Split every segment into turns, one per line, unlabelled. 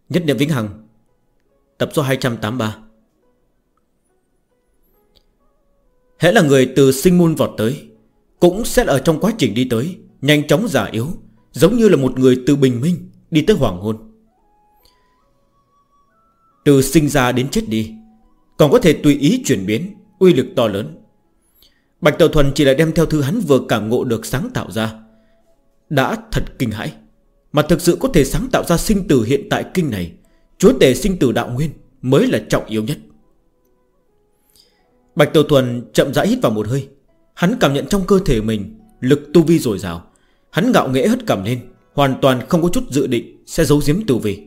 Nhất niệm vĩnh hằng. Tập số 283. Hễ là người từ sinh môn vọt tới, cũng sẽ ở trong quá trình đi tới nhanh chóng già yếu, giống như là một người từ bình minh đi tới hoàng hôn. Từ sinh ra đến chết đi, còn có thể tùy ý chuyển biến, uy lực to lớn. Bạch Tiểu Thuần chỉ là đem theo thứ hắn vừa cảm ngộ được sáng tạo ra, đã thật kinh hãi. Mà thực sự có thể sáng tạo ra sinh tử hiện tại kinh này, chúa tể sinh tử đạo nguyên mới là trọng yếu nhất. Bạch Tiểu Thuần chậm rãi hít vào một hơi. Hắn cảm nhận trong cơ thể mình lực tu vi dồi dào. Hắn ngạo nghễ hất cằm lên, hoàn toàn không có chút dự định sẽ giấu giếm tu vi.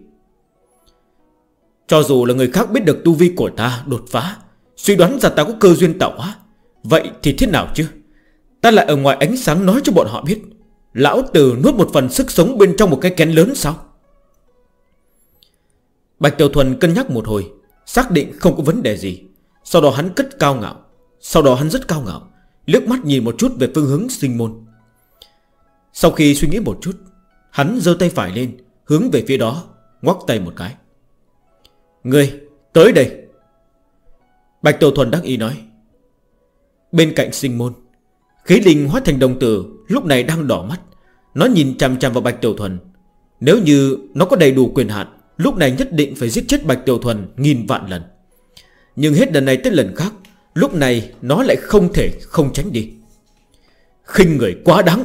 Cho dù là người khác biết được tu vi của ta đột phá, suy đoán ra ta có cơ duyên tạo hóa, vậy thì thế nào chứ? Ta lại ở ngoài ánh sáng nói cho bọn họ biết lão tử nuốt một phần sức sống bên trong một cái kén lớn sao? Bạch Tiểu Thuần cân nhắc một hồi, xác định không có vấn đề gì. Sau đó hắn rất cao ngạo, liếc mắt nhìn một chút về phương hướng sinh môn. Sau khi suy nghĩ một chút, hắn giơ tay phải lên, hướng về phía đó, ngoắc tay một cái. Ngươi, tới đây. Bạch Tiểu Thuần đắc ý nói. Bên cạnh sinh môn, khí linh hóa thành đồng tử lúc này đang đỏ mắt. Nó nhìn chằm chằm vào Bạch Tiểu Thuần. Nếu như nó có đầy đủ quyền hạn, lúc này nhất định phải giết chết Bạch Tiểu Thuần nghìn vạn lần. Nhưng hết lần này tới lần khác, lúc này nó lại không thể không tránh đi. Khinh người quá đáng.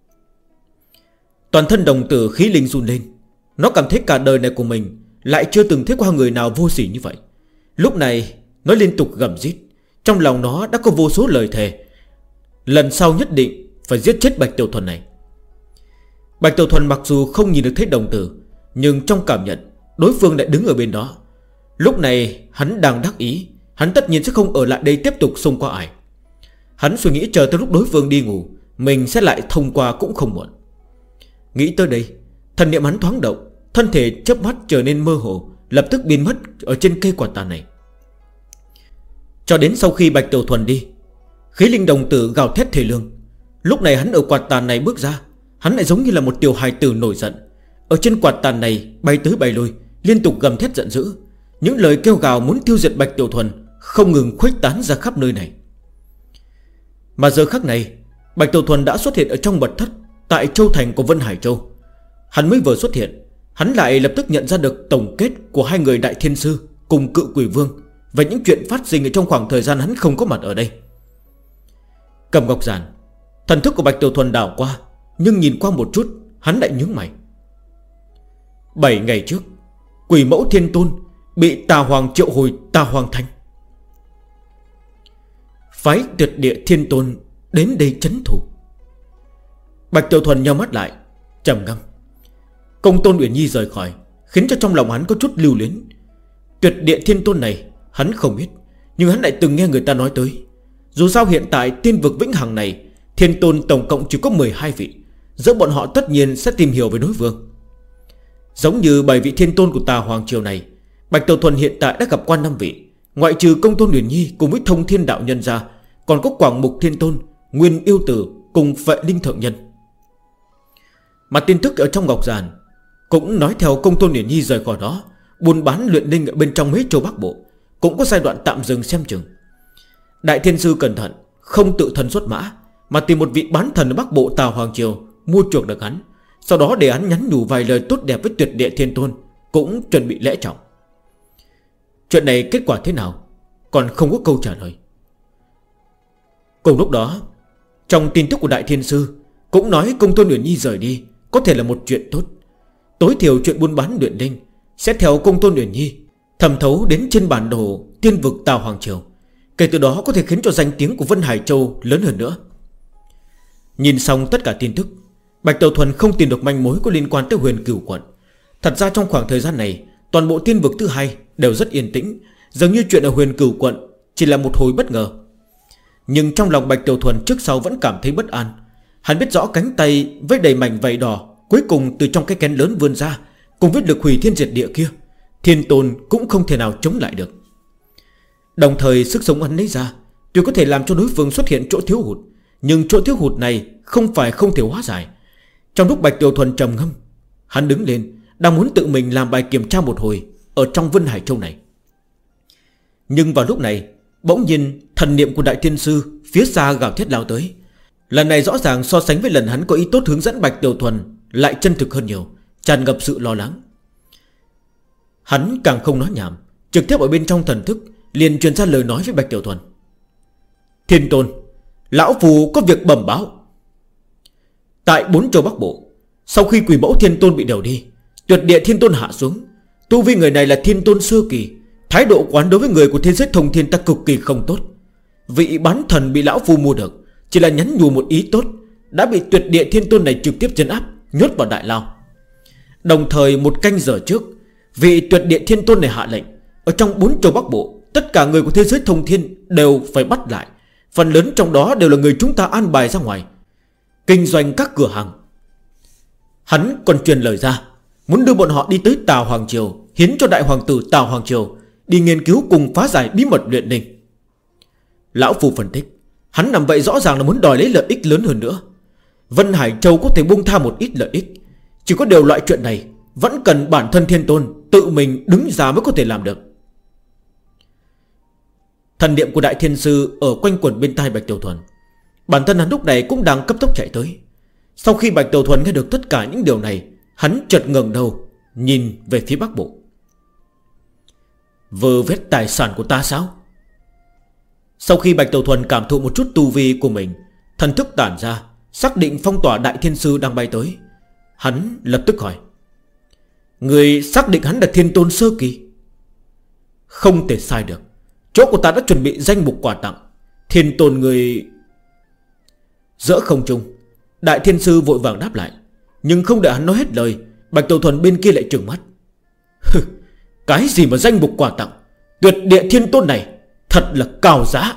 Toàn thân đồng tử khí linh run lên. Nó cảm thấy cả đời này của mình lại chưa từng thấy qua người nào vô sỉ như vậy. Lúc này nó liên tục gầm rít. Trong lòng nó đã có vô số lời thề, lần sau nhất định phải giết chết Bạch Tiểu Thuần này. Bạch Tiểu Thuần mặc dù không nhìn được thấy đồng tử, nhưng trong cảm nhận đối phương lại đứng ở bên đó. Lúc này hắn đang đắc ý, hắn tất nhiên sẽ không ở lại đây tiếp tục xông qua ải. Hắn suy nghĩ chờ tới lúc đối phương đi ngủ, mình sẽ lại thông qua cũng không muộn. Nghĩ tới đây, thần niệm hắn thoáng động, thân thể chớp mắt trở nên mơ hồ, lập tức biến mất ở trên cây quạt tàn này. Cho đến sau khi Bạch Tiểu Thuần đi, khí linh đồng tử gào thét thề lương. Lúc này hắn ở quạt tàn này bước ra, hắn lại giống như là một tiểu hài tử nổi giận. Ở trên quạt tàn này bay tới bay lui, liên tục gầm thét giận dữ. Những lời kêu gào muốn tiêu diệt Bạch Tiểu Thuần không ngừng khuếch tán ra khắp nơi này. Mà giờ khắc này, Bạch Tiểu Thuần đã xuất hiện ở trong mật thất tại châu thành của Vân Hải Châu. Hắn mới vừa xuất hiện, hắn lại lập tức nhận ra được tổng kết của hai người Đại Thiên Sư cùng Cự Quỷ Vương và những chuyện phát sinh ở trong khoảng thời gian hắn không có mặt ở đây. Cầm ngọc giản, thần thức của Bạch Tiểu Thuần đảo qua, nhưng nhìn qua một chút, hắn lại nhướng mày. 7 ngày trước, Quỷ Mẫu Thiên Tôn bị Tà Hoàng triệu hồi Tà Hoàng Thanh, phái Tuyệt Địa Thiên Tôn đến đây trấn thủ. Bạch Tiểu Thuần nheo mắt lại, trầm ngâm. Công Tôn Uyển Nhi rời khỏi, khiến cho trong lòng hắn có chút lưu luyến. Tuyệt Địa Thiên Tôn này hắn không biết, nhưng hắn lại từng nghe người ta nói tới. Dù sao hiện tại tiên vực vĩnh hằng này, Thiên Tôn tổng cộng chỉ có 12 vị. Giữa bọn họ tất nhiên sẽ tìm hiểu về đối phương. Giống như 7 vị Thiên Tôn của Tà Hoàng triều này, Bạch Tiểu Thuần hiện tại đã gặp qua 5 vị. Ngoại trừ Công Tôn Uyển Nhi cùng với Thông Thiên Đạo Nhân ra, còn có Quảng Mục Thiên Tôn, Nguyên Yêu Tử cùng Phệ Linh Thượng Nhân. Mà tin tức ở trong ngọc giản cũng nói theo Công Tôn Uyển Nhi rời khỏi đó, buôn bán luyện linh ở bên trong mấy châu Bắc Bộ cũng có giai đoạn tạm dừng xem chừng. Đại Thiên Sư cẩn thận, không tự thân xuất mã, mà tìm một vị bán thần ở Bắc Bộ Tà Hoàng triều mua chuộc được hắn. Sau đó để hắn nhắn nhủ vài lời tốt đẹp với Tuyệt Địa Thiên Tôn, cũng chuẩn bị lễ trọng. Chuyện này kết quả thế nào còn không có câu trả lời. Cùng lúc đó, trong tin tức của Đại Thiên Sư cũng nói Công Tôn Uyển Nhi rời đi có thể là một chuyện tốt. Tối thiểu chuyện buôn bán luyện linh sẽ theo Công Tôn Uyển Nhi thẩm thấu đến trên bản đồ tiên vực Tà Hoàng triều. Kể từ đó có thể khiến cho danh tiếng của Vân Hải Châu lớn hơn nữa. Nhìn xong tất cả tin tức, Bạch Tiểu Thuần không tìm được manh mối có liên quan tới Huyền Cửu quận. Thật ra trong khoảng thời gian này, toàn bộ tiên vực thứ hai đều rất yên tĩnh, dường như chuyện ở Huyền Cửu quận chỉ là một hồi bất ngờ. Nhưng trong lòng Bạch Tiểu Thuần trước sau vẫn cảm thấy bất an. Hắn biết rõ cánh tay với đầy mảnh vảy đỏ cuối cùng từ trong cái kén lớn vươn ra, cùng với lực hủy thiên diệt địa kia, Thiên Tôn cũng không thể nào chống lại được. Đồng thời sức sống hắn lấy ra tuy có thể làm cho đối phương xuất hiện chỗ thiếu hụt, nhưng chỗ thiếu hụt này không phải không thể hóa giải. Trong lúc Bạch Tiểu Thuần trầm ngâm, hắn đứng lên, đang muốn tự mình làm bài kiểm tra một hồi ở trong Vân Hải Châu này. Nhưng vào lúc này, bỗng nhiên thần niệm của Đại Thiên Sư phía xa gào thét lao tới. Lần này rõ ràng so sánh với lần hắn có ý tốt hướng dẫn Bạch Tiểu Thuần lại chân thực hơn nhiều, tràn ngập sự lo lắng. Hắn càng không nói nhảm, trực tiếp ở bên trong thần thức liền truyền ra lời nói với Bạch Tiểu Thuần. Thiên Tôn, lão phù có việc bẩm báo. Tại 4 châu Bắc Bộ, sau khi Quỷ Mẫu Thiên Tôn bị đẩu đi, Tuyệt Địa Thiên Tôn hạ xuống. Tu vi người này là Thiên Tôn sơ kỳ. Thái độ quán đối với người của thiên giới thông thiên ta cực kỳ không tốt. Vị bán thần bị lão phu mua được chỉ là nhắn nhủ một ý tốt, đã bị Tuyệt Địa Thiên Tôn này trực tiếp trấn áp, nhốt vào đại lao. Đồng thời 1 canh giờ trước, vị Tuyệt Địa Thiên Tôn này hạ lệnh, ở trong 4 châu Bắc Bộ, tất cả người của thế giới thông thiên đều phải bắt lại. Phần lớn trong đó đều là người chúng ta an bài ra ngoài, kinh doanh các cửa hàng. Hắn còn truyền lời ra, muốn đưa bọn họ đi tới Tào Hoàng Triều, hiến cho đại hoàng tử Tào Hoàng Triều, đi nghiên cứu cùng phá giải bí mật luyện linh. Lão phu phân tích, hắn làm vậy rõ ràng là muốn đòi lấy lợi ích lớn hơn nữa. Vân Hải Châu có thể buông tha một ít lợi ích, chỉ có điều loại chuyện này vẫn cần bản thân Thiên Tôn tự mình đứng ra mới có thể làm được. Thần niệm của Đại Thiên Sư ở quanh quẩn bên tai Bạch Tiểu Thuần. Bản thân hắn lúc này cũng đang cấp tốc chạy tới. Sau khi Bạch Tiểu Thuần nghe được tất cả những điều này, hắn chợt ngẩng đầu nhìn về phía Bắc Bộ. Vơ vét tài sản của ta sao? Sau khi Bạch Tiểu Thuần cảm thụ một chút tu vi của mình, thần thức tản ra, xác định phong tỏa Đại Thiên Sư đang bay tới, hắn lập tức hỏi: người xác định hắn là Thiên Tôn sơ kỳ? Không thể sai được. Chỗ của ta đã chuẩn bị danh mục quà tặng. Thiên Tôn người... Giữa không trung, Đại Thiên Sư vội vàng đáp lại. Nhưng không đợi hắn nói hết lời, Bạch Tiểu Thuần bên kia lại trừng mắt. Cái gì mà danh mục quà tặng? Tuyệt Địa Thiên Tôn này thật là cao giá.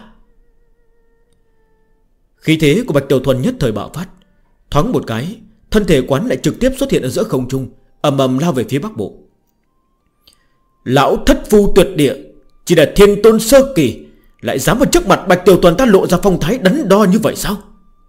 Khí thế của Bạch Tiểu Thuần nhất thời bạo phát. Thoáng một cái, thân thể quán lại trực tiếp xuất hiện ở giữa không trung, ầm ầm lao về phía Bắc Bộ. Lão thất phu Tuyệt Địa chỉ là Thiên Tôn sơ kỳ, lại dám vào trước mặt Bạch Tiểu Thuần ta lộ ra phong thái đắn đo như vậy sao?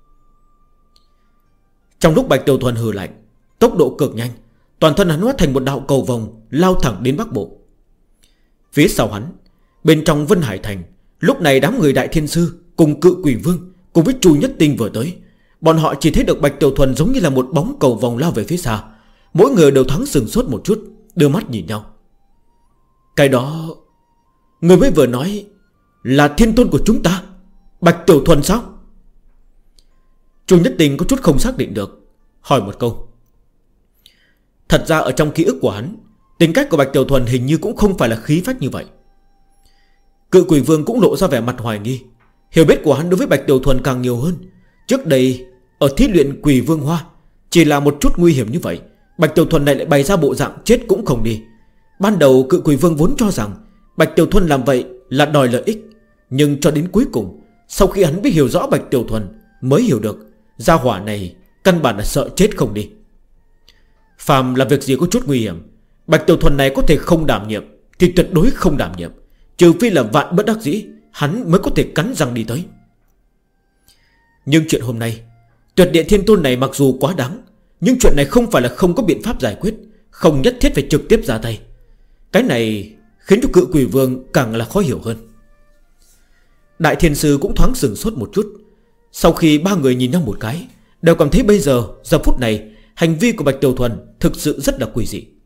Trong lúc Bạch Tiểu Thuần hừ lạnh, tốc độ cực nhanh, toàn thân hắn hóa thành một đạo cầu vòng, lao thẳng đến Bắc Bộ. Phía sau hắn, bên trong Vân Hải Thành, lúc này đám người Đại Thiên Sư cùng Cự Quỷ Vương cùng với Chu Nhất Tinh vừa tới. Bọn họ chỉ thấy được Bạch Tiểu Thuần giống như là một bóng cầu vòng lao về phía xa. Mỗi người đều thoáng sừng sốt một chút, đưa mắt nhìn nhau. Cái đó... người mới vừa nói là Thiên Tôn của chúng ta, Bạch Tiểu Thuần sao? Chu Nhất Tinh có chút không xác định được, hỏi một câu. Thật ra ở trong ký ức của hắn, tính cách của Bạch Tiểu Thuần hình như cũng không phải là khí phách như vậy. Cự Quỷ Vương cũng lộ ra vẻ mặt hoài nghi. Hiểu biết của hắn đối với Bạch Tiểu Thuần càng nhiều hơn. Trước đây ở thí luyện Quỷ Vương Hoa, chỉ là một chút nguy hiểm như vậy, Bạch Tiểu Thuần này lại bày ra bộ dạng chết cũng không đi. Ban đầu Cự Quỷ Vương vốn cho rằng Bạch Tiểu Thuần làm vậy là đòi lợi ích. Nhưng cho đến cuối cùng, sau khi hắn biết hiểu rõ Bạch Tiểu Thuần, mới hiểu được gia hỏa này căn bản là sợ chết không đi. Phàm là việc gì có chút nguy hiểm, Bạch Tiểu Thuần này có thể không đảm nhiệm thì tuyệt đối không đảm nhiệm, trừ phi là vạn bất đắc dĩ, hắn mới có thể cắn răng đi tới. Nhưng chuyện hôm nay, Tuyệt Địa Thiên Tôn này mặc dù quá đáng, nhưng chuyện này không phải là không có biện pháp giải quyết, không nhất thiết phải trực tiếp ra tay. Cái này khiến cho Cự Quỷ Vương càng là khó hiểu hơn. Đại Thiên Sư cũng thoáng sừng sốt một chút. Sau khi ba người nhìn nhau một cái, đều cảm thấy bây giờ phút này hành vi của Bạch Tiểu Thuần thực sự rất là quỷ dị.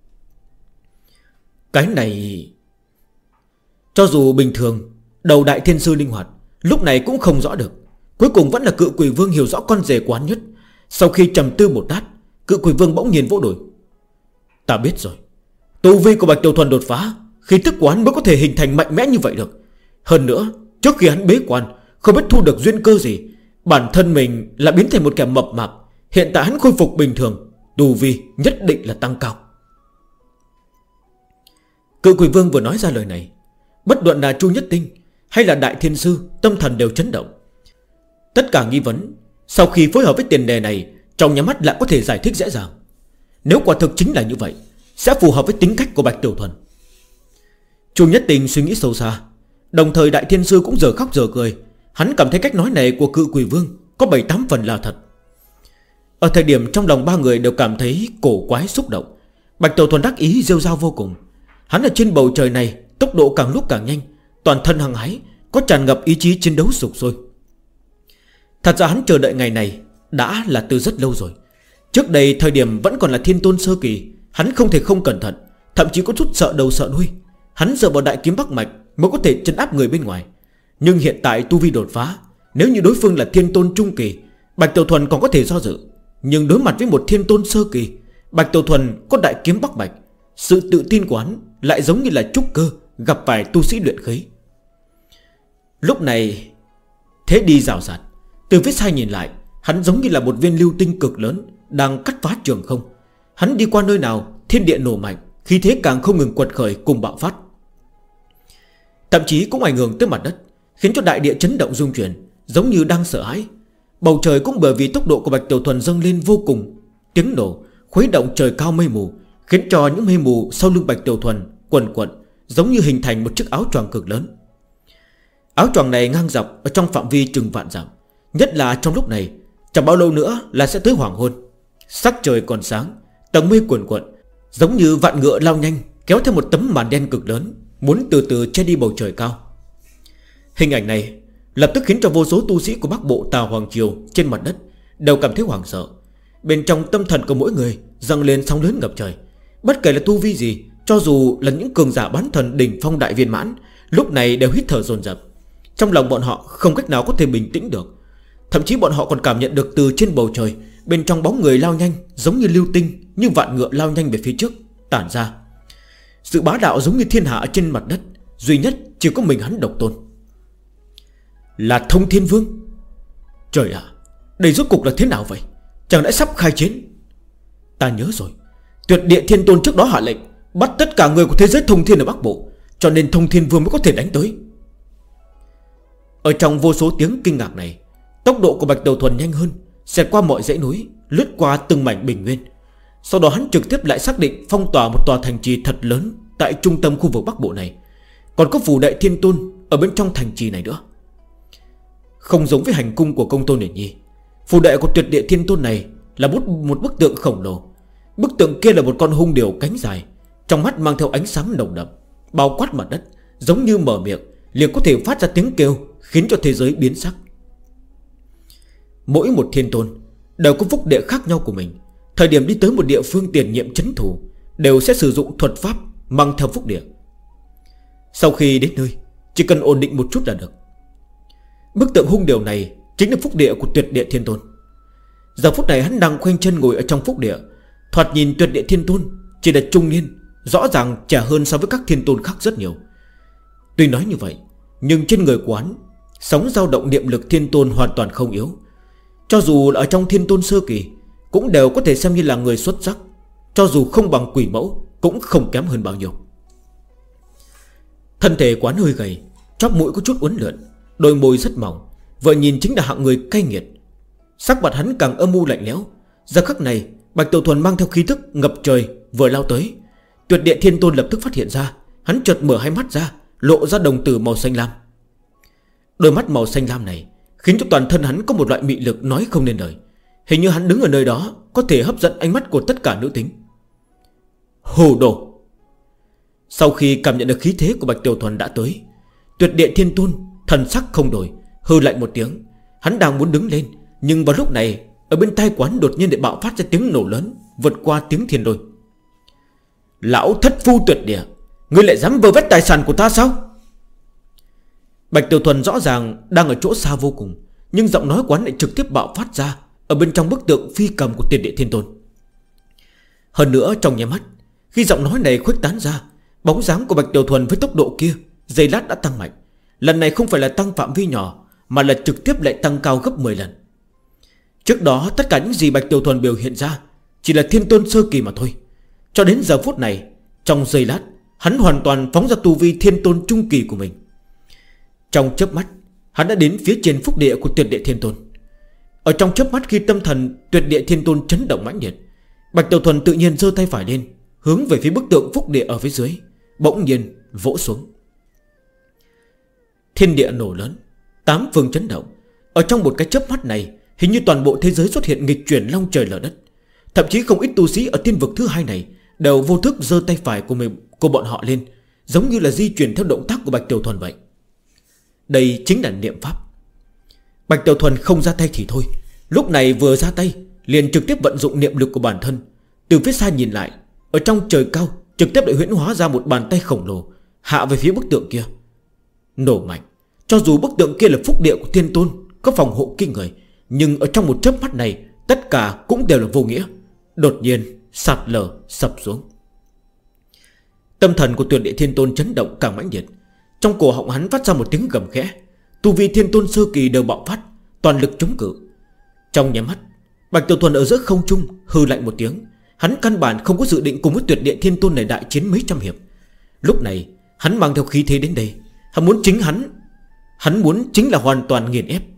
Cái này... cho dù bình thường đầu Đại Thiên Sư linh hoạt, lúc này cũng không rõ được. Cuối cùng vẫn là Cự Quỷ Vương hiểu rõ con rể của hắn nhất. Sau khi trầm tư một lát, Cự Quỷ Vương bỗng nhiên vỗ đùi. Ta biết rồi, tu vi của Bạch Tiểu Thuần đột phá, khí tức của hắn mới có thể hình thành mạnh mẽ như vậy được. Hơn nữa, trước khi hắn bế quan, không biết thu được duyên cơ gì, bản thân mình là biến thành một kẻ mập mạp. Hiện tại hắn khôi phục bình thường, tu vi nhất định là tăng cao. Cự Quỷ Vương vừa nói ra lời này, bất luận là Chu Nhất Tinh hay là Đại Thiên Sư, tâm thần đều chấn động. Tất cả nghi vấn sau khi phối hợp với tiền đề này, trong nhắm mắt lại có thể giải thích dễ dàng. Nếu quả thực chính là như vậy, sẽ phù hợp với tính cách của Bạch Tiểu Thuần. Chu Nhất Tinh suy nghĩ sâu xa. Đồng thời Đại Thiên Sư cũng giờ khóc giờ cười. Hắn cảm thấy cách nói này của Cự Quỷ Vương có 7-8 phần là thật. Ở thời điểm trong lòng ba người đều cảm thấy cổ quái xúc động, Bạch Tiểu Thuần đắc ý rêu rao vô cùng. Hắn ở trên bầu trời này tốc độ càng lúc càng nhanh, toàn thân hăng hái, có tràn ngập ý chí chiến đấu sục sôi. Thật ra hắn chờ đợi ngày này đã là từ rất lâu rồi. Trước đây thời điểm vẫn còn là thiên tôn sơ kỳ, hắn không thể không cẩn thận, thậm chí có chút sợ đầu sợ đuôi. Hắn dựa vào đại kiếm Bắc Mạch mới có thể trấn áp người bên ngoài. Nhưng hiện tại tu vi đột phá, nếu như đối phương là thiên tôn trung kỳ, Bạch Tiểu Thuần còn có thể do dự. Nhưng đối mặt với một thiên tôn sơ kỳ, Bạch Tiểu Thuần có đại kiếm Bắc Mạch, sự tự tin của hắn lại giống như là trúc cơ gặp phải tu sĩ luyện khí. Lúc này thế đi rào rạt, từ phía xa nhìn lại, hắn giống như là một viên lưu tinh cực lớn đang cắt phá trường không. Hắn đi qua nơi nào thiên địa nổ mạnh, khí thế càng không ngừng quật khởi cùng bạo phát, thậm chí cũng ảnh hưởng tới mặt đất, khiến cho đại địa chấn động rung chuyển, giống như đang sợ hãi. Bầu trời cũng bởi vì tốc độ của Bạch Tiểu Thuần dâng lên vô cùng, tiếng nổ khuấy động trời cao mây mù, khiến cho những mây mù sau lưng Bạch Tiểu Thuần quần quận, giống như hình thành một chiếc áo choàng cực lớn. Áo choàng này ngang dọc ở trong phạm vi chừng vạn dặm. Nhất là trong lúc này, chẳng bao lâu nữa là sẽ tới hoàng hôn. Sắc trời còn sáng, tầng mây cuồn cuộn, giống như vạn ngựa lao nhanh, kéo theo một tấm màn đen cực lớn, muốn từ từ che đi bầu trời cao. Hình ảnh này lập tức khiến cho vô số tu sĩ của Bắc Bộ Tào Hoàng Triều trên mặt đất đều cảm thấy hoảng sợ. Bên trong tâm thần của mỗi người dâng lên sóng lớn ngập trời. Bất kể là tu vi gì, cho dù là những cường giả bán thần đỉnh phong đại viên mãn, lúc này đều hít thở dồn dập. Trong lòng bọn họ không cách nào có thể bình tĩnh được. Thậm chí bọn họ còn cảm nhận được từ trên bầu trời, bên trong bóng người lao nhanh, giống như lưu tinh, như vạn ngựa lao nhanh về phía trước tản ra. Sự bá đạo giống như thiên hạ trên mặt đất, duy nhất chỉ có mình hắn độc tôn. Là Thông Thiên Vương. Trời ạ, đây rốt cục là thế nào vậy? Chẳng lẽ sắp khai chiến? Ta nhớ rồi, Tuyệt Địa Thiên Tôn trước đó hạ lệnh bắt tất cả người của thế giới thông thiên ở Bắc Bộ, cho nên Thông Thiên Vương mới có thể đánh tới. Ở trong vô số tiếng kinh ngạc này, tốc độ của Bạch Tiểu Thuần nhanh hơn, xẹt qua mọi dãy núi, lướt qua từng mảnh bình nguyên. Sau đó hắn trực tiếp lại xác định phong tỏa một tòa thành trì thật lớn tại trung tâm khu vực Bắc Bộ này. Còn có Phù Đại Thiên Tôn ở bên trong thành trì này nữa. Không giống với hành cung của Công Tôn Uyển Nhi, phù đệ của Tuyệt Địa Thiên Tôn này là một bức tượng khổng lồ. Bức tượng kia là một con hung điểu cánh dài, trong mắt mang theo ánh sáng nồng đậm, bao quát mặt đất, giống như mở miệng liền có thể phát ra tiếng kêu, khiến cho thế giới biến sắc. Mỗi một thiên tôn đều có phúc địa khác nhau của mình. Thời điểm đi tới một địa phương tiền nhiệm trấn thủ, đều sẽ sử dụng thuật pháp mang theo phúc địa. Sau khi đến nơi, chỉ cần ổn định một chút là được. Bức tượng hung điểu này chính là phúc địa của Tuyệt Địa Thiên Tôn. Giờ phút này hắn đang khoanh chân ngồi ở trong phúc địa. Thoạt nhìn Tuyệt Địa Thiên Tôn chỉ là trung niên, rõ ràng trẻ hơn so với các thiên tôn khác rất nhiều. Tuy nói như vậy, nhưng trên người của hắn sóng dao động niệm lực thiên tôn hoàn toàn không yếu. Cho dù là ở trong thiên tôn sơ kỳ, cũng đều có thể xem như là người xuất sắc. Cho dù không bằng quỷ mẫu, cũng không kém hơn bao nhiêu. Thân thể quán hơi gầy, chóp mũi có chút uốn lượn, đôi môi rất mỏng, vừa nhìn chính là hạng người cay nghiệt. Sắc mặt hắn càng âm u lạnh lẽo. Giờ khắc này, Bạch Tiểu Thuần mang theo khí tức ngập trời vừa lao tới. Tuyệt Địa Thiên Tôn lập tức phát hiện ra. Hắn chợt mở hai mắt ra, lộ ra đồng tử màu xanh lam. Đôi mắt màu xanh lam này khiến cho toàn thân hắn có một loại mị lực nói không nên lời. Hình như hắn đứng ở nơi đó có thể hấp dẫn ánh mắt của tất cả nữ tính. Hồ đồ. Sau khi cảm nhận được khí thế của Bạch Tiểu Thuần đã tới, Tuyệt Địa Thiên Tôn thần sắc không đổi, hừ lạnh một tiếng. Hắn đang muốn đứng lên, nhưng vào lúc này ở bên tai quán đột nhiên để bạo phát ra tiếng nổ lớn, vượt qua tiếng thiên đôi. Lão thất phu Tuyệt Địa, ngươi lại dám vơ vét tài sản của ta sao? Bạch Tiểu Thuần rõ ràng đang ở chỗ xa vô cùng, nhưng giọng nói quán lại trực tiếp bạo phát ra ở bên trong bức tượng phi cầm của Tuyệt Địa Thiên Tôn. Hơn nữa trong nháy mắt, khi giọng nói này khuếch tán ra, bóng dáng của Bạch Tiểu Thuần với tốc độ kia giây lát đã tăng mạnh. Lần này không phải là tăng phạm vi nhỏ, mà là trực tiếp lại tăng cao gấp 10 lần. Trước đó tất cả những gì Bạch Tiểu Thuần biểu hiện ra chỉ là thiên tôn sơ kỳ mà thôi. Cho đến giờ phút này, trong giây lát, hắn hoàn toàn phóng ra tu vi thiên tôn trung kỳ của mình. Trong chớp mắt, hắn đã đến phía trên phúc địa của Tuyệt Địa Thiên Tôn. Ở trong chớp mắt khi tâm thần Tuyệt Địa Thiên Tôn chấn động mãnh liệt, Bạch Tiểu Thuần tự nhiên giơ tay phải lên, hướng về phía bức tượng phúc địa ở phía dưới, bỗng nhiên vỗ xuống. Thiên địa nổ lớn, tám phương chấn động. Ở trong một cái chớp mắt này, hình như toàn bộ thế giới xuất hiện nghịch chuyển long trời lở đất. Thậm chí không ít tu sĩ ở thiên vực thứ hai này đều vô thức giơ tay phải của bọn họ lên, giống như là di chuyển theo động tác của Bạch Tiểu Thuần vậy. Đây chính là niệm pháp. Bạch Tiểu Thuần không ra tay thì thôi, lúc này vừa ra tay liền trực tiếp vận dụng niệm lực của bản thân. Từ phía xa nhìn lại, ở trong trời cao trực tiếp lại huyễn hóa ra một bàn tay khổng lồ hạ về phía bức tượng kia. Nổ mạnh. Cho dù bức tượng kia là phúc địa của Thiên Tôn, có phòng hộ kinh người, nhưng ở trong một chớp mắt này tất cả cũng đều là vô nghĩa. Đột nhiên sạt lở sập xuống. Tâm thần của Tuyệt Địa Thiên Tôn chấn động càng mãnh liệt. Trong cổ họng hắn phát ra một tiếng gầm khẽ. Tu vi Thiên Tôn sơ kỳ đều bạo phát, toàn lực chống cự. Trong nháy mắt, Bạch Tiểu Thuần ở giữa không trung hừ lạnh một tiếng. Hắn căn bản không có dự định cùng với Tuyệt Địa Thiên Tôn này đại chiến mấy trăm hiệp. Lúc này hắn mang theo khí thế đến đây. Hắn muốn chính là hoàn toàn nghiền ép.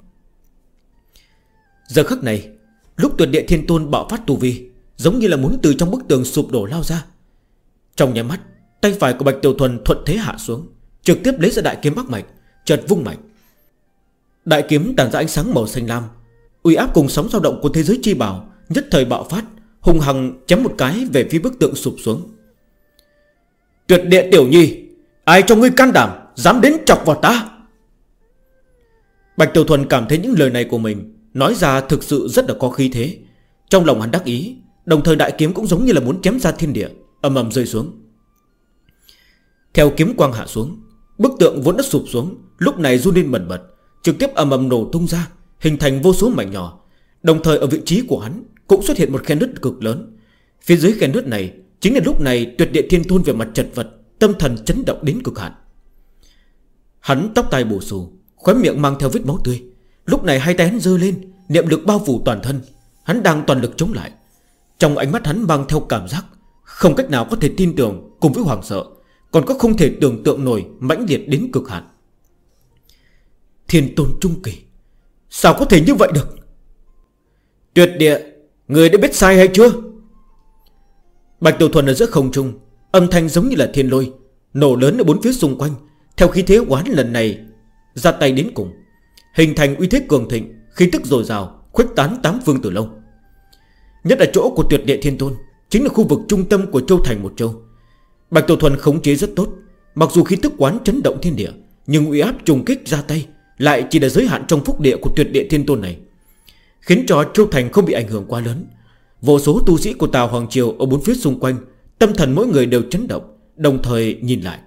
Giờ khắc này, lúc Tuyệt Địa Thiên Tôn bạo phát tu vi, giống như là muốn từ trong bức tường sụp đổ lao ra. Trong nháy mắt, tay phải của Bạch Tiểu Thuần thuận thế hạ xuống, trực tiếp lấy ra đại kiếm Bắc Mạch, chợt vung mạnh. Đại kiếm tản ra ánh sáng màu xanh lam, uy áp cùng sóng dao động của thế giới chi bảo nhất thời bạo phát, hung hăng chém một cái về phía bức tượng sụp xuống. Tuyệt Địa tiểu nhi, ai cho ngươi can đảm dám đến chọc vào ta? Bạch Tiểu Thuần cảm thấy những lời này của mình nói ra thực sự rất là có khí thế. Trong lòng hắn đắc ý, đồng thời đại kiếm cũng giống như là muốn chém ra thiên địa, ầm ầm rơi xuống. Theo kiếm quang hạ xuống, bức tượng vốn đã sụp xuống, lúc này run lên bần bật, trực tiếp ầm ầm nổ tung ra, hình thành vô số mảnh nhỏ. Đồng thời ở vị trí của hắn cũng xuất hiện một khe nứt cực lớn. Phía dưới khe nứt này chính là lúc này Tuyệt Địa Thiên Tôn về mặt chật vật, tâm thần chấn động đến cực hạn. Hắn tóc tai bù xù, khóe miệng mang theo vết máu tươi. Lúc này hai tay hắn giơ lên, niệm lực bao phủ toàn thân. Hắn đang toàn lực chống lại. Trong ánh mắt hắn mang theo cảm giác không cách nào có thể tin tưởng cùng với hoảng sợ, còn có không thể tưởng tượng nổi mãnh liệt đến cực hạn. Thiên Tôn trung kỳ, sao có thể như vậy được? Tuyệt Địa, người đã biết sai hay chưa? Bạch Tiểu Thuần ở giữa không trung, âm thanh giống như là thiên lôi nổ lớn ở bốn phía xung quanh. Theo khí thế oán lần này ra tay đến cùng, hình thành uy thế cường thịnh, khí tức dồi dào, khuếch tán tám phương từ lâu. Nhất là chỗ của Tuyệt Địa Thiên Tôn, chính là khu vực trung tâm của Châu Thành một châu. Bạch Tiểu Thuần khống chế rất tốt. Mặc dù khí tức quán chấn động thiên địa, nhưng uy áp trùng kích ra tay lại chỉ là giới hạn trong phúc địa của Tuyệt Địa Thiên Tôn này, khiến cho Châu Thành không bị ảnh hưởng quá lớn. Vô số tu sĩ của Tào Hoàng Triều ở bốn phía xung quanh, tâm thần mỗi người đều chấn động, đồng thời nhìn lại.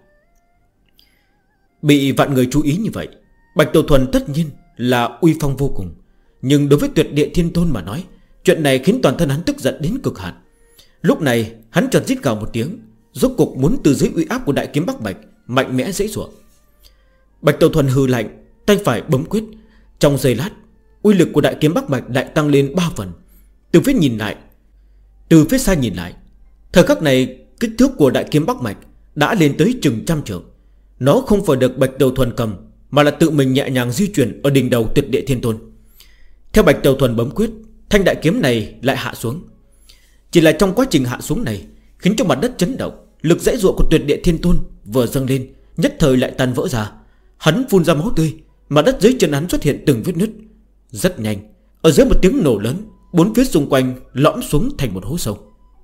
Bị vạn người chú ý như vậy, Bạch Tiểu Thuần tất nhiên là uy phong vô cùng. Nhưng đối với Tuyệt Địa Thiên Tôn mà nói, chuyện này khiến toàn thân hắn tức giận đến cực hạn. Lúc này hắn chợt rít gào một tiếng, rốt cuộc muốn từ dưới uy áp của đại kiếm Bắc Bạch mạnh mẽ dễ dụa. Bạch Tiểu Thuần hừ lạnh, tay phải bấm quyết. Trong giây lát, uy lực của đại kiếm Bắc Bạch lại tăng lên 3 phần. Từ phía xa nhìn lại, thời khắc này kích thước của đại kiếm Bắc Mạch đã lên tới chừng trăm trượng. Nó không phải được Bạch Tiểu Thuần cầm, mà là tự mình nhẹ nhàng di chuyển ở đỉnh đầu Tuyệt Địa Thiên Tôn. Theo Bạch Tiểu Thuần bấm quyết, thanh đại kiếm này lại hạ xuống. Chỉ là trong quá trình hạ xuống này, khiến cho mặt đất chấn động, lực dãy dụa của Tuyệt Địa Thiên Tôn vừa dâng lên, nhất thời lại tan vỡ ra. Hắn phun ra máu tươi, mặt đất dưới chân hắn xuất hiện từng vết nứt. Rất nhanh, ở dưới một tiếng nổ lớn, bốn phía xung quanh lõm xuống thành một hố sâu.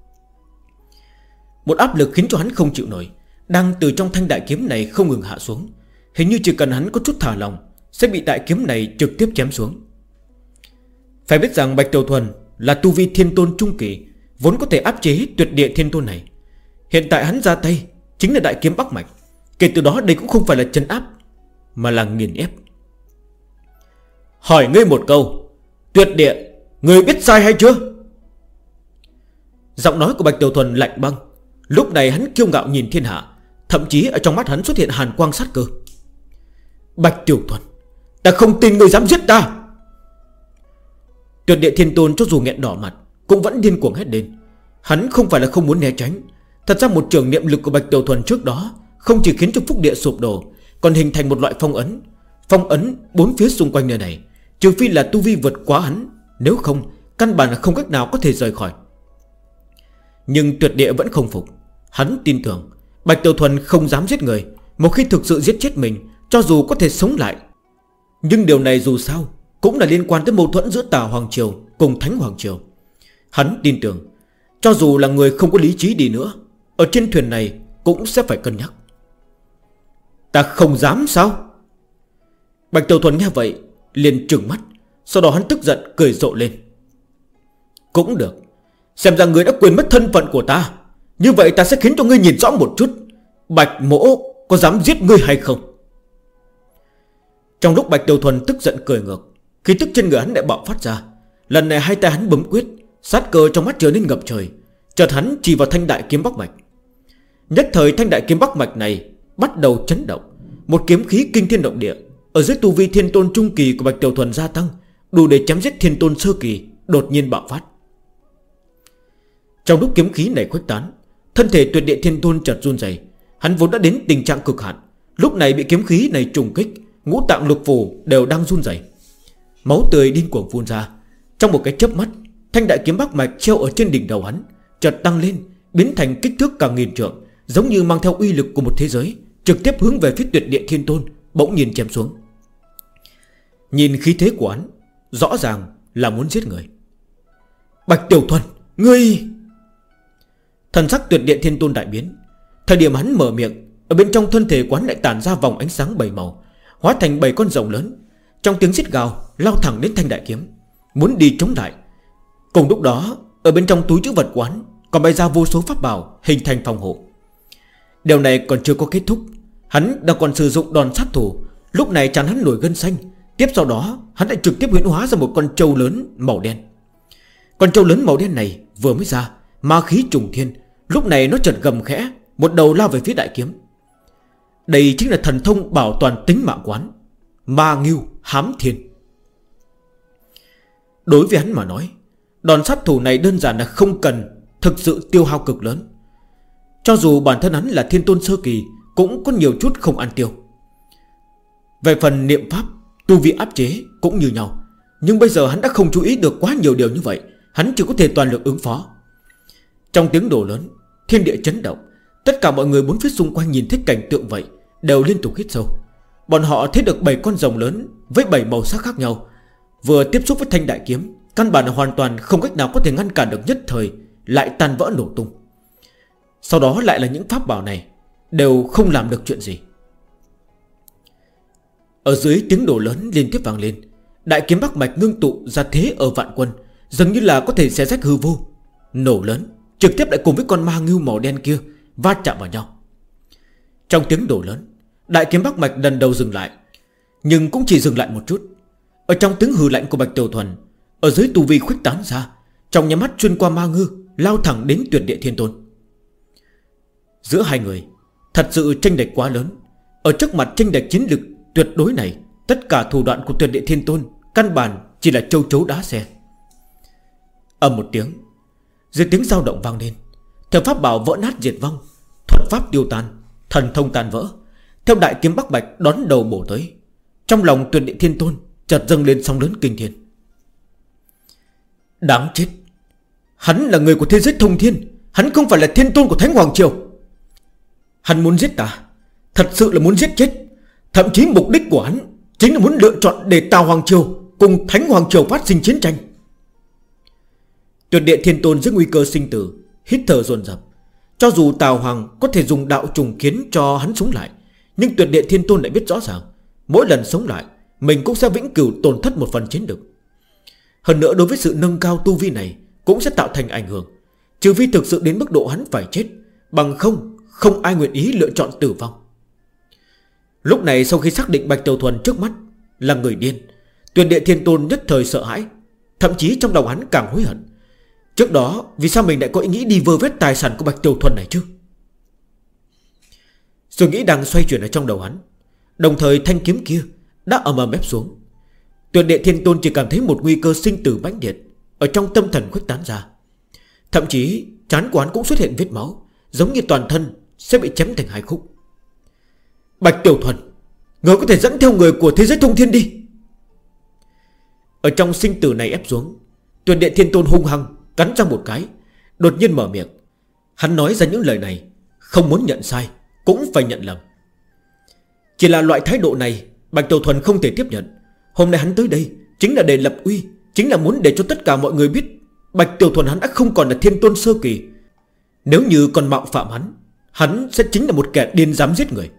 Một áp lực khiến cho hắn không chịu nổi đang từ trong thanh đại kiếm này không ngừng hạ xuống. Hình như chỉ cần hắn có chút thả lòng, sẽ bị đại kiếm này trực tiếp chém xuống. Phải biết rằng Bạch Tiểu Thuần là tu vi Thiên Tôn trung kỳ, vốn có thể áp chế Tuyệt Địa Thiên Tôn này. Hiện tại hắn ra tay chính là đại kiếm Bắc Mạch. Kể từ đó đây cũng không phải là trấn áp, mà là nghiền ép. Hỏi ngươi một câu, Tuyệt Địa, ngươi biết sai hay chưa? Giọng nói của Bạch Tiểu Thuần lạnh băng. Lúc này hắn kiêu ngạo nhìn thiên hạ, thậm chí ở trong mắt hắn xuất hiện hàn quang sát cơ. Bạch Tiểu Thuần, ta không tin ngươi dám giết ta. Tuyệt Địa Thiên Tôn cho dù nghẹn đỏ mặt cũng vẫn điên cuồng hét lên. Hắn không phải là không muốn né tránh. Thật ra một trường niệm lực của Bạch Tiểu Thuần trước đó không chỉ khiến cho phúc địa sụp đổ, còn hình thành một loại phong ấn. Phong ấn bốn phía xung quanh nơi này, trừ phi là tu vi vượt quá hắn, nếu không căn bản là không cách nào có thể rời khỏi. Nhưng Tuyệt Địa vẫn không phục. Hắn tin tưởng Bạch Tiểu Thuần không dám giết người. Một khi thực sự giết chết mình, cho dù có thể sống lại, nhưng điều này dù sao cũng là liên quan tới mâu thuẫn giữa Tào Hoàng Triều cùng Thánh Hoàng Triều. Hắn tin tưởng cho dù là người không có lý trí đi nữa, ở trên thuyền này cũng sẽ phải cân nhắc. Ta không dám sao? Bạch Tiểu Thuần nghe vậy liền trừng mắt. Sau đó hắn tức giận cười rộ lên. Cũng được, xem ra người đã quên mất thân phận của ta. Như vậy ta sẽ khiến cho ngươi nhìn rõ một chút Bạch Mỗ có dám giết ngươi hay không. Trong lúc Bạch Tiểu Thuần tức giận cười ngược, khí tức trên người hắn lại bạo phát ra. Lần này hai tay hắn bấm quyết, sát cơ trong mắt trở nên ngập trời. Chợt hắn chỉ vào thanh đại kiếm Bắc Mạch. Nhất thời thanh đại kiếm Bắc Mạch này bắt đầu chấn động. Một kiếm khí kinh thiên động địa ở dưới tu vi thiên tôn trung kỳ của Bạch Tiểu Thuần gia tăng, đủ để chém giết thiên tôn sơ kỳ, đột nhiên bạo phát. Trong lúc kiếm khí này khuếch tán, thân thể tuyệt địa thiên tôn chợt run rẩy. Hắn vốn đã đến tình trạng cực hạn, lúc này bị kiếm khí này trùng kích, ngũ tạng lục phủ đều đang run rẩy. Máu tươi điên cuồng phun ra. Trong một cái chớp mắt, thanh đại kiếm Bắc Mạch treo ở trên đỉnh đầu hắn chợt tăng lên, biến thành kích thước cả nghìn trượng, giống như mang theo uy lực của một thế giới, trực tiếp hướng về phía tuyệt địa thiên tôn, bỗng nhiên chém xuống. Nhìn khí thế của hắn, rõ ràng là muốn giết người. Bạch Tiểu Thuần, ngươi... Thần sắc tuyệt địa thiên tôn đại biến. Thời điểm hắn mở miệng, ở bên trong thân thể quán lại tản ra vòng ánh sáng 7 màu, hóa thành 7 con rồng lớn. Trong tiếng rít gào lao thẳng đến thanh đại kiếm, muốn đi chống lại. Cùng lúc đó, ở bên trong túi trữ vật quán còn bay ra vô số pháp bảo hình thành phòng hộ. Điều này còn chưa có kết thúc, hắn đang còn sử dụng đòn sát thủ. Lúc này trán hắn nổi gân xanh. Tiếp sau đó hắn lại trực tiếp huyễn hóa ra một con trâu lớn màu đen. Con trâu lớn màu đen này vừa mới ra, ma khí trùng thiên. Lúc này nó chợt gầm khẽ, một đầu lao về phía đại kiếm. Đây chính là thần thông bảo toàn tính mạng quán, Ma Ngưu Hám Thiên. Đối với hắn mà nói, đòn sát thủ này đơn giản là không cần thực sự tiêu hao cực lớn. Cho dù bản thân hắn là thiên tôn sơ kỳ, cũng có nhiều chút không ăn tiêu. Về phần niệm pháp, tu vi áp chế cũng như nhau. Nhưng bây giờ hắn đã không chú ý được quá nhiều điều như vậy, hắn chỉ có thể toàn lực ứng phó. Trong tiếng nổ lớn, thiên địa chấn động. Tất cả mọi người bốn phía xung quanh nhìn thấy cảnh tượng vậy đều liên tục hít sâu. Bọn họ thấy được 7 con rồng lớn với 7 màu sắc khác nhau vừa tiếp xúc với thanh đại kiếm, căn bản là hoàn toàn không cách nào có thể ngăn cản được, nhất thời lại tan vỡ nổ tung. Sau đó lại là những pháp bảo này đều không làm được chuyện gì. Ở dưới tiếng nổ lớn liên tiếp vang lên, đại kiếm Bắc Mạch ngưng tụ ra thế ở vạn quân, dường như là có thể xé rách hư vô. Nổ lớn trực tiếp lại cùng với con ma ngưu màu đen kia va chạm vào nhau. Trong tiếng nổ lớn, đại kiếm Bắc Mạch lần đầu dừng lại, nhưng cũng chỉ dừng lại một chút. Ở trong tiếng hừ lạnh của Bạch Tiểu Thuần, ở dưới tu vi khuếch tán ra, trong nháy mắt xuyên qua ma ngư, lao thẳng đến tuyệt địa thiên tôn. Giữa hai người thật sự chênh lệch quá lớn. Ở trước mặt chênh lệch chiến lực tuyệt đối này, tất cả thủ đoạn của tuyệt địa thiên tôn căn bản chỉ là châu chấu đá xe. Ầm một tiếng, dưới tiếng dao động vang lên, theo pháp bảo vỡ nát diệt vong, thuật pháp tiêu tan, thần thông tan vỡ, theo đại kiếm Bắc Bạch đón đầu bổ tới. Trong lòng tuyệt địa thiên tôn chợt dâng lên sóng lớn kinh thiên. Đáng chết, hắn là người của thế giới thông thiên, hắn không phải là thiên tôn của Thánh Hoàng Triều. Hắn muốn giết ta, thật sự là muốn giết chết. Thậm chí mục đích của hắn chính là muốn lựa chọn để Tào Hoàng Triều cùng Thánh Hoàng Triều phát sinh chiến tranh. Tuyệt địa thiên tôn dưới nguy cơ sinh tử, hít thở dồn dập. Cho dù Tào Hoàng có thể dùng đạo trùng khiến cho hắn sống lại, nhưng tuyệt địa thiên tôn lại biết rõ ràng, mỗi lần sống lại mình cũng sẽ vĩnh cửu tổn thất một phần chiến lực. Hơn nữa đối với sự nâng cao tu vi này cũng sẽ tạo thành ảnh hưởng, trừ phi thực sự đến mức độ hắn phải chết, bằng không ai nguyện ý lựa chọn tử vong. Lúc này sau khi xác định Bạch Tiểu Thuần trước mắt là người điên, tuyệt địa thiên tôn nhất thời sợ hãi. Thậm chí trong lòng hắn càng hối hận, trước đó vì sao mình lại có ý nghĩ đi vơ vét tài sản của Bạch Tiểu Thuần này chứ. Suy nghĩ đang xoay chuyển ở trong đầu hắn, đồng thời thanh kiếm kia đã ầm ầm ép xuống. Tuyệt địa thiên tôn chỉ cảm thấy một nguy cơ sinh tử mãnh liệt ở trong tâm thần khuếch tán ra. Thậm chí trán của hắn cũng xuất hiện vết máu, giống như toàn thân sẽ bị chém thành hai khúc. Bạch Tiểu Thuần, người có thể dẫn theo người của thế giới thông thiên đi. Ở trong sinh tử này ép xuống, tuyệt địa thiên tôn hung hăng cắn răng một cái, đột nhiên mở miệng. Hắn nói ra những lời này không muốn nhận sai, cũng phải nhận lầm. Chỉ là loại thái độ này Bạch Tiểu Thuần không thể tiếp nhận. Hôm nay hắn tới đây chính là để lập uy, chính là muốn để cho tất cả mọi người biết Bạch Tiểu Thuần hắn đã không còn là thiên tôn sơ kỳ. Nếu như còn mạo phạm hắn sẽ chính là một kẻ điên dám giết người.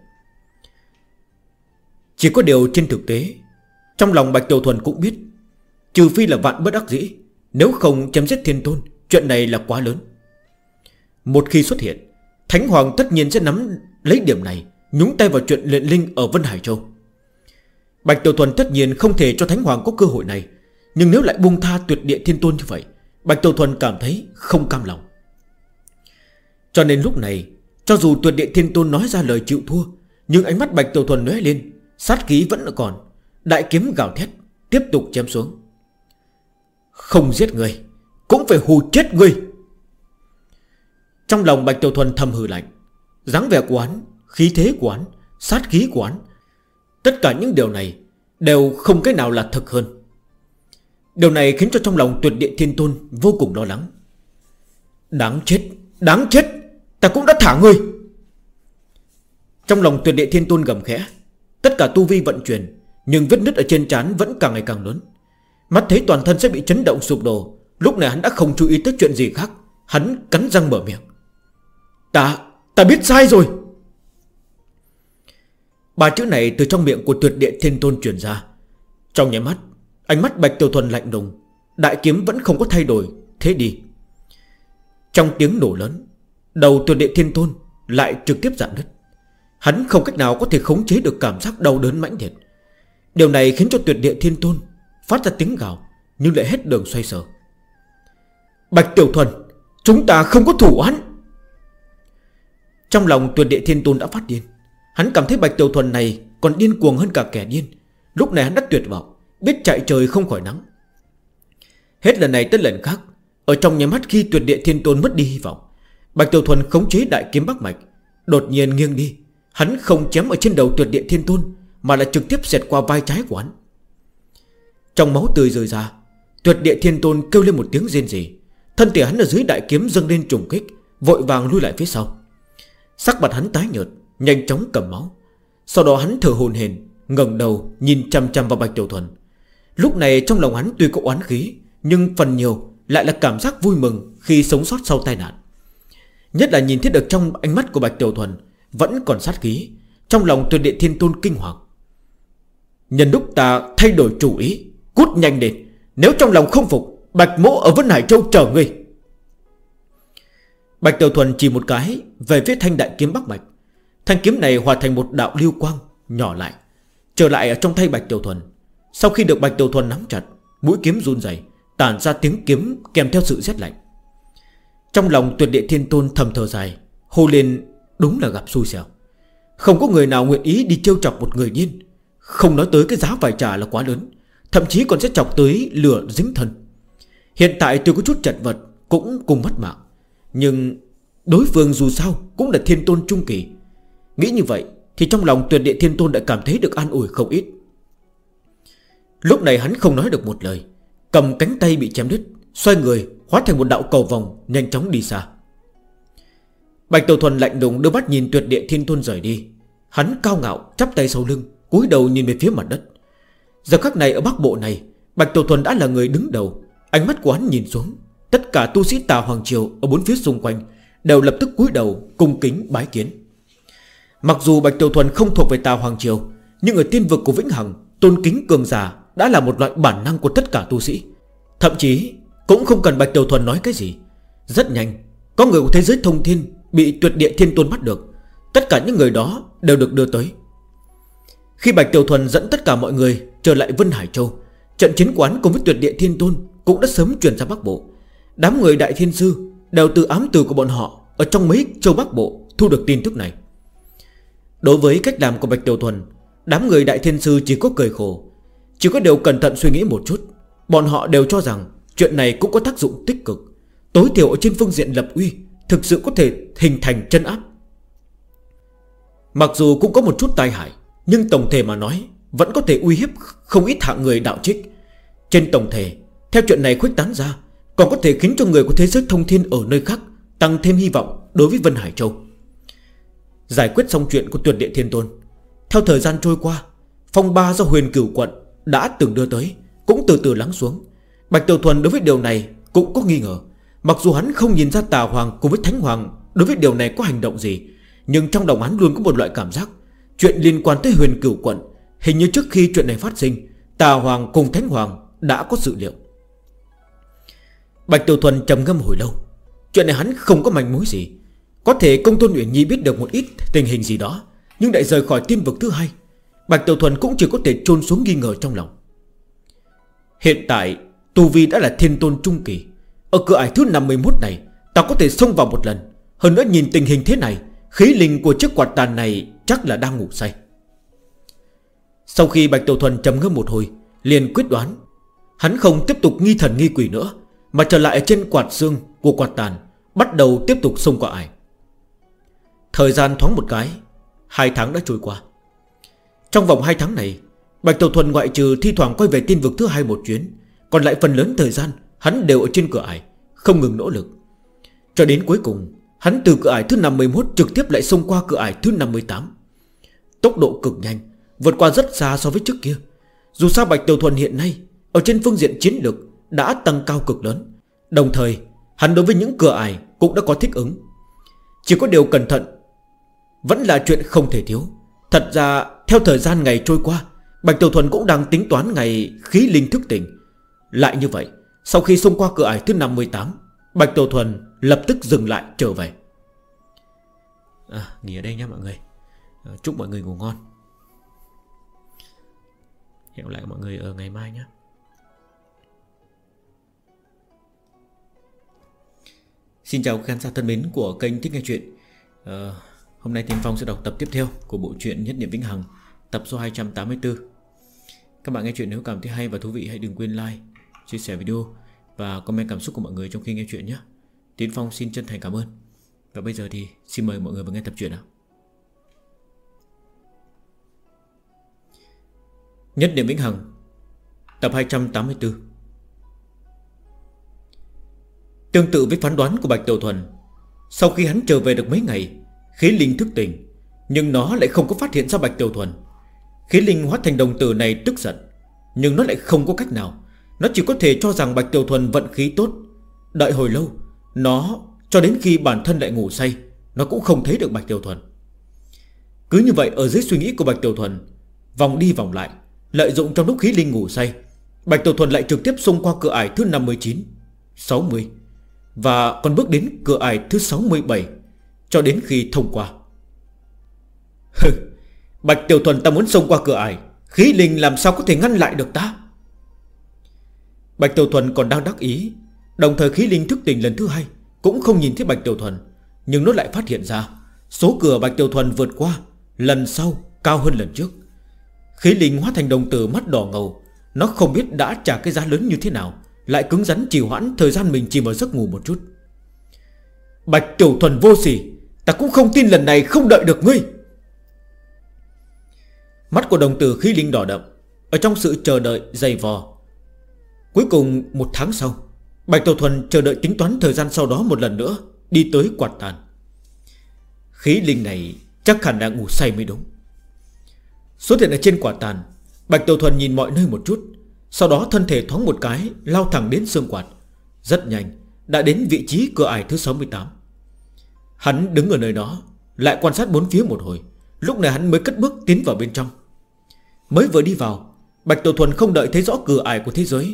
Chỉ có điều trên thực tế, trong lòng Bạch Tiểu Thuần cũng biết, trừ phi là vạn bất đắc dĩ, nếu không chém giết thiên tôn, chuyện này là quá lớn. Một khi xuất hiện, Thánh Hoàng tất nhiên sẽ nắm lấy điểm này, nhúng tay vào chuyện luyện linh ở Vân Hải Châu. Bạch Tiểu Thuần tất nhiên không thể cho Thánh Hoàng có cơ hội này, nhưng nếu lại buông tha tuyệt địa thiên tôn như vậy, Bạch Tiểu Thuần cảm thấy không cam lòng. Cho nên lúc này, cho dù tuyệt địa thiên tôn nói ra lời chịu thua, nhưng ánh mắt Bạch Tiểu Thuần lóe lên, sát khí vẫn còn. Đại kiếm gào thét, tiếp tục chém xuống. Không giết người, cũng phải hù chết người. Trong lòng Bạch Tiểu Thuần thầm hừ lạnh. Dáng vẻ của hắn, khí thế của hắn, sát khí của hắn, tất cả những điều này đều không cái nào là thực hơn. Điều này khiến cho trong lòng tuyệt địa thiên tôn vô cùng lo lắng. Đáng chết, ta cũng đã thả ngươi. Trong lòng tuyệt địa thiên tôn gầm khẽ. Tất cả tu vi vận chuyển, nhưng vết nứt ở trên trán vẫn càng ngày càng lớn. Mắt thấy toàn thân sẽ bị chấn động sụp đổ. Lúc này hắn đã không chú ý tới chuyện gì khác. Hắn cắn răng mở miệng. Ta biết sai rồi. Ba chữ này từ trong miệng của tuyệt địa thiên tôn truyền ra. Trong nháy mắt, ánh mắt Bạch Tiểu Thuần lạnh lùng. Đại kiếm vẫn không có thay đổi. Thế đi. Trong tiếng nổ lớn, đầu tuyệt địa thiên tôn lại trực tiếp rạn nứt. Hắn không cách nào có thể khống chế được cảm giác đau đớn mãnh liệt. Điều này khiến cho tuyệt địa thiên tôn phát ra tiếng gào, nhưng lại hết đường xoay sở. Bạch Tiểu Thuần, chúng ta không có thủ án. Trong lòng tuyệt địa thiên tôn đã phát điên. Hắn cảm thấy Bạch Tiểu Thuần này còn điên cuồng hơn cả kẻ điên. Lúc này hắn đã tuyệt vọng, biết chạy trời không khỏi nắng. Hết lần này tới lần khác, ở trong nháy mắt khi tuyệt địa thiên tôn mất đi hy vọng, Bạch Tiểu Thuần khống chế đại kiếm Bắc Mạch, đột nhiên nghiêng đi. Hắn không chém ở trên đầu tuyệt địa thiên tôn, mà là trực tiếp xẹt qua vai trái của hắn. Trong máu tươi rơi ra, tuyệt địa thiên tôn kêu lên một tiếng rên rỉ. Thân thể hắn ở dưới đại kiếm dâng lên trùng kích, vội vàng lui lại phía sau. Sắc mặt hắn tái nhợt, nhanh chóng cầm máu. Sau đó hắn thở hổn hển, ngẩng đầu nhìn chăm chăm vào Bạch Tiểu Thuần. Lúc này trong lòng hắn tuy có oán khí, nhưng phần nhiều lại là cảm giác vui mừng khi sống sót sau tai nạn. Nhất là nhìn thấy được trong ánh mắt của Bạch Tiểu Thuần vẫn còn sát khí. Trong lòng tuyệt địa thiên tôn kinh hoàng. Nhân lúc ta thay đổi chủ ý, cút nhanh lên. Nếu trong lòng không phục, Bạch Mỗ ở Vân Hải Châu chờ ngươi. Bạch Tiểu Thuần chỉ một cái về phía thanh đại kiếm Bắc Mạch. Thanh kiếm này hòa thành một đạo lưu quang nhỏ lại, trở lại ở trong tay Bạch Tiểu Thuần. Sau khi được Bạch Tiểu Thuần nắm chặt, mũi kiếm run rẩy, tản ra tiếng kiếm kèm theo sự rét lạnh. Trong lòng tuyệt địa thiên tôn thầm thở dài, hô lên đúng là gặp xui xẻo. Không có người nào nguyện ý đi trêu chọc một người điên. Không nói tới cái giá phải trả là quá lớn, thậm chí còn sẽ chọc tới lửa dính thân. Hiện tại tôi có chút chật vật, cũng cùng mất mạng, nhưng đối phương dù sao cũng là thiên tôn trung kỳ. Nghĩ như vậy thì trong lòng tuyệt địa thiên tôn đã cảm thấy được an ủi không ít. Lúc này hắn không nói được một lời, cầm cánh tay bị chém đứt, xoay người hóa thành một đạo cầu vòng, nhanh chóng đi xa. Bạch Tiểu Thuần lạnh lùng đưa mắt nhìn tuyệt địa thiên tôn rời đi. Hắn cao ngạo chắp tay sau lưng, cúi đầu nhìn về phía mặt đất. Giờ khắc này ở Bắc Bộ này, Bạch Tiểu Thuần đã là người đứng đầu. Ánh mắt của hắn nhìn xuống, tất cả tu sĩ Tà Hoàng Triều ở bốn phía xung quanh đều lập tức cúi đầu cung kính bái kiến. Mặc dù Bạch Tiểu Thuần không thuộc về Tà Hoàng Triều, nhưng ở tiên vực của Vĩnh Hằng, tôn kính cường giả đã là một loại bản năng của tất cả tu sĩ. Thậm chí cũng không cần Bạch Tiểu Thuần nói cái gì, rất nhanh có người của thế giới thông thiên bị tuyệt địa thiên tôn bắt được. Tất cả những người đó đều được đưa tới. Khi Bạch Tiểu Thuần dẫn tất cả mọi người trở lại Vân Hải Châu, trận chiến quán cùng với tuyệt địa thiên tôn cũng đã sớm truyền ra Bắc Bộ. Đám người đại thiên sư đều từ ám từ của bọn họ ở trong mấy châu Bắc Bộ thu được tin tức này. Đối với cách làm của Bạch Tiểu Thuần, đám người đại thiên sư chỉ có cười khổ. Chỉ có điều cẩn thận suy nghĩ một chút, bọn họ đều cho rằng chuyện này cũng có tác dụng tích cực. Tối thiểu ở trên phương diện lập uy, thực sự có thể hình thành chân áp. Mặc dù cũng có một chút tai hại, nhưng tổng thể mà nói vẫn có thể uy hiếp không ít hạng người đạo trích. Trên tổng thể, theo chuyện này khuếch tán ra, còn có thể khiến cho người của thế giới thông thiên ở nơi khác tăng thêm hy vọng đối với Vân Hải Châu. Giải quyết xong chuyện của tuyệt địa thiên tôn, theo thời gian trôi qua, phong ba do Huyền Cửu quận đã từng đưa tới cũng từ từ lắng xuống. Bạch Tiểu Thuần đối với điều này cũng có nghi ngờ. Mặc dù hắn không nhìn ra Tà Hoàng cùng với Thánh Hoàng đối với điều này có hành động gì, nhưng trong lòng hắn luôn có một loại cảm giác chuyện liên quan tới Huyền Cửu quận hình như trước khi chuyện này phát sinh, Tà Hoàng cùng Thánh Hoàng đã có dự liệu. Bạch Tiểu Thuần trầm ngâm hồi lâu. Chuyện này hắn không có manh mối gì. Có thể Công Tôn Uyển Nhi biết được một ít tình hình gì đó, nhưng lại rời khỏi tiên vực thứ hai. Bạch Tiểu Thuần cũng chỉ có thể chôn xuống nghi ngờ trong lòng. Hiện tại tu vi đã là Thiên Tôn Trung Kỳ. Ở cửa ải thứ 51 này ta có thể xông vào một lần. Hơn nữa nhìn tình hình thế này, khí linh của chiếc quạt tàn này chắc là đang ngủ say. Sau khi Bạch Tiểu Thuần trầm ngâm một hồi, liền quyết đoán hắn không tiếp tục nghi thần nghi quỷ nữa, mà trở lại trên quạt xương của quạt tàn, bắt đầu tiếp tục xông qua ải. Thời gian thoáng một cái, 2 tháng đã trôi qua. Trong vòng 2 tháng này, Bạch Tiểu Thuần ngoại trừ thi thoảng quay về tiên vực thứ hai một chuyến, còn lại phần lớn thời gian hắn đều ở trên cửa ải, không ngừng nỗ lực. Cho đến cuối cùng, hắn từ cửa ải thứ 51 trực tiếp lại xông qua cửa ải thứ 58. Tốc độ cực nhanh, vượt qua rất xa so với trước kia. Dù sao Bạch Tiểu Thuần hiện nay ở trên phương diện chiến lược đã tăng cao cực lớn. Đồng thời hắn đối với những cửa ải cũng đã có thích ứng. Chỉ có điều cẩn thận vẫn là chuyện không thể thiếu. Thật ra theo thời gian ngày trôi qua, Bạch Tiểu Thuần cũng đang tính toán ngày khí linh thức tỉnh. Lại như vậy, sau khi xông qua cửa ải thứ 58, Bạch Tiểu Thuần lập tức dừng lại trở về. Nghỉ ở đây nhé mọi người. Chúc mọi người ngủ ngon. Hẹn lại mọi người ở ngày mai nhé. Xin chào khán giả thân mến của kênh Thích Nghe Chuyện. Hôm nay Tiến Phong sẽ đọc tập tiếp theo của bộ truyện Nhất Niệm Vĩnh Hằng, tập số 284. Các bạn nghe chuyện nếu cảm thấy hay và thú vị, hãy đừng quên like, chia sẻ video và comment cảm xúc của mọi người trong khi nghe chuyện nhé. Tiến Phong xin chân thành cảm ơn. Và bây giờ thì xin mời mọi người vào nghe tập truyện nào. Nhất Niệm Vĩnh Hằng, tập 284. Tương tự với phán đoán của Bạch Tiểu Thuần, sau khi hắn trở về được mấy ngày, khí linh thức tỉnh, nhưng nó lại không có phát hiện ra Bạch Tiểu Thuần. Khí linh hóa thành đồng tử này tức giận, nhưng nó lại không có cách nào. Nó chỉ có thể cho rằng Bạch Tiểu Thuần vận khí tốt. Đợi hồi lâu, nó cho đến khi bản thân lại ngủ say, nó cũng không thấy được Bạch Tiểu Thuần. Cứ như vậy ở dưới suy nghĩ của Bạch Tiểu Thuần, vòng đi vòng lại, lợi dụng trong lúc khí linh ngủ say, Bạch Tiểu Thuần lại trực tiếp xông qua cửa ải thứ 59, 60 và còn bước đến cửa ải thứ 67, cho đến khi thông qua. Bạch Tiểu Thuần, ta muốn xông qua cửa ải, khí linh làm sao có thể ngăn lại được ta? Bạch Tiểu Thuần còn đang đắc ý. Đồng thời khí linh thức tỉnh lần thứ hai cũng không nhìn thấy Bạch Tiểu Thuần, nhưng nó lại phát hiện ra số cửa Bạch Tiểu Thuần vượt qua lần sau cao hơn lần trước. Khí linh hóa thành đồng tử mắt đỏ ngầu. Nó không biết đã trả cái giá lớn như thế nào, lại cứng rắn trì hoãn thời gian mình chìm vào giấc ngủ một chút. Bạch Tiểu Thuần vô sỉ, ta cũng không tin lần này không đợi được ngươi. Mắt của đồng tử khí linh đỏ đậm, ở trong sự chờ đợi dày vò. Cuối cùng 1 tháng sau, Bạch Tiểu Thuần chờ đợi tính toán thời gian sau đó một lần nữa, đi tới quạt tàn. Khí linh này chắc hẳn đã ngủ say mới đúng. Xuất hiện ở trên quạt tàn, Bạch Tiểu Thuần nhìn mọi nơi một chút, sau đó thân thể thoáng một cái lao thẳng đến xương quạt. Rất nhanh đã đến vị trí cửa ải thứ 68. Hắn đứng ở nơi đó, lại quan sát bốn phía một hồi. Lúc này hắn mới cất bước tiến vào bên trong. Mới vừa đi vào, Bạch Tiểu Thuần không đợi thấy rõ cửa ải của thế giới,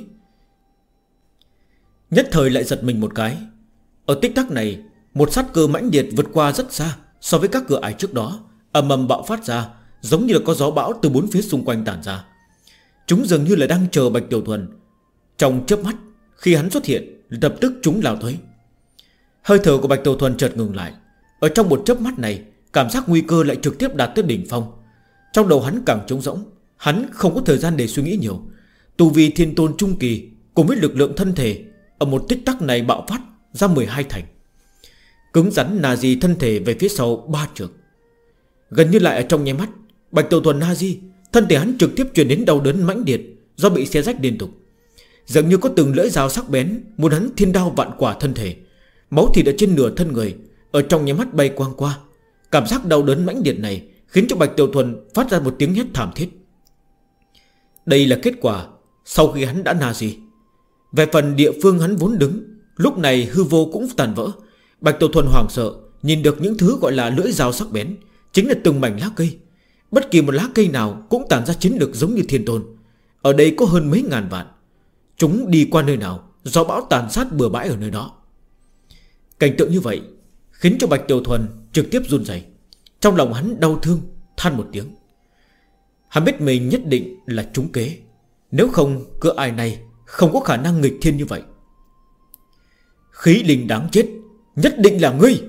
nhất thời lại giật mình một cái. Ở tích tắc này, một sát cơ mãnh liệt vượt qua rất xa so với các cửa ải trước đó, ầm ầm bạo phát ra, giống như là có gió bão từ bốn phía xung quanh tản ra. Chúng dường như là đang chờ Bạch Tiểu Thuần. Trong chớp mắt, khi hắn xuất hiện, lập tức chúng lao tới. Hơi thở của Bạch Tiểu Thuần chợt ngừng lại. Ở trong một chớp mắt này, cảm giác nguy cơ lại trực tiếp đạt tới đỉnh phong. Trong đầu hắn càng trống rỗng, hắn không có thời gian để suy nghĩ nhiều. Tu vi Thiên Tôn Trung Kỳ cùng với lực lượng thân thể ở một tích tắc này bạo phát ra 12 thành. Cứng rắn nà di thân thể về phía sau 3 trượng. Gần như lại ở trong nháy mắt, Bạch Tiểu Thuần Nazi, thân thể hắn trực tiếp truyền đến đau đớn mãnh liệt do bị xé rách liên tục. Dường như có từng lưỡi dao sắc bén muốn hắn thiên đao vạn quả thân thể. Máu thịt ở trên nửa thân người ở trong nháy mắt bay quang qua. Cảm giác đau đớn mãnh liệt này khiến cho Bạch Tiểu Thuần phát ra một tiếng hét thảm thiết. Đây là kết quả sau khi hắn đã Nazi. Về phần địa phương hắn vốn đứng, lúc này hư vô cũng tàn vỡ. Bạch Tiểu Thuần hoảng sợ, nhìn được những thứ gọi là lưỡi dao sắc bén, chính là từng mảnh lá cây. Bất kỳ một lá cây nào cũng tản ra chiến lực giống như thiên tôn. Ở đây có hơn mấy ngàn vạn. Chúng đi qua nơi nào, gió bão tàn sát bừa bãi ở nơi đó. Cảnh tượng như vậy khiến cho Bạch Tiểu Thuần trực tiếp run rẩy. Trong lòng hắn đau thương, than một tiếng. Hắn biết mình nhất định là trúng kế, nếu không cửa ải này không có khả năng nghịch thiên như vậy. Khí linh đáng chết, nhất định là ngươi.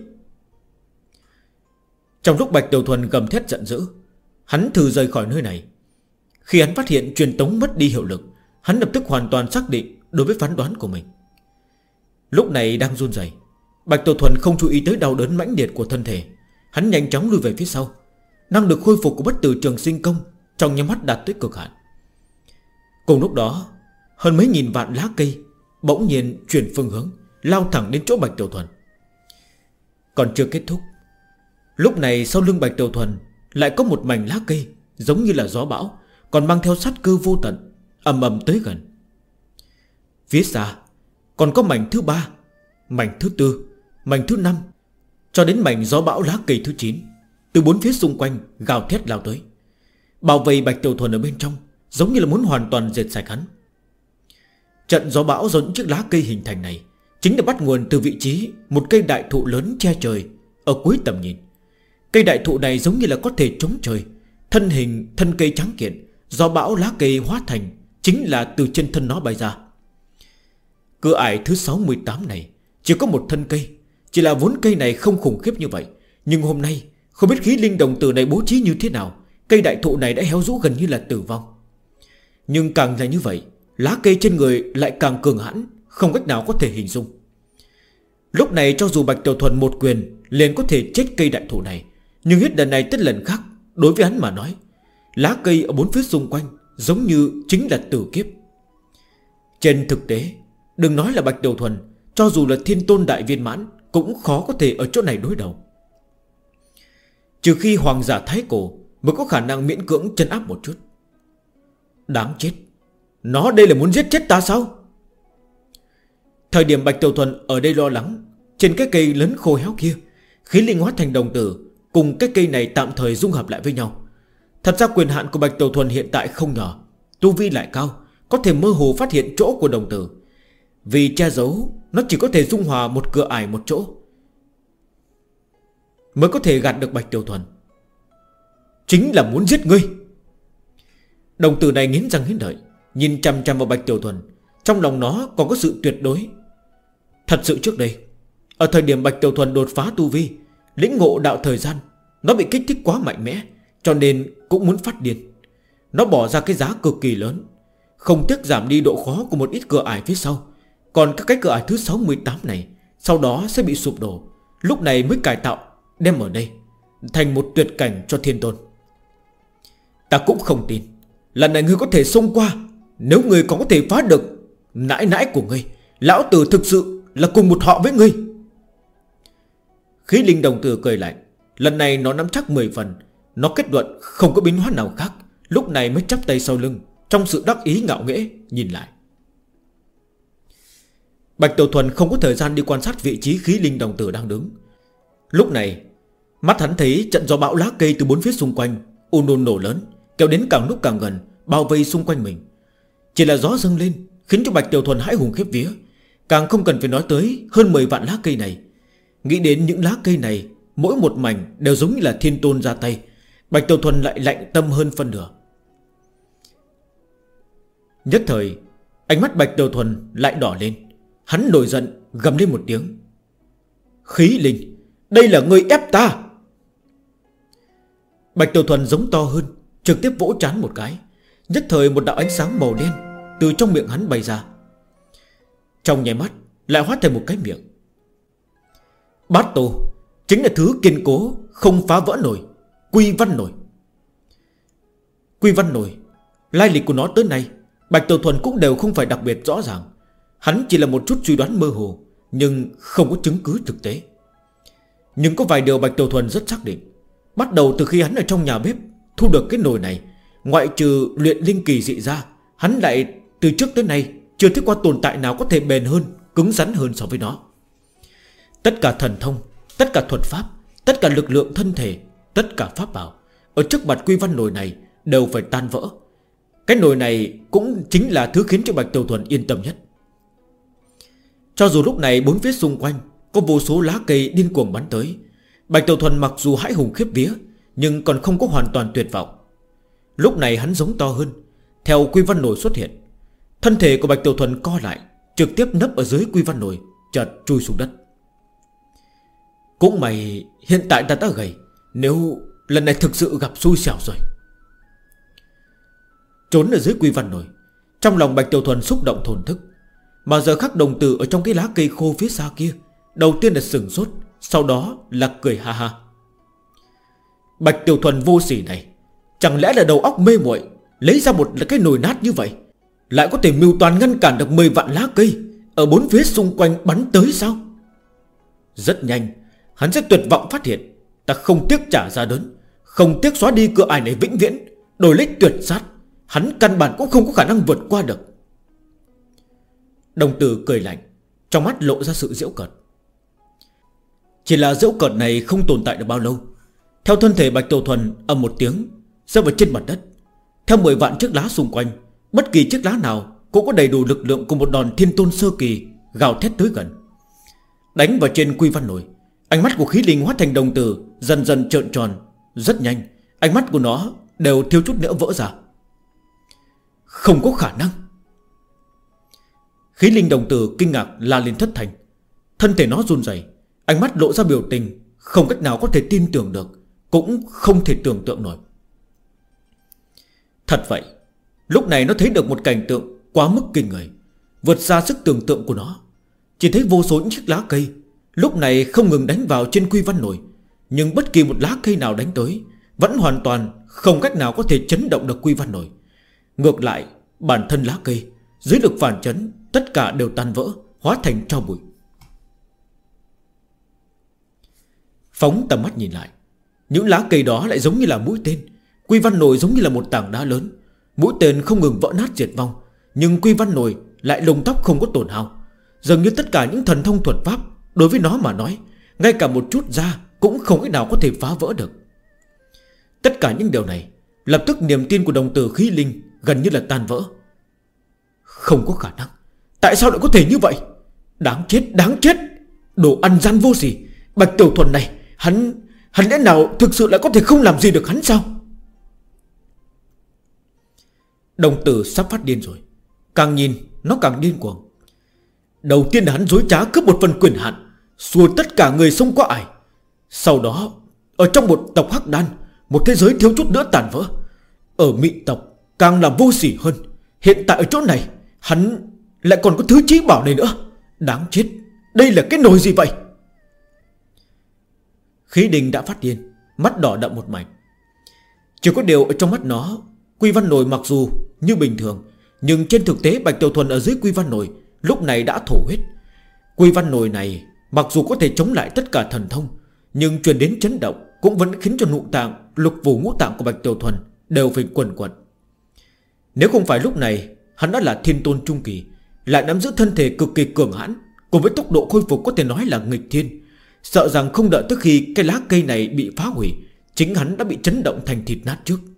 Trong lúc Bạch Tiểu Thuần gầm thét giận dữ, hắn thử rời khỏi nơi này. Khi hắn phát hiện truyền tống mất đi hiệu lực, hắn lập tức hoàn toàn xác định đối với phán đoán của mình. Lúc này đang run rẩy, Bạch Tiểu Thuần không chú ý tới đau đớn mãnh liệt của thân thể. Hắn nhanh chóng lùi về phía sau. Năng lực khôi phục của bất tử trường sinh công trong nhắm mắt đạt tới cực hạn. Cùng lúc đó, hơn mấy nghìn vạn lá cây bỗng nhiên chuyển phương hướng, lao thẳng đến chỗ Bạch Tiểu Thuần. Còn chưa kết thúc, lúc này sau lưng Bạch Tiểu Thuần lại có một mảnh lá cây giống như là gió bão, còn mang theo sát cơ vô tận, ầm ầm tới gần. Phía xa còn có mảnh thứ 3, mảnh thứ 4, mảnh thứ 5, cho đến mảnh gió bão lá cây thứ 9. Từ bốn phía xung quanh gào thét lao tới, bảo vệ Bạch Tiểu Thuần ở bên trong, giống như là muốn hoàn toàn diệt sạch hắn. Trận gió bão do những chiếc lá cây hình thành này chính là bắt nguồn từ vị trí một cây đại thụ lớn che trời ở cuối tầm nhìn. Cây đại thụ này giống như là có thể chống trời, thân cây trắng kiện, gió bão lá cây hóa thành chính là từ trên thân nó bay ra. Cửa ải thứ 68 này chỉ có một thân cây, chỉ là vốn cây này không khủng khiếp như vậy, nhưng hôm nay không biết khí linh đồng tử này bố trí như thế nào, cây đại thụ này đã héo rũ gần như là tử vong. Nhưng càng là như vậy, lá cây trên người lại càng cường hãn, không cách nào có thể hình dung. Lúc này cho dù Bạch Tiểu Thuần một quyền liền có thể chết cây đại thụ này, nhưng hết lần này tới lần khác, đối với hắn mà nói, lá cây ở bốn phía xung quanh giống như chính là tử kiếp. Trên thực tế, đừng nói là Bạch Tiểu Thuần, cho dù là thiên tôn đại viên mãn cũng khó có thể ở chỗ này đối đầu. Trừ khi hoàng giả thái cổ mới có khả năng miễn cưỡng trấn áp một chút. Đáng chết, nó đây là muốn giết chết ta sao? Thời điểm Bạch Tiểu Thuần ở đây lo lắng, trên cái cây lớn khô héo kia, khí linh hóa thành đồng tử cùng cái cây này tạm thời dung hợp lại với nhau. Thật ra quyền hạn của Bạch Tiểu Thuần hiện tại không nhỏ, tu vi lại cao, có thể mơ hồ phát hiện chỗ của đồng tử. Vì che giấu, nó chỉ có thể dung hòa một cửa ải một chỗ mới có thể gạt được Bạch Tiểu Thuần. Chính là muốn giết ngươi. Đồng tử này nghiến răng nghiến lợi, nhìn chằm chằm vào Bạch Tiểu Thuần. Trong lòng nó còn có sự tuyệt đối. Thật sự trước đây, ở thời điểm Bạch Tiểu Thuần đột phá tu vi, lĩnh ngộ đạo thời gian, nó bị kích thích quá mạnh mẽ, cho nên cũng muốn phát điên. Nó bỏ ra cái giá cực kỳ lớn, không tiếc giảm đi độ khó của một ít cửa ải phía sau. Còn các cái cửa ải thứ 68 này sau đó sẽ bị sụp đổ, lúc này mới cải tạo, đem ở đây thành một tuyệt cảnh cho thiên tôn. Ta cũng không tin lần này ngươi có thể xông qua. Nếu ngươi còn có thể phá được nãi nãi của ngươi, lão tử thực sự là cùng một họ với ngươi. Khí linh đồng tử cười lạnh. Lần này nó nắm chắc 10 phần. Nó kết luận không có biến hóa nào khác, lúc này mới chắp tay sau lưng, trong sự đắc ý ngạo nghễ nhìn lại. Bạch Tiểu Thuần không có thời gian đi quan sát vị trí khí linh đồng tử đang đứng. Lúc này mắt hắn thấy trận gió bão lá cây từ bốn phía xung quanh ùn ùn nổ lớn, kéo đến càng lúc càng gần, bao vây xung quanh mình. Chỉ là gió dâng lên khiến cho Bạch Tiểu Thuần hãi hùng khiếp vía. Càng không cần phải nói tới hơn 10 vạn lá cây này. Nghĩ đến những lá cây này, mỗi một mảnh đều giống như là thiên tôn ra tay, Bạch Tiểu Thuần lại lạnh tâm hơn phân nửa. Nhất thời ánh mắt Bạch Tiểu Thuần lại đỏ lên. Hắn nổi giận gầm lên một tiếng. Khí linh, đây là ngươi ép ta. Bạch Tiểu Thuần giống to hơn, trực tiếp vỗ trán một cái. Nhất thời một đạo ánh sáng màu đen từ trong miệng hắn bay ra, trong nháy mắt lại hóa thành một cái miệng. Bát Tô chính là thứ kiên cố không phá vỡ nổi, Quy Văn Nổi. Quy Văn Nổi, lai lịch của nó tới nay Bạch Tiểu Thuần cũng đều không phải đặc biệt rõ ràng. Hắn chỉ là một chút suy đoán mơ hồ, nhưng không có chứng cứ thực tế. Nhưng có vài điều Bạch Tiểu Thuần rất xác định. Bắt đầu từ khi hắn ở trong nhà bếp thu được cái nồi này, ngoại trừ luyện linh kỳ dị ra, hắn lại từ trước tới nay chưa thấy qua tồn tại nào có thể bền hơn, cứng rắn hơn so với nó. Tất cả thần thông, tất cả thuật pháp, tất cả lực lượng thân thể, tất cả pháp bảo ở trước mặt Quy Văn Nồi này đều phải tan vỡ. Cái nồi này cũng chính là thứ khiến cho Bạch Tiểu Thuần yên tâm nhất. Cho dù lúc này bốn phía xung quanh có vô số lá cây điên cuồng bắn tới, Bạch Tiểu Thuần mặc dù hãi hùng khiếp vía, nhưng còn không có hoàn toàn tuyệt vọng. Lúc này hắn giống to hơn. Theo Quy Văn Nồi xuất hiện, thân thể của Bạch Tiểu Thuần co lại, trực tiếp nấp ở dưới Quy Văn Nồi, chợt chui xuống đất. Cũng mày, hiện tại ta đã gầy, nếu lần này thực sự gặp xui xẻo rồi. Trốn ở dưới Quy Văn Nồi, trong lòng Bạch Tiểu Thuần xúc động thổn thức. Mà giờ khắc đồng tử ở trong cái lá cây khô phía xa kia, đầu tiên là sửng sốt, sau đó là cười ha ha. Bạch Tiểu Thuần vô sỉ này, chẳng lẽ là đầu óc mê muội, lấy ra một cái nồi nát như vậy, lại có thể mưu toàn ngăn cản được 10 vạn lá cây ở bốn phía xung quanh bắn tới sao? Rất nhanh, hắn sẽ tuyệt vọng phát hiện ta không tiếc trả giá đớn, không tiếc xóa đi cửa ải này vĩnh viễn, đổi lấy tuyệt sát, hắn căn bản cũng không có khả năng vượt qua được. Đồng tử cười lạnh, trong mắt lộ ra sự giễu cợt. Chỉ là giễu cợt này không tồn tại được bao lâu. Theo thân thể Bạch Tiểu Thuần ầm một tiếng rơi vào trên mặt đất. Theo 10 vạn chiếc lá xung quanh, bất kỳ chiếc lá nào cũng có đầy đủ lực lượng của một đòn thiên tôn sơ kỳ gào thét tới gần. Đánh vào trên Quy Văn Nồi, ánh mắt của khí linh hóa thành đồng tử dần dần trợn tròn. Rất nhanh, ánh mắt của nó đều thiếu chút nữa vỡ ra. Không có khả năng. Khí linh đồng tử kinh ngạc la lên thất thành. Thân thể nó run rẩy, ánh mắt lộ ra biểu tình không cách nào có thể tin tưởng được, cũng không thể tưởng tượng nổi. Thật vậy, lúc này nó thấy được một cảnh tượng quá mức kinh người, vượt xa sức tưởng tượng của nó. Chỉ thấy vô số những chiếc lá cây lúc này không ngừng đánh vào trên Quy Văn Nồi, nhưng bất kỳ một lá cây nào đánh tới vẫn hoàn toàn không cách nào có thể chấn động được Quy Văn Nồi. Ngược lại, bản thân lá cây dưới lực phản chấn tất cả đều tan vỡ, hóa thành tro bụi. Phóng tầm mắt nhìn lại, những lá cây đó lại giống như là mũi tên. Quy Văn Nồi giống như là một tảng đá lớn, mũi tên không ngừng vỡ nát diệt vong, nhưng Quy Văn Nồi lại lông tóc không có tổn hao. Dường như tất cả những thần thông thuật pháp đối với nó mà nói, ngay cả một chút da cũng không cách nào có thể phá vỡ được. Tất cả những điều này lập tức niềm tin của đồng tử khí linh gần như là tan vỡ. Không có khả năng, tại sao lại có thể như vậy? Đáng chết, đáng chết. Đồ ăn gian vô sỉ. Bạch Tiểu Thuần này, Hắn lẽ nào thực sự lại có thể không làm gì được hắn sao? Đồng tử sắp phát điên rồi, càng nhìn nó càng điên cuồng. Đầu tiên là hắn dối trá cướp một phần quyền hạn, xua tất cả người xông qua ải. Sau đó ở trong một tộc Hắc Đan, một thế giới thiếu chút nữa tàn vỡ. Ở Mị tộc càng làm vô sỉ hơn. Hiện tại ở chỗ này hắn lại còn có thứ trí bảo này nữa. Đáng chết, đây là cái nồi gì vậy? Khí đình đã phát điên, mắt đỏ đậm một mảnh. Chỉ có điều ở trong mắt nó, Quy Văn Nồi mặc dù như bình thường, nhưng trên thực tế Bạch Tiểu Thuần ở dưới Quy Văn Nồi lúc này đã thổ huyết. Quy Văn Nồi này mặc dù có thể chống lại tất cả thần thông, nhưng truyền đến chấn động cũng vẫn khiến cho nội tạng, lục phủ ngũ tạng của Bạch Tiểu Thuần đều phải quần quật. Nếu không phải lúc này hắn đã là thiên tôn trung kỳ, lại nắm giữ thân thể cực kỳ cường hãn, cùng với tốc độ khôi phục có thể nói là nghịch thiên, sợ rằng không đợi tới khi cái lá cây này bị phá hủy, chính hắn đã bị chấn động thành thịt nát trước.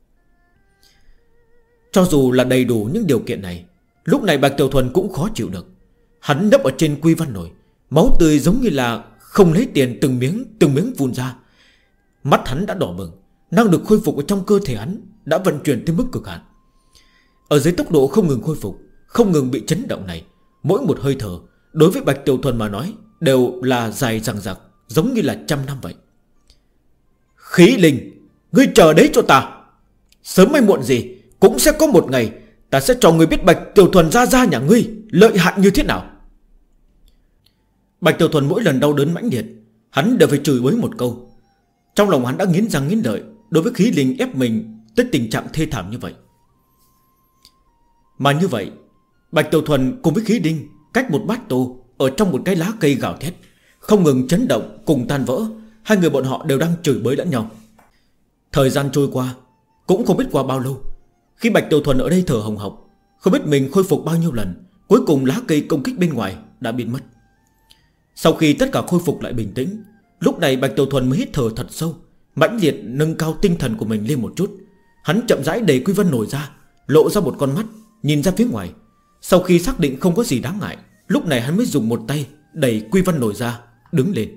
Cho dù là đầy đủ những điều kiện này, lúc này Bạch Tiểu Thuần cũng khó chịu được. Hắn nấp ở trên Quy Văn Nồi, máu tươi giống như là không lấy tiền từng miếng vun ra. Mắt hắn đã đỏ bừng, năng lực khôi phục ở trong cơ thể hắn đã vận chuyển tới mức cực hạn. Ở dưới tốc độ không ngừng khôi phục, không ngừng bị chấn động này, mỗi một hơi thở đối với Bạch Tiểu Thuần mà nói đều là dài dằng dặc, giống như là 100 năm vậy. Khí linh, ngươi chờ đấy cho ta. Sớm hay muộn gì cũng sẽ có một ngày ta sẽ cho ngươi biết Bạch Tiểu Thuần ra nhà ngươi lợi hại như thế nào. Bạch Tiểu Thuần mỗi lần đau đớn mãnh liệt, hắn đều phải chửi bới một câu. Trong lòng hắn đã nghiến răng nghiến lợi đối với khí linh ép mình tới tình trạng thê thảm như vậy. Mà như vậy, Bạch Tiểu Thuần cùng với khí linh cách một bát tô ở trong một cái lá cây gào thét, không ngừng chấn động cùng tan vỡ. Hai người bọn họ đều đang chửi bới lẫn nhau. Thời gian trôi qua cũng không biết qua bao lâu. Khi Bạch Tiểu Thuần ở đây thở hồng hộc, không biết mình khôi phục bao nhiêu lần, Cuối cùng lá cây công kích bên ngoài đã biến mất. Sau khi tất cả khôi phục lại bình tĩnh, lúc này Bạch Tiểu Thuần mới hít thở thật sâu, mãnh liệt nâng cao tinh thần của mình lên một chút. Hắn chậm rãi đẩy Quy Vân Nổi ra, lộ ra một con mắt, nhìn ra phía ngoài. Sau khi xác định không có gì đáng ngại, lúc này hắn mới dùng một tay đẩy Quy Vân Nổi ra, đứng lên.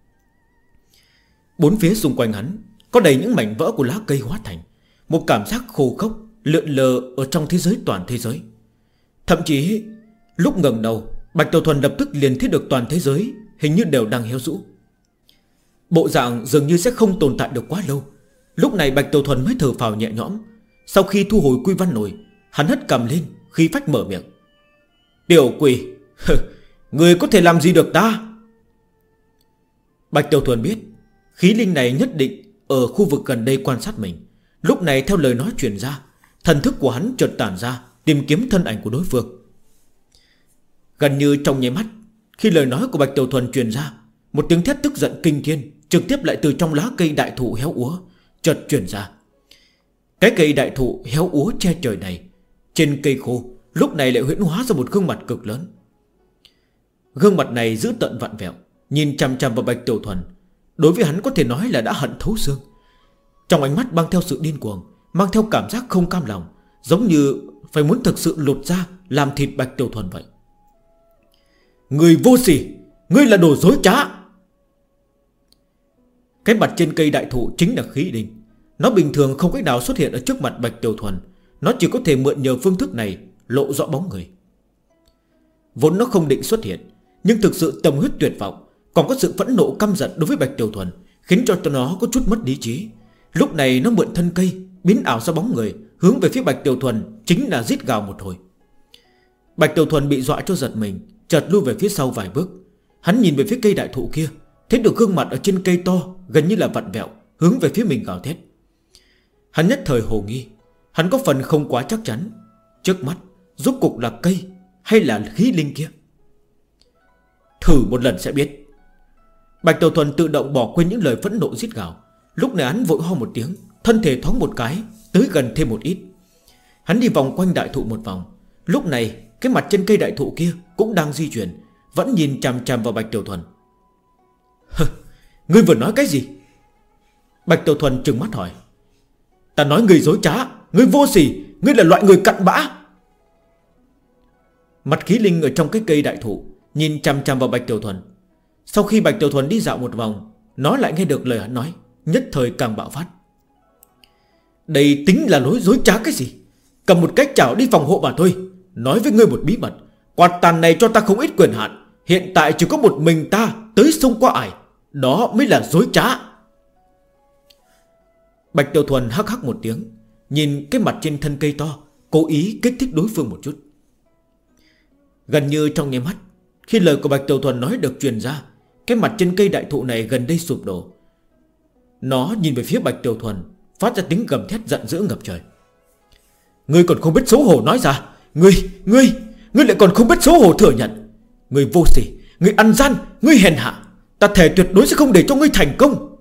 Bốn phía xung quanh hắn có đầy những mảnh vỡ của lá cây hóa thành. Một cảm giác khô khốc lượn lờ ở trong thế giới toàn thế giới. Thậm chí lúc ngẩng đầu, Bạch Tiểu Thuần lập tức liền thấy được toàn thế giới hình như đều đang héo rũ. Bộ dạng dường như sẽ không tồn tại được quá lâu. Lúc này Bạch Tiểu Thuần mới thở phào nhẹ nhõm. Sau khi thu hồi Quy Văn Nổi, hắn hất cầm lên, khí phách mở miệng. Tiểu quỷ, người có thể làm gì được ta? Bạch Tiểu Thuần biết khí linh này nhất định ở khu vực gần đây quan sát mình. Lúc này theo lời nói truyền ra, thần thức của hắn chợt tản ra, tìm kiếm thân ảnh của đối phương. Gần như trong nháy mắt, khi lời nói của Bạch Tiểu Thuần truyền ra, một tiếng thét tức giận kinh thiên trực tiếp lại từ trong lá cây đại thụ héo úa chợt truyền ra. Cái cây đại thụ héo úa che trời này, trên cây khô lúc này lại huyễn hóa ra một gương mặt cực lớn. Gương mặt này giữ tận vặn vẹo, nhìn chằm chằm vào Bạch Tiểu Thuần. Đối với hắn có thể nói là đã hận thấu xương. Trong ánh mắt mang theo sự điên cuồng, mang theo cảm giác không cam lòng, giống như phải muốn thực sự lột ra làm thịt Bạch Tiểu Thuần vậy. Người vô sỉ, ngươi là đồ dối trá. Cái mặt trên cây đại thụ chính là khí linh. Nó bình thường không cách nào xuất hiện ở trước mặt Bạch Tiểu Thuần. Nó chỉ có thể mượn nhờ phương thức này lộ rõ bóng người. Vốn nó không định xuất hiện, nhưng thực sự tâm huyết tuyệt vọng, còn có sự phẫn nộ căm giận đối với Bạch Tiểu Thuần, khiến cho nó có chút mất lý trí. Lúc này nó mượn thân cây biến ảo ra bóng người, hướng về phía Bạch Tiểu Thuần chính là rít gào một hồi. Bạch Tiểu Thuần bị dọa cho giật mình, chợt lui về phía sau vài bước. Hắn nhìn về phía cây đại thụ kia, thấy được gương mặt ở trên cây to gần như là vặn vẹo, hướng về phía mình gào thét. Hắn nhất thời hồ nghi. Hắn có phần không quá chắc chắn, trước mắt rốt cục là cây hay là khí linh kia. Thử một lần sẽ biết. Bạch Tiểu Thuần tự động bỏ quên những lời phẫn nộ rít gào. Lúc này hắn vội ho một tiếng, thân thể thoáng một cái tới gần thêm một ít. Hắn đi vòng quanh đại thụ một vòng. Lúc này cái mặt trên cây đại thụ kia cũng đang di chuyển, vẫn nhìn chằm chằm vào Bạch Tiểu Thuần. Ngươi vừa nói cái gì? Bạch Tiểu Thuần trừng mắt hỏi. Ta nói ngươi dối trá, ngươi vô sỉ, ngươi là loại người cặn bã. Mặt khí linh ở trong cái cây đại thụ nhìn chằm chằm vào Bạch Tiểu Thuần. Sau khi Bạch Tiểu Thuần đi dạo một vòng, nó lại nghe được lời hắn nói, nhất thời càng bạo phát. Đây tính là lối dối trá cái gì? Cầm một cái chảo đi phòng hộ mà thôi. Nói với ngươi một bí mật, quạt tàn này cho ta không ít quyền hạn. Hiện tại chỉ có một mình ta tới sông qua ải, đó mới là dối trá. Bạch Tiểu Thuần hắc hắc một tiếng, nhìn cái mặt trên thân cây to, cố ý kích thích đối phương một chút. Gần như trong nháy mắt, khi lời của Bạch Tiểu Thuần nói được truyền ra, cái mặt trên cây đại thụ này gần đây sụp đổ. Nó nhìn về phía Bạch Tiểu Thuần, phát ra tiếng gầm thét giận dữ ngập trời. Ngươi còn không biết xấu hổ nói ra. Ngươi lại còn không biết xấu hổ thừa nhận. Ngươi vô sỉ, ngươi ăn gian, ngươi hèn hạ. Ta thề tuyệt đối sẽ không để cho ngươi thành công.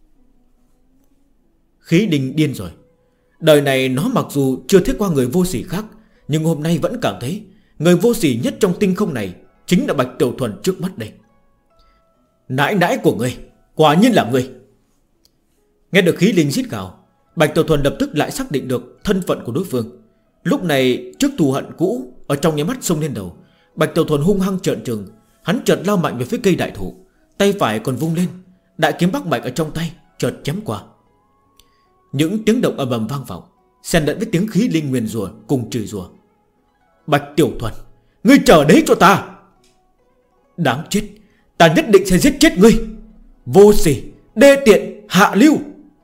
Khí đình điên rồi. Đời này nó mặc dù chưa thấy qua người vô sỉ khác, nhưng hôm nay vẫn cảm thấy người vô sỉ nhất trong tinh không này chính là Bạch Tiểu Thuần trước mắt đây. Nãi nãi của ngươi, quả nhiên là ngươi. Nghe được khí linh rít gào, Bạch Tiểu Thuần lập tức lại xác định được thân phận của đối phương. Lúc này trước thù hận cũ ở trong nháy mắt xông lên đầu, Bạch Tiểu Thuần hung hăng trợn trừng. Hắn chợt lao mạnh về phía cây đại thụ, tay phải còn vung lên, đại kiếm bắc bạch ở trong tay chợt chém qua. Những tiếng động ầm ầm vang vọng, xen lẫn với tiếng khí linh nguyền rủa cùng chửi rủa. Bạch Tiểu Thuần, ngươi chờ đấy cho ta. Đáng chết, ta nhất định sẽ giết chết ngươi. Vô sỉ, đê tiện, hạ lưu.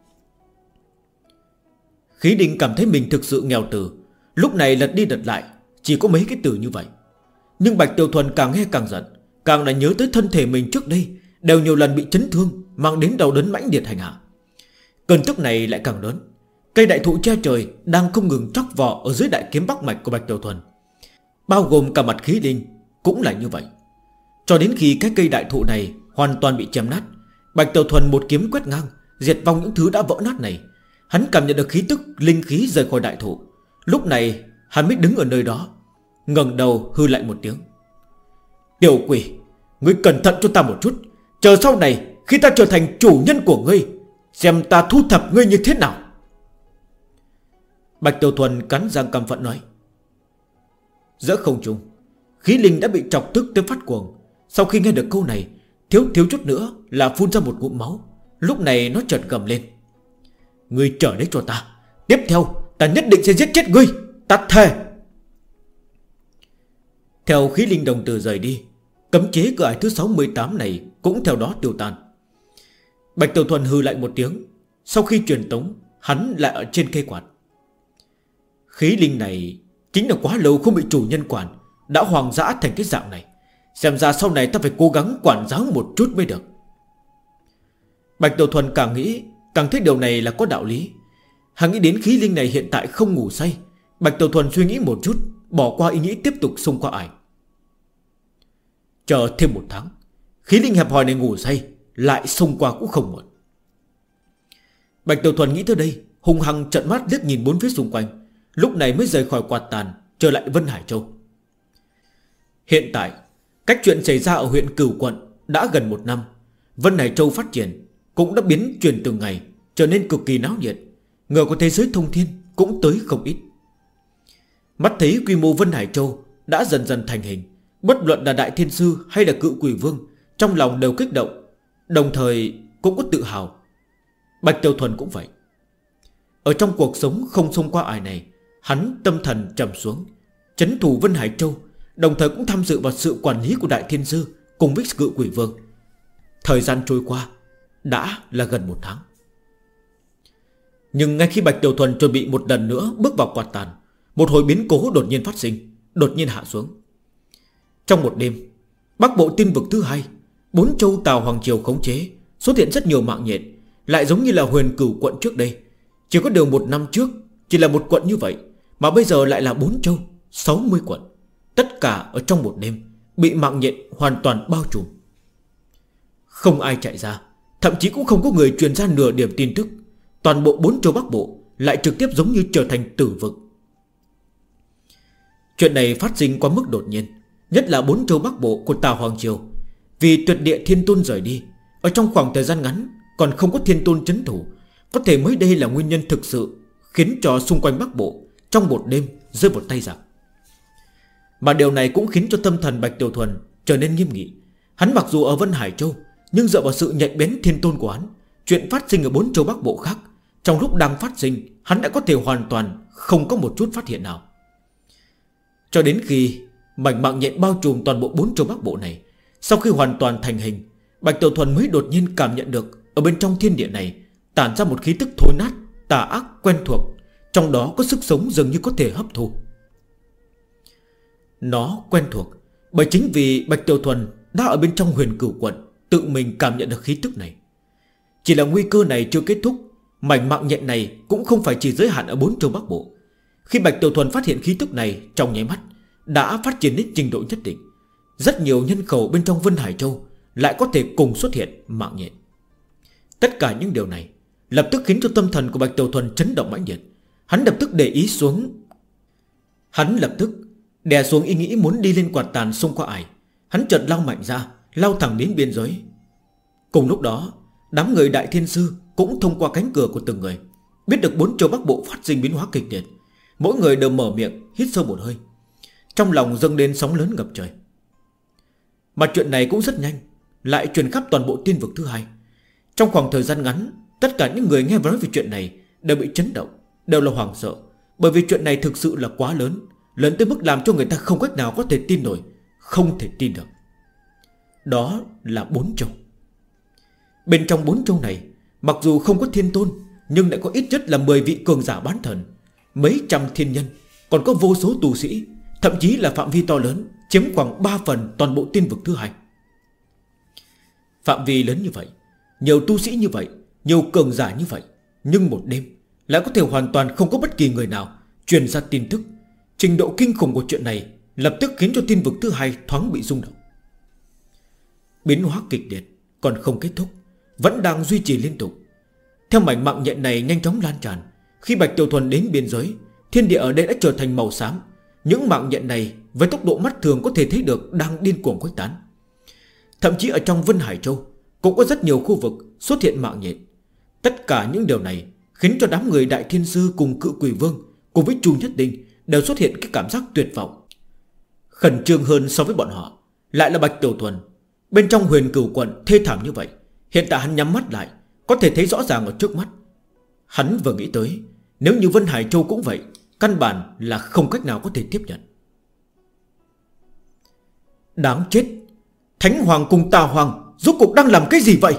Khí đình cảm thấy mình thực sự nghèo từ. Lúc này lật đi lật lại chỉ có mấy cái từ như vậy. Nhưng Bạch Tiểu Thuần càng nghe càng giận, càng là nhớ tới thân thể mình trước đây đều nhiều lần bị chấn thương, mang đến đau đớn mãnh liệt hành hạ. Cơn tức này lại càng lớn. Cây đại thụ che trời đang không ngừng chóc vỏ ở dưới đại kiếm bắc mạch của Bạch Tiểu Thuần, bao gồm cả mặt khí linh cũng là như vậy. Cho đến khi cái cây đại thụ này hoàn toàn bị chém nát, Bạch Tiểu Thuần một kiếm quét ngang, diệt vong những thứ đã vỡ nát này. Hắn cảm nhận được khí tức linh khí rời khỏi đại thụ. Lúc này hắn mới đứng ở nơi đó, ngẩng đầu hư lại một tiếng. Tiểu quỷ, ngươi cẩn thận cho ta một chút. Chờ sau này khi ta trở thành chủ nhân của ngươi, xem ta thu thập ngươi như thế nào. Bạch Tiểu Thuần cắn răng căm phẫn nói. Giữa không trung, khí linh đã bị chọc tức tới phát cuồng. Sau khi nghe được câu này, thiếu chút nữa là phun ra một ngụm máu. Lúc này nó chợt gầm lên. Ngươi trở đấy cho ta. Tiếp theo ta nhất định sẽ giết chết ngươi. Ta thề. Theo khí linh đồng tử rời đi, cấm chế cửa ải thứ 68 này cũng theo đó tiêu tan. Bạch Tiểu Thuần hư lại một tiếng. Sau khi truyền tống, hắn lại ở trên cây quạt. Khí linh này chính là quá lâu không bị chủ nhân quản, đã hoang dã thành cái dạng này. Xem ra sau này ta phải cố gắng quản giáo một chút mới được. Bạch Tiểu Thuần càng nghĩ càng thấy điều này là có đạo lý. Hắn nghĩ đến khí linh này hiện tại không ngủ say. Bạch Tiểu Thuần suy nghĩ một chút, bỏ qua ý nghĩ tiếp tục xông qua ải. Chờ thêm một tháng, khí linh hẹp hòi này ngủ say, lại xông qua cũng không muộn. Bạch Tiểu Thuần nghĩ tới đây, hung hăng trợn mắt liếc nhìn bốn phía xung quanh. Lúc này mới rời khỏi quạt tàn, trở lại Vân Hải Châu. Hiện tại, cách chuyện xảy ra ở huyện Cửu Quận đã gần 1 năm. Vân Hải Châu phát triển cũng đã biến chuyển từng ngày, trở nên cực kỳ náo nhiệt. Người của thế giới thông thiên cũng tới không ít. Mắt thấy quy mô Vân Hải Châu đã dần dần thành hình, bất luận là Đại Thiên Sư hay là Cự Quỷ Vương trong lòng đều kích động, đồng thời cũng có tự hào. Bạch Tiểu Thuần cũng vậy. Ở trong cuộc sống không xông qua ải này, hắn tâm thần trầm xuống, trấn thủ Vân Hải Châu, đồng thời cũng tham dự vào sự quản lý của Đại Thiên Sư cùng với Cự Quỷ Vương. Thời gian trôi qua đã là gần 1 tháng. Nhưng ngay khi Bạch Tiểu Thuần chuẩn bị một lần nữa bước vào quạt tàn, một hồi biến cố đột nhiên phát sinh, đột nhiên hạ xuống. Trong một đêm, Bắc Bộ Tiên Vực thứ 2, 4 châu Tào Hoàng Triều khống chế, xuất hiện rất nhiều mạng nhện, lại giống như là huyền Cửu Quận trước đây. Chỉ có điều 1 năm trước chỉ là một quận như vậy, mà bây giờ lại là 4 châu, 60 quận. Tất cả ở trong một đêm bị mạng nhện hoàn toàn bao trùm. Không ai chạy ra, thậm chí cũng không có người truyền ra nửa điểm tin tức. Toàn bộ 4 châu Bắc Bộ lại trực tiếp giống như trở thành tử vực. Chuyện này phát sinh quá mức đột nhiên, nhất là 4 châu Bắc Bộ của Tào Hoàng Triều. Vì tuyệt địa Thiên Tôn rời đi, ở trong khoảng thời gian ngắn còn không có Thiên Tôn trấn thủ. Có thể mới đây là nguyên nhân thực sự khiến cho xung quanh Bắc Bộ trong một đêm rơi vào tay giặc. Mà điều này cũng khiến cho tâm thần Bạch Tiểu Thuần trở nên nghiêm nghị. Hắn mặc dù ở Vân Hải Châu, nhưng dựa vào sự nhạy bén Thiên Tôn của hắn, chuyện phát sinh ở 4 châu Bắc Bộ khác, trong lúc đang phát sinh, hắn đã có thể hoàn toàn không có một chút phát hiện nào. Cho đến khi mảnh mạng nhện bao trùm toàn bộ 4 châu Bắc Bộ này, sau khi hoàn toàn thành hình, Bạch Tiểu Thuần mới đột nhiên cảm nhận được ở bên trong thiên địa này tản ra một khí tức thối nát, tà ác quen thuộc, trong đó có sức sống dường như có thể hấp thu. Nó quen thuộc bởi chính vì Bạch Tiểu Thuần đã ở bên trong huyền Cửu Quận, tự mình cảm nhận được khí tức này. Chỉ là nguy cơ này chưa kết thúc, mảnh mạng nhện này cũng không phải chỉ giới hạn ở 4 châu Bắc Bộ. Khi Bạch Tiểu Thuần phát hiện khí tức này, trong nháy mắt đã phát triển đến trình độ nhất định. Rất nhiều nhân khẩu bên trong Vân Hải Châu lại có thể cùng xuất hiện mạng nhện. Tất cả những điều này lập tức khiến cho tâm thần của Bạch Tiểu Thuần chấn động mãnh liệt. Hắn lập tức để ý xuống. Hắn lập tức đè xuống ý nghĩ muốn đi lên quạt tàn xông qua ải. Hắn chợt lao mạnh ra, lao thẳng đến biên giới. Cùng lúc đó, đám người Đại Thiên Sư cũng thông qua cánh cửa của từng người, biết được 4 châu Bắc Bộ phát sinh biến hóa kịch liệt. Mỗi người đều mở miệng hít sâu một hơi, trong lòng dâng lên sóng lớn ngập trời. Mà chuyện này cũng rất nhanh lại truyền khắp toàn bộ Tiên Vực thứ 2. Trong khoảng thời gian ngắn, tất cả những người nghe nói về chuyện này đều bị chấn động, đều là hoảng sợ. Bởi vì chuyện này thực sự là quá lớn, lớn tới mức làm cho người ta không cách nào có thể tin nổi, không thể tin được. Đó là 4 châu. Bên trong 4 châu này, mặc dù không có Thiên Tôn, nhưng lại có ít nhất là 10 vị cường giả bán thần, mấy trăm thiên nhân, còn có vô số tu sĩ, thậm chí là phạm vi to lớn, chiếm khoảng 3 phần toàn bộ Tiên Vực thứ 2. Phạm vi lớn như vậy, nhiều tu sĩ như vậy, nhiều cường giả như vậy, nhưng một đêm lại có thể hoàn toàn không có bất kỳ người nào truyền ra tin tức. Trình độ kinh khủng của chuyện này lập tức khiến cho Tiên Vực thứ 2 thoáng bị rung động. Biến hóa kịch liệt còn không kết thúc, vẫn đang duy trì liên tục. Theo mảnh mạng nhện này nhanh chóng lan tràn, khi Bạch Tiểu Thuần đến biên giới, thiên địa ở đây đã trở thành màu xám. Những mạng nhện này với tốc độ mắt thường có thể thấy được đang điên cuồng khuếch tán. Thậm chí ở trong Vân Hải Châu cũng có rất nhiều khu vực xuất hiện mạng nhện. Tất cả những điều này khiến cho đám người Đại Thiên Sư cùng Cự Quỷ Vương cùng với Chu Nhất Tinh đều xuất hiện cái cảm giác tuyệt vọng. Khẩn trương hơn so với bọn họ lại là Bạch Tiểu Thuần. Bên trong Huyền Cửu Quận thê thảm như vậy, hiện tại hắn nhắm mắt lại có thể thấy rõ ràng ở trước mắt. Hắn vừa nghĩ tới, nếu như Vân Hải Châu cũng vậy, căn bản là không cách nào có thể tiếp nhận. Đáng chết, Thánh Hoàng cùng Tà Hoàng rốt cuộc đang làm cái gì vậy?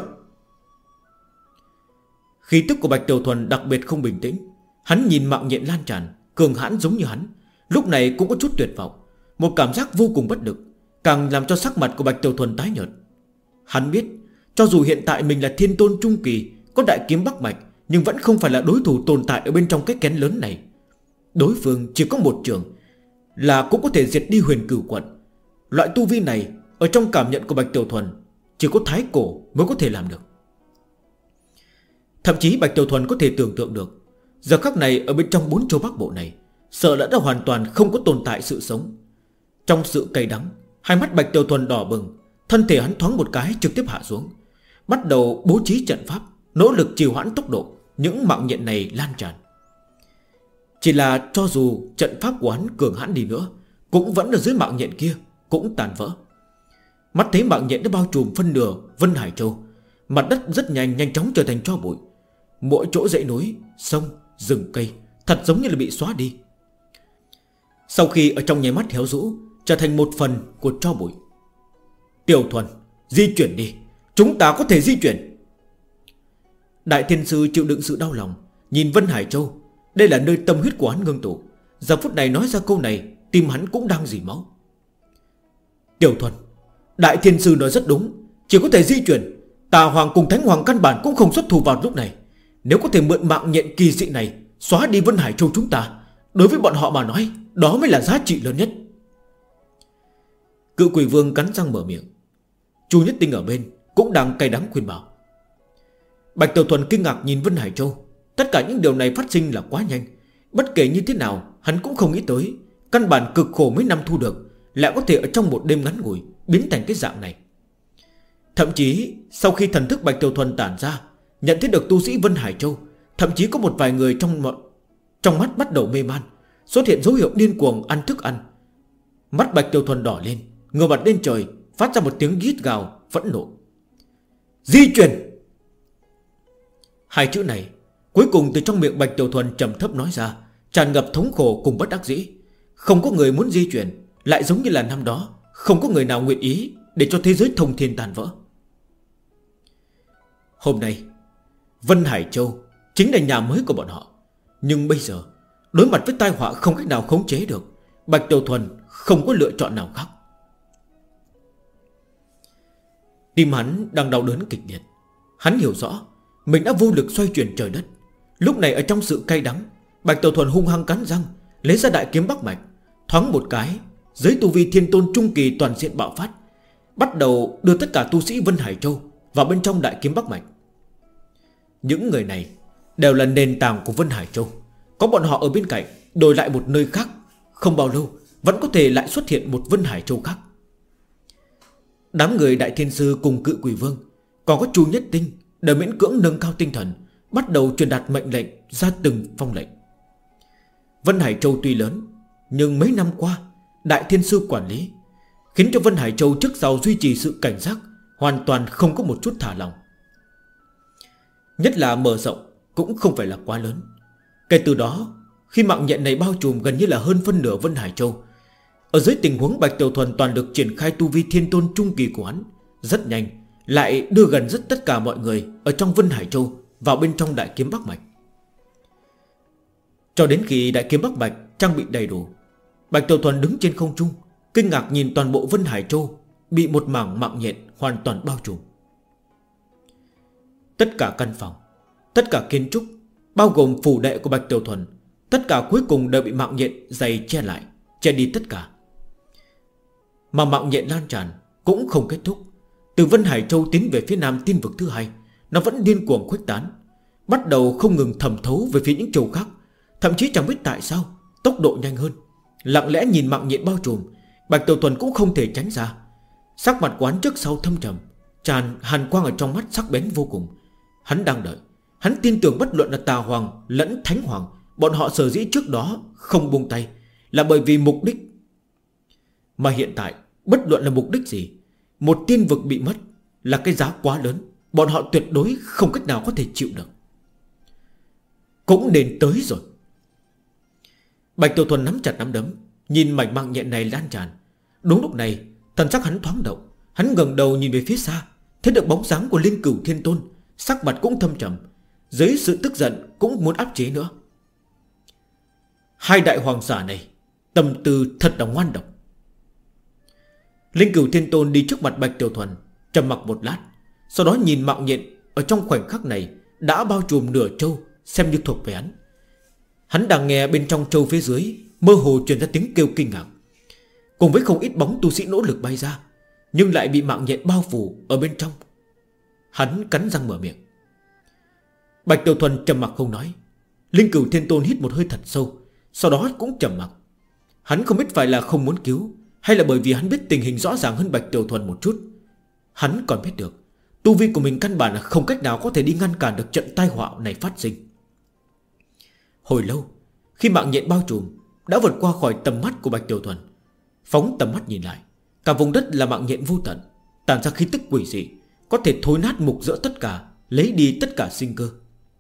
Khí tức của Bạch Tiểu Thuần đặc biệt không bình tĩnh. Hắn nhìn mạng nhện lan tràn, cường hãn giống như hắn, lúc này cũng có chút tuyệt vọng, một cảm giác vô cùng bất lực, càng làm cho sắc mặt của Bạch Tiểu Thuần tái nhợt. Hắn biết, cho dù hiện tại mình là Thiên Tôn Trung Kỳ, có đại kiếm Bắc Mạch, nhưng vẫn không phải là đối thủ tồn tại ở bên trong cái kén lớn này. Đối phương chỉ có một trường là cũng có thể diệt đi Huyền Cửu Quận. Loại tu vi này ở trong cảm nhận của Bạch Tiểu Thuần chỉ có Thái Cổ mới có thể làm được. Thậm chí Bạch Tiểu Thuần có thể tưởng tượng được, giờ khắc này ở bên trong 4 châu Bắc Bộ này, sợ đã hoàn toàn không có tồn tại sự sống. Trong sự cay đắng, hai mắt Bạch Tiểu Thuần đỏ bừng, thân thể hắn thoáng một cái trực tiếp hạ xuống, bắt đầu bố trí trận pháp, nỗ lực trì hoãn tốc độ những mạng nhện này lan tràn. Chỉ là cho dù trận pháp của hắn cường hãn đi nữa, cũng vẫn ở dưới mạng nhện kia cũng tàn vỡ. Mắt thấy mạng nhện đã bao trùm phân nửa Vân Hải Châu, mặt đất rất nhanh chóng trở thành tro bụi. Mỗi chỗ dãy núi, sông, rừng cây thật giống như là bị xóa đi. Sau khi ở trong nháy mắt héo rũ, trở thành một phần của tro bụi. Tiểu Thuần, di chuyển đi, chúng ta có thể di chuyển. Đại Thiên Sư chịu đựng sự đau lòng, nhìn Vân Hải Châu, đây là nơi tâm huyết của hắn ngưng tụ. Giờ phút này nói ra câu này, tim hắn cũng đang dỉ máu. Tiểu Thuần, Đại Thiên Sư nói rất đúng, chỉ có thể di chuyển. Tà Hoàng cùng Thánh Hoàng căn bản cũng không xuất thủ vào lúc này. Nếu có thể mượn mạng nhện kỳ dị này xóa đi Vân Hải Châu chúng ta, đối với bọn họ mà nói, đó mới là giá trị lớn nhất. Cự Quỷ Vương cắn răng mở miệng. Chu Nhất Tinh ở bên cũng đang cay đắng khuyên bảo. Bạch Tiểu Thuần kinh ngạc nhìn Vân Hải Châu. Tất cả những điều này phát sinh là quá nhanh. Bất kể như thế nào hắn cũng không nghĩ tới, căn bản cực khổ mấy năm thu được lại có thể ở trong một đêm ngắn ngủi biến thành cái dạng này. Thậm chí sau khi thần thức Bạch Tiểu Thuần tản ra, nhận thấy được tu sĩ Vân Hải Châu, thậm chí có một vài người trong mắt bắt đầu mê man, xuất hiện dấu hiệu điên cuồng ăn thức ăn. Mắt Bạch Tiểu Thuần đỏ lên, ngửa mặt lên trời, phát ra một tiếng rít gào phẫn nộ. Di chuyển! Hai chữ này cuối cùng từ trong miệng Bạch Tiểu Thuần trầm thấp nói ra, tràn ngập thống khổ cùng bất đắc dĩ. Không có người muốn di chuyển, lại giống như là năm đó, không có người nào nguyện ý để cho thế giới thông thiên tàn vỡ. Hôm nay Vân Hải Châu chính là nhà mới của bọn họ. Nhưng bây giờ đối mặt với tai họa không cách nào khống chế được, Bạch Tiểu Thuần không có lựa chọn nào khác. Tim hắn đang đau đớn kịch liệt. Hắn hiểu rõ mình đã vô lực xoay chuyển trời đất. Lúc này ở trong sự cay đắng, Bạch Tiểu Thuần hung hăng cắn răng, lấy ra đại kiếm Bắc Mạch, thoáng một cái, dưới tu vi Thiên Tôn Trung Kỳ toàn diện bạo phát, bắt đầu đưa tất cả tu sĩ Vân Hải Châu vào bên trong đại kiếm Bắc Mạch. Những người này đều là nền tảng của Vân Hải Châu. Có bọn họ ở bên cạnh, đổi lại một nơi khác, không bao lâu vẫn có thể lại xuất hiện một Vân Hải Châu khác. Đám người Đại Thiên Sư cùng Cự Quỷ Vương, còn có Chu Nhất Tinh, đều miễn cưỡng nâng cao tinh thần, bắt đầu truyền đạt mệnh lệnh ra từng phong lệnh. Vân Hải Châu tuy lớn, nhưng mấy năm qua Đại Thiên Sư quản lý, khiến cho Vân Hải Châu trước sau duy trì sự cảnh giác, hoàn toàn không có một chút thả lỏng. Nhất là mở rộng cũng không phải là quá lớn. Kể từ đó, khi mạng nhện này bao trùm gần như là hơn phân nửa Vân Hải Châu, ở dưới tình huống Bạch Tiểu Thuần toàn lực triển khai tu vi Thiên Tôn Trung Kỳ của hắn, rất nhanh lại đưa gần rất tất cả mọi người ở trong Vân Hải Châu vào bên trong đại kiếm Bắc Mạch. Cho đến khi đại kiếm Bắc Mạch trang bị đầy đủ, Bạch Tiểu Thuần đứng trên không trung, kinh ngạc nhìn toàn bộ Vân Hải Châu bị một mảng mạng nhện hoàn toàn bao trùm. Tất cả căn phòng, tất cả kiến trúc, bao gồm phủ đệ của Bạch Tiểu Thuần, tất cả cuối cùng đều bị mạng nhện dày che lại, che đi tất cả. Mà mạng nhện lan tràn cũng không kết thúc. Từ Vân Hải Châu tiến về phía nam tiên vực thứ hai, nó vẫn điên cuồng khuếch tán, bắt đầu không ngừng thẩm thấu về phía những châu khác. Thậm chí chẳng biết tại sao tốc độ nhanh hơn. Lặng lẽ nhìn mạng nhện bao trùm, Bạch Tiểu Thuần cũng không thể tránh ra. Sắc mặt quán trước sau thâm trầm, tràn hàn quang ở trong mắt sắc bén vô cùng. Hắn đang đợi. Hắn tin tưởng bất luận là Tà Hoàng lẫn Thánh Hoàng, bọn họ sở dĩ trước đó không buông tay là bởi vì mục đích. Mà hiện tại bất luận là mục đích gì, một tiên vực bị mất là cái giá quá lớn, bọn họ tuyệt đối không cách nào có thể chịu được. Cũng đến tới rồi. Bạch Tiểu Thuần nắm chặt nắm đấm, nhìn mảnh mạng nhện này lan tràn. Đúng lúc này thần sắc hắn thoáng động. Hắn ngẩng đầu nhìn về phía xa, thấy được bóng dáng của Linh Cửu Thiên Tôn, sắc mặt cũng thâm trầm, dưới sự tức giận cũng muốn áp chế nữa. Hai đại hoàng giả này tâm tư thật là ngoan độc. Linh Cửu Thiên Tôn đi trước mặt Bạch Tiểu Thuần, trầm mặc một lát, sau đó nhìn mạng nhện ở trong khoảnh khắc này đã bao trùm nửa châu, xem như thuộc về hắn. Hắn đang nghe bên trong châu phía dưới mơ hồ truyền ra tiếng kêu kinh ngạc, cùng với không ít bóng tu sĩ nỗ lực bay ra, nhưng lại bị mạng nhện bao phủ ở bên trong. Hắn cắn răng mở miệng. Bạch Tiểu Thuần trầm mặc không nói. Linh Cửu Thiên Tôn hít một hơi thật sâu, sau đó cũng trầm mặc. Hắn không biết phải là không muốn cứu, hay là bởi vì hắn biết tình hình rõ ràng hơn Bạch Tiểu Thuần một chút. Hắn còn biết được tu vi của mình căn bản là không cách nào có thể đi ngăn cản được trận tai họa này phát sinh. Hồi lâu, khi mạng nhện bao trùm đã vượt qua khỏi tầm mắt của Bạch Tiểu Thuần, phóng tầm mắt nhìn lại, cả vùng đất là mạng nhện vô tận, tản ra khí tức quỷ dị, có thể thối nát mục rỡ tất cả, lấy đi tất cả sinh cơ.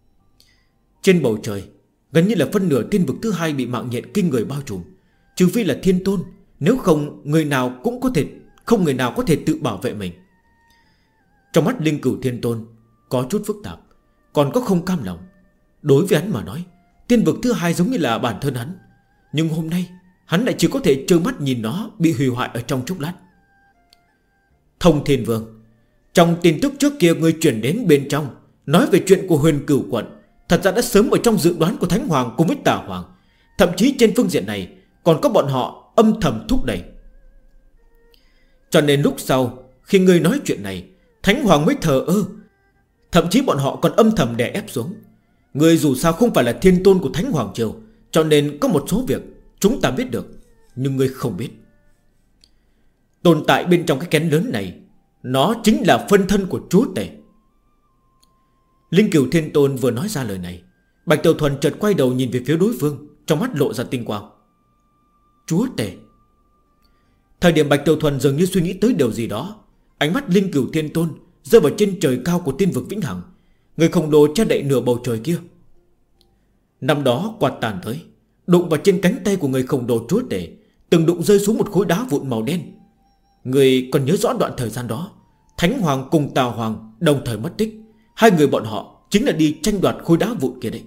Trên bầu trời gần như là phân nửa tiên vực thứ hai bị mạng nhện kinh người bao trùm, trừ phi là Thiên Tôn, nếu không người nào cũng có thể không người nào có thể tự bảo vệ mình. Trong mắt Linh Cửu Thiên Tôn có chút phức tạp, còn có không cam lòng. Đối với hắn mà nói, tiên vực thứ hai giống như là bản thân hắn, nhưng hôm nay hắn lại chỉ có thể trơ mắt nhìn nó bị hủy hoại ở trong chốc lát. Thông Thiên Vương, trong tin tức trước kia người chuyển đến bên trong nói về chuyện của Huyền Cửu quận, thật ra đã sớm ở trong dự đoán của Thánh Hoàng cùng với Tà Hoàng. Thậm chí trên phương diện này còn có bọn họ âm thầm thúc đẩy. Cho nên lúc sau khi người nói chuyện này, Thánh Hoàng mới thờ ơ. Thậm chí bọn họ còn âm thầm đè ép xuống. Người dù sao không phải là Thiên Tôn của Thánh Hoàng Triều, cho nên có một số việc chúng ta biết được, nhưng người không biết. Tồn tại bên trong cái kén lớn này, nó chính là phân thân của Chúa Tể. Linh Cửu Thiên Tôn vừa nói ra lời này, Bạch Tiểu Thuần chợt quay đầu nhìn về phía đối phương, trong mắt lộ ra tinh quang. Chúa Tể. Thời điểm Bạch Tiểu Thuần dường như suy nghĩ tới điều gì đó, ánh mắt Linh Cửu Thiên Tôn rơi vào trên trời cao của tiên vực Vĩnh Hằng, người khổng lồ che đậy nửa bầu trời kia. Năm đó quạt tàn tới, đụng vào trên cánh tay của người khổng lồ Chúa Tể, từng đụng rơi xuống một khối đá vụn màu đen. Người còn nhớ rõ đoạn thời gian đó, Thánh Hoàng cùng Tà Hoàng đồng thời mất tích. Hai người bọn họ chính là đi tranh đoạt khối đá vụn kia đấy.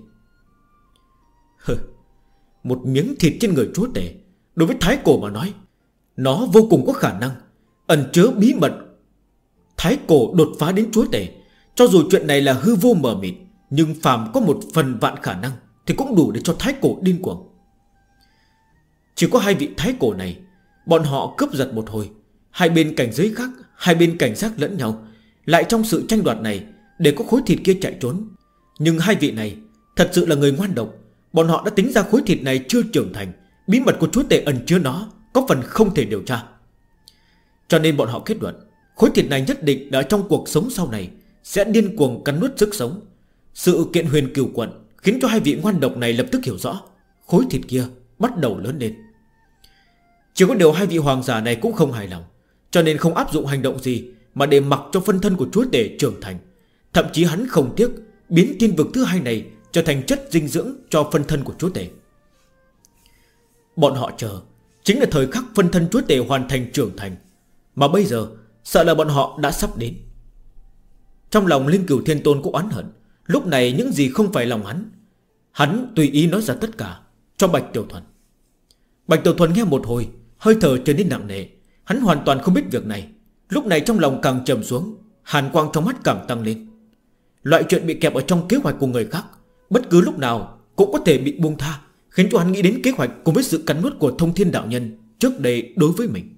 Một miếng thịt trên người Chúa Tể, đối với Thái Cổ mà nói, nó vô cùng có khả năng ẩn chứa bí mật. Thái Cổ đột phá đến Chúa Tể, cho dù chuyện này là hư vô mờ mịt, nhưng phàm có một phần vạn khả năng thì cũng đủ để cho Thái Cổ điên cuồng. Chỉ có hai vị Thái Cổ này, bọn họ cướp giật một hồi, hai bên cảnh giới khác, hai bên cảnh giác lẫn nhau, lại trong sự tranh đoạt này để có khối thịt kia chạy trốn. Nhưng hai vị này thật sự là người ngoan độc. Bọn họ đã tính ra khối thịt này chưa trưởng thành, bí mật của Chúa Tể ẩn chứa nó có phần không thể điều tra. Cho nên bọn họ kết luận khối thịt này nhất định đã trong cuộc sống sau này sẽ điên cuồng cắn nuốt sức sống. Sự kiện Huyền Cửu quận khiến cho hai vị ngoan độc này lập tức hiểu rõ khối thịt kia bắt đầu lớn lên. Chỉ có điều hai vị hoàng giả này cũng không hài lòng, cho nên không áp dụng hành động gì, mà để mặc cho phân thân của Chúa Tể trưởng thành. Thậm chí hắn không tiếc biến tiên vực thứ hai này trở thành chất dinh dưỡng cho phân thân của Chúa Tể. Bọn họ chờ chính là thời khắc phân thân Chúa Tể hoàn thành trưởng thành, mà bây giờ sợ là bọn họ đã sắp đến. Trong lòng Linh Cửu Thiên Tôn cũng oán hận. Lúc này những gì không phải lòng hắn tùy ý nói ra tất cả cho Bạch Tiểu Thuần. Bạch Tiểu Thuần nghe một hồi, hơi thở trở nên nặng nề. Hắn hoàn toàn không biết việc này. Lúc này trong lòng càng trầm xuống, hàn quang trong mắt càng tăng lên. Loại chuyện bị kẹp ở trong kế hoạch của người khác bất cứ lúc nào cũng có thể bị buông tha, khiến cho hắn nghĩ đến kế hoạch cùng với sự cắn nuốt của Thông Thiên Đạo Nhân trước đây đối với mình.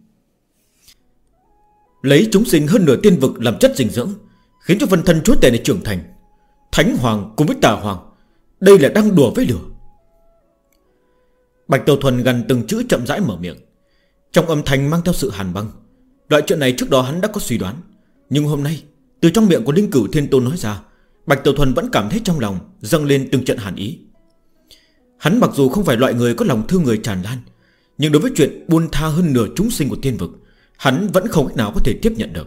Lấy chúng sinh hơn nửa tiên vực làm chất dinh dưỡng, khiến cho phân thân Chúa Tể này trưởng thành. Thánh Hoàng cùng với Tà Hoàng, đây là đang đùa với lửa. Bạch Tiểu Thuần gần từng chữ chậm rãi mở miệng. Trong âm thanh mang theo sự hàn băng. Loại chuyện này trước đó hắn đã có suy đoán, nhưng hôm nay từ trong miệng của Linh Cửu Thiên Tôn nói ra, Bạch Tiểu Thuần vẫn cảm thấy trong lòng dâng lên từng trận hàn ý. Hắn mặc dù không phải loại người có lòng thương người tràn lan, nhưng đối với chuyện buông tha hơn nửa chúng sinh của tiên vực, hắn vẫn không cách nào có thể tiếp nhận được.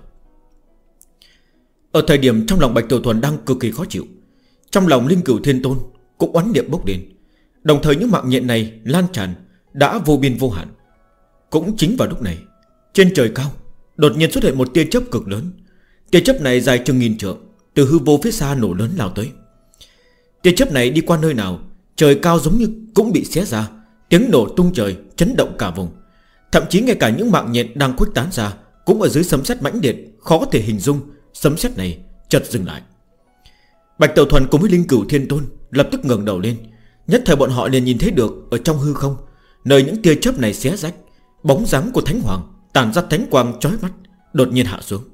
Ở thời điểm trong lòng Bạch Tiểu Thuần đang cực kỳ khó chịu, trong lòng Linh Cửu Thiên Tôn cũng oán niệm bốc lên. Đồng thời những mạng nhện này lan tràn đã vô biên vô hạn. Cũng chính vào lúc này, trên trời cao đột nhiên xuất hiện một tia chớp cực lớn. Tia chớp này dài chừng 1000 trượng, từ hư vô phía xa nổ lớn lao tới. Tia chớp này đi qua nơi nào, trời cao giống như cũng bị xé ra, tiếng nổ tung trời, chấn động cả vùng. Thậm chí ngay cả những mạng nhện đang khuếch tán ra cũng ở dưới sấm sét mãnh liệt, khó có thể hình dung. Sấm sét này chợt dừng lại. Bạch Tiểu Thuần cùng với Linh Cửu Thiên Tôn lập tức ngẩng đầu lên. Nhất thời bọn họ liền nhìn thấy được ở trong hư không, nơi những tia chớp này xé rách, bóng dáng của Thánh Hoàng tản ra thánh quang chói mắt, đột nhiên hạ xuống.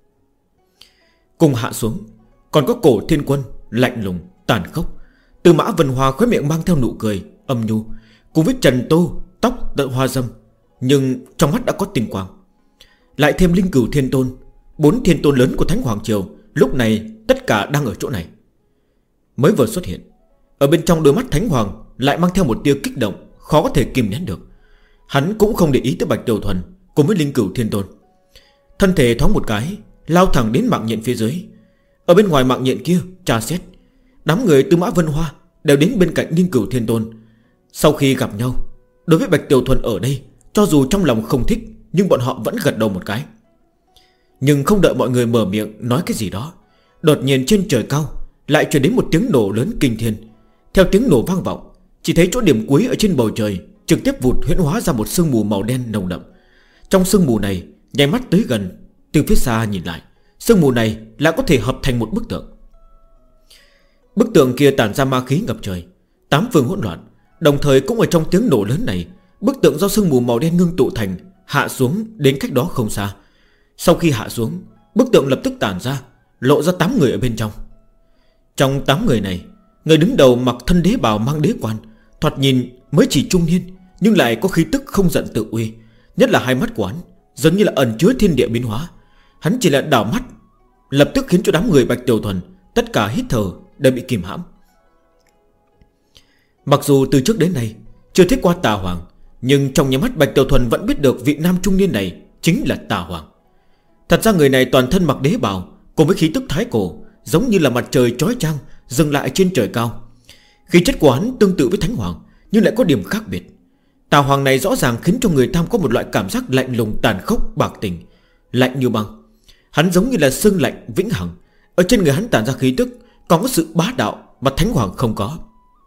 Cùng hạ xuống còn có Cổ Thiên Quân lạnh lùng tàn khốc, Tư Mã Vân Hoa khóe miệng mang theo nụ cười âm nhu, cùng với Trần Tô tóc tận hoa dâm, nhưng trong mắt đã có tinh quang. Lại thêm Linh Cửu Thiên Tôn, 4 thiên tôn lớn của Thánh Hoàng Triều lúc này tất cả đang ở chỗ này. Mới vừa xuất hiện, ở bên trong đôi mắt Thánh Hoàng lại mang theo một tia kích động khó có thể kìm nén được. Hắn cũng không để ý tới Bạch Tiểu Thuần cùng với Linh Cửu Thiên Tôn. Thân thể thoáng một cái lao thẳng đến mạng nhện phía dưới. Ở bên ngoài mạng nhện kia tra xét, đám người Tư Mã Vân Hoa đều đến bên cạnh Linh Cửu Thiên Tôn. Sau khi gặp nhau, đối với Bạch Tiểu Thuần ở đây, cho dù trong lòng không thích, nhưng bọn họ vẫn gật đầu một cái. Nhưng không đợi mọi người mở miệng nói cái gì đó, đột nhiên trên trời cao lại truyền đến một tiếng nổ lớn kinh thiên. Theo tiếng nổ vang vọng, chỉ thấy chỗ điểm cuối ở trên bầu trời trực tiếp vụt huyễn hóa ra một sương mù màu đen nồng đậm. Trong sương mù này nháy mắt tới gần, từ phía xa nhìn lại, sương mù này lại có thể hợp thành một bức tượng. Bức tượng kia tản ra ma khí ngập trời, 8 phương hỗn loạn. Đồng thời cũng ở trong tiếng nổ lớn này, bức tượng do sương mù màu đen ngưng tụ thành hạ xuống đến cách đó không xa. Sau khi hạ xuống, bức tượng lập tức tản ra, lộ ra 8 người ở bên trong. Trong 8 người này, người đứng đầu mặc thân đế bào mang đế quan, thoạt nhìn mới chỉ trung niên, nhưng lại có khí tức không giận tự uy. Nhất là hai mắt của hắn giống như là ẩn chứa thiên địa biến hóa. Hắn chỉ là đảo mắt, lập tức khiến cho đám người Bạch Tiểu Thuần tất cả hít thở đều bị kìm hãm. Mặc dù từ trước đến nay chưa thấy qua Tà Hoàng, nhưng trong nhà mắt Bạch Tiểu Thuần vẫn biết được vị nam trung niên này chính là Tà Hoàng. Thật ra người này toàn thân mặc đế bào, cùng với khí tức thái cổ, giống như là mặt trời chói chang dừng lại trên trời cao. Khí chất của hắn tương tự với Thánh Hoàng, nhưng lại có điểm khác biệt. Tà Hoàng này rõ ràng khiến cho người tham có một loại cảm giác lạnh lùng tàn khốc bạc tình, lạnh như băng. Hắn giống như là sương lạnh vĩnh hằng. Ở trên người hắn tản ra khí tức còn có sự bá đạo mà Thánh Hoàng không có.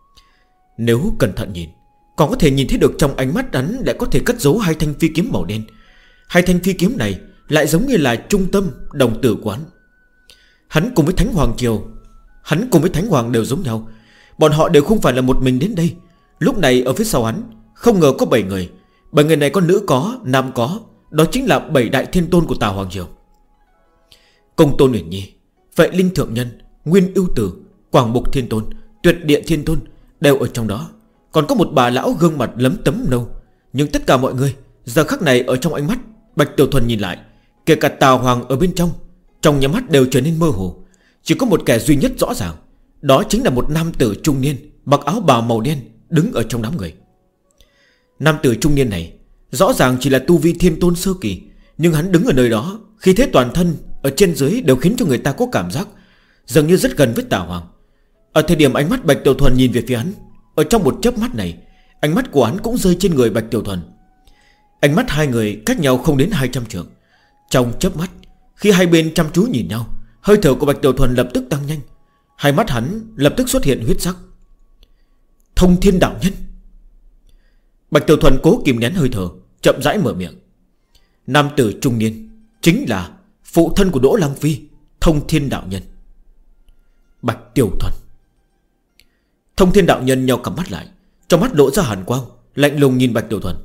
Nếu cẩn thận nhìn, còn có thể nhìn thấy được trong ánh mắt hắn lại có thể cất giấu 2 thanh phi kiếm màu đen. 2 thanh phi kiếm này lại giống như là trung tâm đồng tử của hắn. Hắn cùng với Thánh Hoàng Triều, hắn cùng với Thánh Hoàng đều giống nhau. Bọn họ đều không phải là một mình đến đây. Lúc này ở phía sau hắn không ngờ có 7 người. 7 người này có nữ có, nam có. Đó chính là 7 đại thiên tôn của Tà Hoàng Triều: Công Tôn Uyển Nhi, Vệ Linh Thượng Nhân, Nguyên Ưu Tử, Quảng Mục Thiên Tôn, Tuyệt Địa Thiên Tôn đều ở trong đó. Còn có một bà lão gương mặt lấm tấm nâu. Nhưng tất cả mọi người giờ khắc này ở trong ánh mắt Bạch Tiểu Thuần nhìn lại, kể cả Tà Hoàng ở bên trong nhà mắt đều trở nên mơ hồ. Chỉ có một kẻ duy nhất rõ ràng, đó chính là một nam tử trung niên mặc áo bào màu đen đứng ở trong đám người. Nam tử trung niên này rõ ràng chỉ là tu vi thiên tôn sơ kỳ, nhưng hắn đứng ở nơi đó, khi thế toàn thân ở trên dưới đều khiến cho người ta có cảm giác dường như rất gần với Tà Hoàng. Ở thời điểm ánh mắt Bạch Tiểu Thuần nhìn về phía hắn, ở trong một chớp mắt này, ánh mắt của hắn cũng rơi trên người Bạch Tiểu Thuần. Ánh mắt hai người cách nhau không đến 200 trượng. Trong chớp mắt, khi hai bên chăm chú nhìn nhau, hơi thở của Bạch Tiểu Thuần lập tức tăng nhanh. Hai mắt hắn lập tức xuất hiện huyết sắc. Thông Thiên Đạo Nhân. Bạch Tiểu Thuần cố kìm nén hơi thở, chậm rãi mở miệng. Nam tử trung niên chính là phụ thân của Đỗ Lăng Phi, Thông Thiên Đạo Nhân. Bạch Tiểu Thuần. Thông Thiên Đạo Nhân nheo cặp mắt lại, trong mắt lộ ra hàn quang, lạnh lùng nhìn Bạch Tiểu Thuần.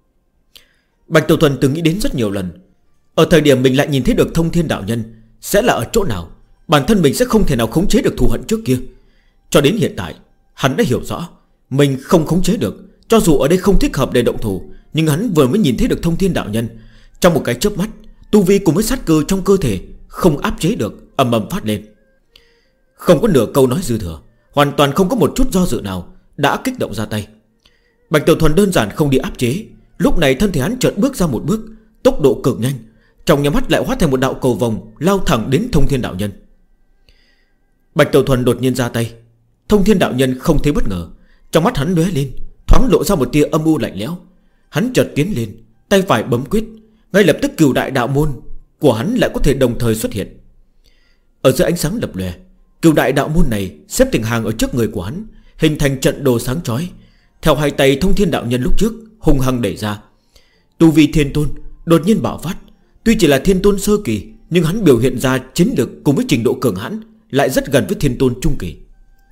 Bạch Tiểu Thuần từng nghĩ đến rất nhiều lần, ở thời điểm mình lại nhìn thấy được Thông Thiên Đạo Nhân sẽ là ở chỗ nào, bản thân mình sẽ không thể nào khống chế được thù hận trước kia. Cho đến hiện tại, hắn đã hiểu rõ mình không khống chế được. Cho dù ở đây không thích hợp để động thủ, Nhưng hắn vừa mới nhìn thấy được Thông Thiên đạo nhân, trong một cái chớp mắt, tu vi cùng với sát cơ trong cơ thể không áp chế được, ầm ầm phát lên. Không có nửa câu nói dư thừa, hoàn toàn không có một chút do dự nào, đã kích động ra tay. Bạch Tiểu Thuần đơn giản không đi áp chế. Lúc này thân thể hắn chợt bước ra một bước, tốc độ cực nhanh, trong nháy mắt lại hóa thành một đạo cầu vòng, lao thẳng đến Thông Thiên đạo nhân. Bạch Tiểu Thuần đột nhiên ra tay, Thông Thiên đạo nhân không thấy bất ngờ. Trong mắt hắn lóe lên, thoáng lộ ra một tia âm u lạnh lẽo. Hắn chợt tiến lên, tay phải bấm quyết, ngay lập tức Cửu Đại đạo môn của hắn lại có thể đồng thời xuất hiện. Ở giữa ánh sáng lập lòe, Cửu Đại đạo môn này xếp thành hàng ở trước người của hắn, hình thành trận đồ sáng chói. Theo hai tay Thông Thiên đạo nhân lúc trước hung hăng đẩy ra. Tu vi Thiên Tôn đột nhiên bạo phát. Tuy chỉ là Thiên Tôn sơ kỳ, nhưng hắn biểu hiện ra chiến lược cùng với trình độ cường hãn lại rất gần với Thiên Tôn trung kỳ.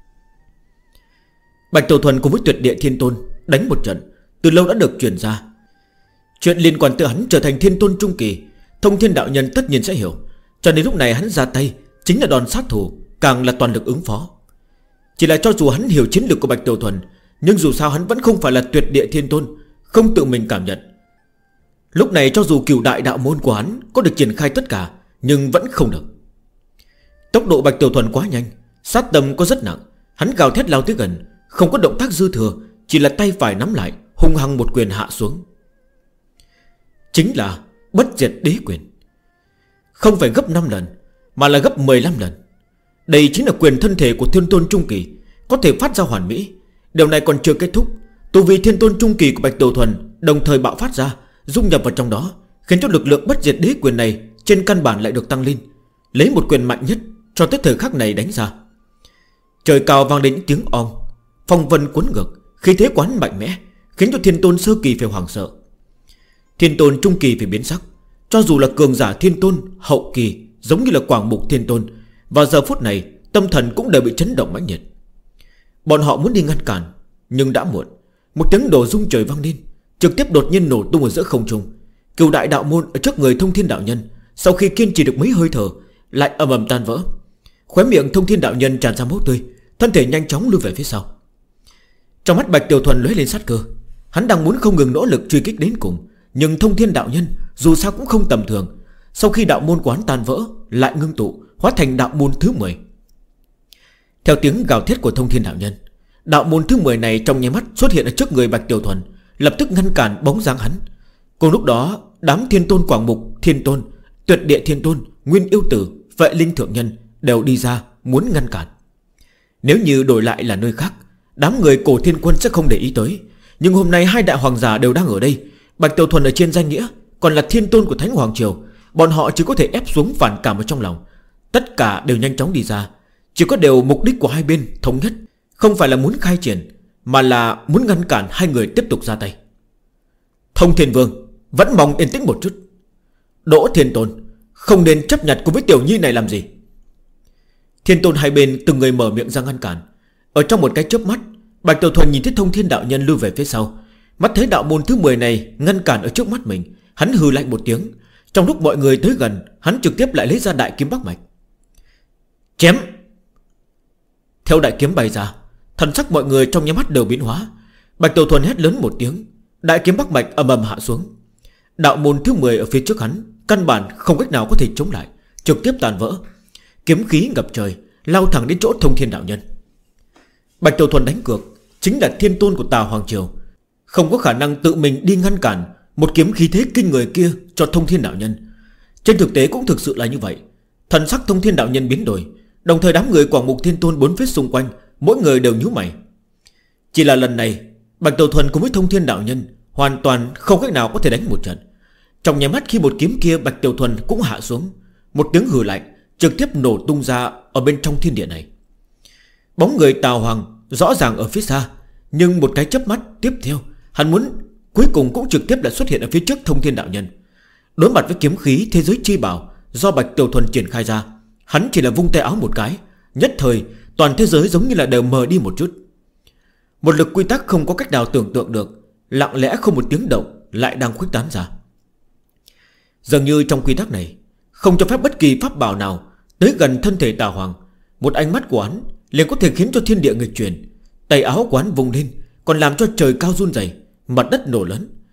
Bạch Tiểu Thuần cùng với Tuyệt Địa Thiên Tôn đánh một trận từ lâu đã được truyền ra. Chuyện liên quan tới hắn trở thành Thiên Tôn trung kỳ, Thông Thiên đạo nhân tất nhiên sẽ hiểu. Cho nên lúc này hắn ra tay chính là đòn sát thủ, càng là toàn lực ứng phó. Chỉ là cho dù hắn hiểu chiến lược của Bạch Tiểu Thuần, nhưng dù sao hắn vẫn không phải là Tuyệt Địa Thiên Tôn, không tự mình cảm nhận. Lúc này cho dù Cửu Đại đạo môn của hắn có được triển khai tất cả, nhưng vẫn không được. Tốc độ Bạch Tiểu Thuần quá nhanh, sát tâm có rất nặng. Hắn gào thét lao tới gần, không có động tác dư thừa, chỉ là tay phải nắm lại, hung hăng một quyền hạ xuống. Chính là Bất Diệt Đế Quyền. Không phải gấp 5 lần, mà là gấp 15 lần. Đây chính là quyền thân thể của Thiên Tôn trung kỳ, có thể phát ra hoàn mỹ. Điều này còn chưa kết thúc, tu vi Thiên Tôn trung kỳ của Bạch Tiểu Thuần đồng thời bạo phát ra, dung nhập vào trong đó, khiến cho lực lượng Bất Diệt Đế Quyền này trên căn bản lại được tăng lên. Lấy một quyền mạnh nhất cho tới thời khắc này đánh ra. Trời cao vang đến những tiếng ong, phong vân cuốn ngược, khí thế quán mạnh mẽ, khiến cho Thiên Tôn sơ kỳ phải hoảng sợ. Thiên Tôn trung kỳ phải biến sắc. Cho dù là cường giả Thiên Tôn hậu kỳ, giống như là Quảng Mục Thiên Tôn, vào giờ phút này tâm thần cũng đều bị chấn động mãnh liệt. Bọn họ muốn đi ngăn cản, nhưng đã muộn. Một tiếng nổ rung trời vang lên, trực tiếp đột nhiên nổ tung ở giữa không trung. Cửu Đại đạo môn ở trước người Thông Thiên đạo nhân, sau khi kiên trì được mấy hơi thở, lại ầm ầm tan vỡ. Khóe miệng Thông Thiên đạo nhân tràn ra máu tươi, thân thể nhanh chóng lùi về phía sau. Trong mắt Bạch Tiểu Thuần lóe lên sát cơ. Hắn đang muốn không ngừng nỗ lực truy kích đến cùng, nhưng Thông Thiên đạo nhân dù sao cũng không tầm thường. Sau khi đạo môn quán tan vỡ, lại ngưng tụ hóa thành đạo môn thứ 10. Theo tiếng gào thét của Thông Thiên đạo nhân, đạo môn thứ 10 này trong nháy mắt xuất hiện ở trước người Bạch Tiểu Thuần, lập tức ngăn cản bóng dáng hắn. Cùng lúc đó, đám Thiên Tôn Quảng Mục Thiên Tôn, Tuyệt Địa Thiên Tôn, Nguyên Yêu Tử, Vệ Linh Thượng Nhân đều đi ra muốn ngăn cản. Nếu như đổi lại là nơi khác, đám người Cổ Thiên Quân sẽ không để ý tới. Nhưng hôm nay hai đại hoàng giả đều đang ở đây. Bạch Tiểu Thuần ở trên danh nghĩa còn là Thiên Tôn của Thánh Hoàng Triều, bọn họ chỉ có thể ép xuống phản cảm ở trong lòng. Tất cả đều nhanh chóng đi ra. Chỉ có điều mục đích của hai bên thống nhất, không phải là muốn khai triển, mà là muốn ngăn cản hai người tiếp tục ra tay. Thông Thiên Vương vẫn mong yên tĩnh một chút. Đỗ Thiên Tôn không nên chấp nhặt cùng với Tiểu Nhi này làm gì. Thiên Tôn hai bên từng người mở miệng ra ngăn cản. Ở trong một cái chớp mắt, Bạch Tiểu Thuần nhìn thấy Thông Thiên đạo nhân lưu về phía sau. Mắt thấy đạo môn thứ 10 này ngăn cản ở trước mắt mình, hắn hừ lạnh một tiếng. Trong lúc mọi người tới gần, hắn trực tiếp lại lấy ra đại kiếm Bắc Mạch. Chém! Theo đại kiếm bay ra, thần sắc mọi người trong nháy mắt đều biến hóa. Bạch Tiểu Thuần hét lớn một tiếng, đại kiếm Bắc Mạch ầm ầm hạ xuống. Đạo môn thứ 10 ở phía trước hắn căn bản không cách nào có thể chống lại, trực tiếp tàn vỡ. Kiếm khí ngập trời, lao thẳng đến chỗ Thông Thiên đạo nhân. Bạch Tiểu Thuần đánh cược chính là Thiên Tôn của Tà Hoàng Triều, không có khả năng tự mình đi ngăn cản một kiếm khí thế kinh người kia cho Thông Thiên đạo nhân. Trên thực tế cũng thực sự là như vậy. Thần sắc Thông Thiên đạo nhân biến đổi, đồng thời đám người Quảng Mục Thiên Tôn bốn phía xung quanh, mỗi người đều nhíu mày. Chỉ là lần này Bạch Tiểu Thuần cùng với Thông Thiên đạo nhân hoàn toàn không cách nào có thể đánh một trận. Trong nháy mắt khi một kiếm kia Bạch Tiểu Thuần cũng hạ xuống, một tiếng hừ lạnh trực tiếp nổ tung ra ở bên trong thiên địa này. Bóng người Tào Hoàng rõ ràng ở phía xa, nhưng một cái chớp mắt tiếp theo, hắn muốn cuối cùng cũng trực tiếp đã xuất hiện ở phía trước Thông Thiên đạo nhân. Đối mặt với kiếm khí thế giới chi bảo do Bạch Tiểu Thuần triển khai ra, hắn chỉ là vung tay áo một cái, nhất thời toàn thế giới giống như là đều mờ đi một chút. Một lực quy tắc không có cách nào tưởng tượng được, lặng lẽ không một tiếng động lại đang khuếch tán ra. Dường như trong quy tắc này không cho phép bất kỳ pháp bảo nào tới gần thân thể Tào Hoàng. Một ánh mắt của hắn liền có thể khiến cho thiên địa nghịch chuyển. Tay áo của hắn vùng lên, còn làm cho trời cao run rẩy, mặt đất nổ lớn.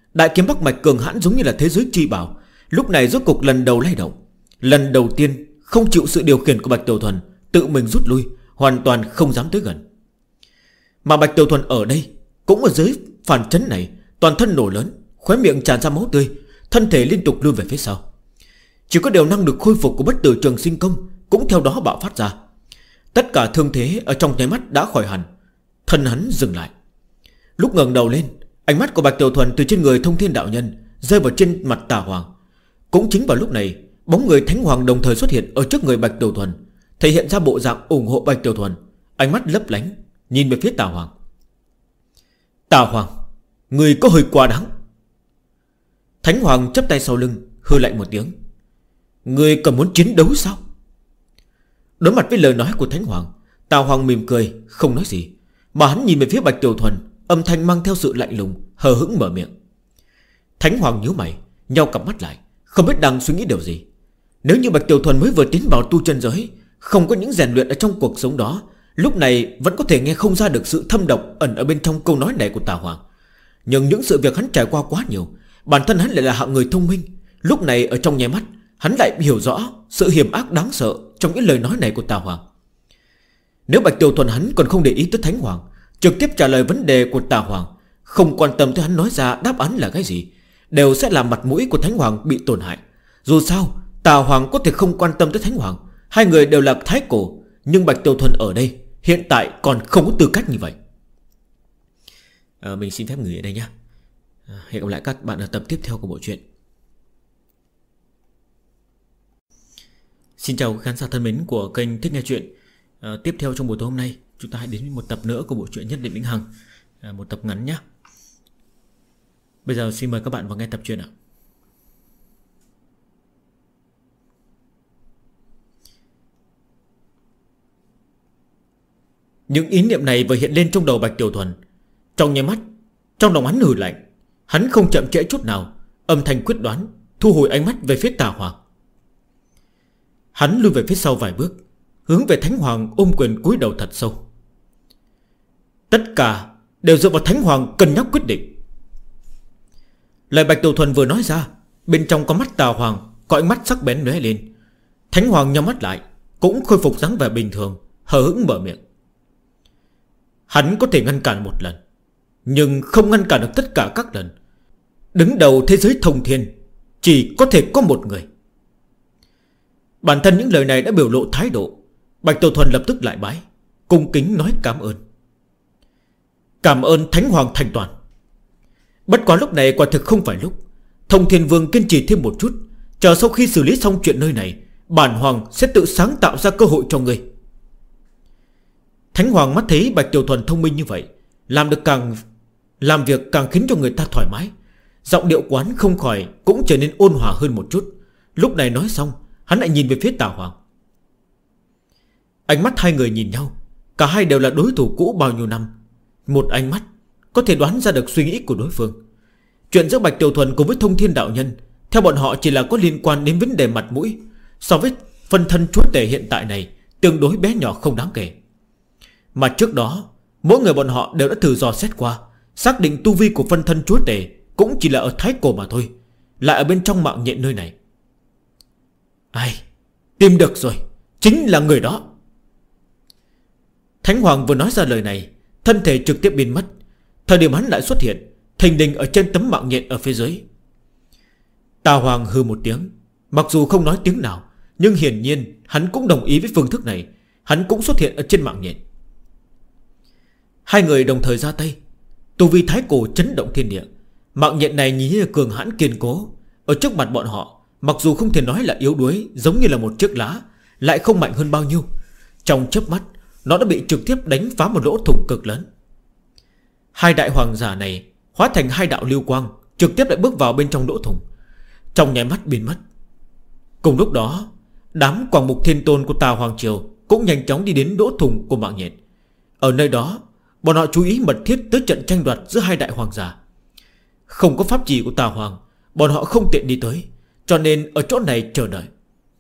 Đại kiếm Bắc Mạch cường hãn giống như là thế giới chi bảo, lúc này rốt cục lần đầu lay động. Lần đầu tiên không chịu sự điều khiển của Bạch Tiểu Thuần, tự mình rút lui, hoàn toàn không dám tới gần. Mà Bạch Tiểu Thuần ở đây cũng ở dưới phản chấn này, toàn thân nổ lớn, khóe miệng tràn ra máu tươi, thân thể liên tục lui về phía sau. Chỉ có điều năng lực khôi phục của Bất Tử Trường Sinh Công cũng theo đó bạo phát ra. Tất cả thương thế ở trong nháy mắt đã khỏi hẳn. Thân hắn dừng lại. Lúc ngẩng đầu lên, ánh mắt của Bạch Tiểu Thuần từ trên người Thông Thiên Đạo Nhân rơi vào trên mặt Tà Hoàng. Cũng chính vào lúc này, bóng người Thánh Hoàng đồng thời xuất hiện ở trước người Bạch Tiểu Thuần, thể hiện ra bộ dạng ủng hộ Bạch Tiểu Thuần, ánh mắt lấp lánh nhìn về phía Tà Hoàng. Tà Hoàng, người có hơi quá đáng. Thánh Hoàng chắp tay sau lưng, hừ lạnh một tiếng. Người còn muốn chiến đấu sao? Đối mặt với lời nói của Thánh Hoàng, Tà Hoàng mỉm cười, không nói gì, mà hắn nhìn về phía Bạch Tiểu Thuần, âm thanh mang theo sự lạnh lùng, hờ hững mở miệng. Thánh Hoàng nhíu mày, nheo cặp mắt lại, không biết đang suy nghĩ điều gì. Nếu như Bạch Tiểu Thuần mới vừa tiến vào tu chân giới, không có những rèn luyện ở trong cuộc sống đó, lúc này vẫn có thể nghe không ra được sự thâm độc ẩn ở bên trong câu nói này của Tà Hoàng. Nhưng những sự việc hắn trải qua quá nhiều, bản thân hắn lại là hạng người thông minh, lúc này ở trong nháy mắt hắn lại hiểu rõ sự hiểm ác đáng sợ trong những lời nói này của Tà Hoàng. Nếu Bạch Tiểu Thuần hắn còn không để ý tới Thánh Hoàng, trực tiếp trả lời vấn đề của Tà Hoàng, không quan tâm tới hắn nói ra đáp án là cái gì, đều sẽ làm mặt mũi của Thánh Hoàng bị tổn hại. Dù sao Tà Hoàng có thể không quan tâm tới Thánh Hoàng, hai người đều là thái cổ, nhưng Bạch Tiểu Thuần ở đây hiện tại còn không có tư cách như vậy. Mình xin phép nghỉ ở đây nhé. Hẹn gặp lại các bạn ở tập tiếp theo của bộ truyện. Xin chào các khán giả thân mến của kênh Thích Nghe Chuyện. Tiếp theo trong buổi tối hôm nay, chúng ta hãy đến với một tập nữa của bộ truyện Nhất Định Vĩnh Hằng, một tập ngắn nhé. Bây giờ xin mời các bạn vào nghe tập truyện ạ. Những ý niệm này vừa hiện lên trong đầu Bạch Tiểu Thuần. Trong nháy mắt, trong lòng hắn hừ lạnh. Hắn không chậm trễ chút nào, âm thanh quyết đoán, thu hồi ánh mắt về phía Tà Hoàng. Hắn lùi về phía sau vài bước, hướng về Thánh Hoàng ôm quyền cúi đầu thật sâu. Tất cả đều dựa vào Thánh Hoàng cân nhắc quyết định. Lời Bạch Tiểu Thuần vừa nói ra, bên trong có mắt Tà Hoàng có ánh mắt sắc bén lóe lên. Thánh Hoàng nhắm mắt lại, cũng khôi phục dáng vẻ bình thường, hờ hững mở miệng. Hắn có thể ngăn cản một lần, nhưng không ngăn cản được tất cả các lần. Đứng đầu thế giới thông thiên chỉ có thể có một người. Bản thân những lời này đã biểu lộ thái độ. Bạch Tiểu Thuần lập tức lại bái, cung kính nói cảm ơn. Cảm ơn Thánh Hoàng thành toàn. Bất quá lúc này quả thực không phải lúc. Thông Thiên Vương kiên trì thêm một chút, chờ sau khi xử lý xong chuyện nơi này, bản Hoàng sẽ tự sáng tạo ra cơ hội cho người. Thánh Hoàng mắt thấy Bạch Tiểu Thuần thông minh như vậy, làm việc càng khiến cho người ta thoải mái. Giọng điệu quán không khỏi cũng trở nên ôn hòa hơn một chút. Lúc này nói xong, hắn lại nhìn về phía Tà Hoàng. Ánh mắt hai người nhìn nhau, cả hai đều là đối thủ cũ bao nhiêu năm. Một ánh mắt có thể đoán ra được suy nghĩ của đối phương. Chuyện giữa Bạch Tiểu Thuần cùng với Thông Thiên Đạo Nhân, theo bọn họ chỉ là có liên quan đến vấn đề mặt mũi. So với phân thân chúa tể hiện tại này, tương đối bé nhỏ không đáng kể. Mà trước đó, mỗi người bọn họ đều đã thử dò xét qua, xác định tu vi của phân thân chúa tể cũng chỉ là ở Thái Cổ mà thôi, lại ở bên trong mạng nhện nơi này. Ai, tìm được rồi, chính là người đó. Thánh Hoàng vừa nói ra lời này, thân thể trực tiếp biến mất. Thời điểm hắn lại xuất hiện, thình lình ở trên tấm mạng nhện ở phía dưới. Tà Hoàng hừ một tiếng, mặc dù không nói tiếng nào, nhưng hiển nhiên hắn cũng đồng ý với phương thức này. Hắn cũng xuất hiện ở trên mạng nhện. Hai người đồng thời ra tay. Tu vi Thái Cổ chấn động thiên địa. Mạng nhện này nhìn như là cường hãn kiên cố. Ở trước mặt bọn họ, mặc dù không thể nói là yếu đuối, giống như là một chiếc lá, lại không mạnh hơn bao nhiêu. Trong chớp mắt, nó đã bị trực tiếp đánh phá một lỗ thủng cực lớn. Hai đại hoàng giả này hóa thành hai đạo lưu quang, trực tiếp lại bước vào bên trong lỗ thủng, trong nháy mắt biến mất. Cùng lúc đó, đám Quang Mục Thiên Tôn của Tà Hoàng Triều cũng nhanh chóng đi đến lỗ thủng của mạng nhện. Ở nơi đó, bọn họ chú ý mật thiết tới trận tranh đoạt giữa hai đại hoàng giả. Không có pháp trì của Tà Hoàng, bọn họ không tiện đi tới, cho nên ở chỗ này chờ đợi.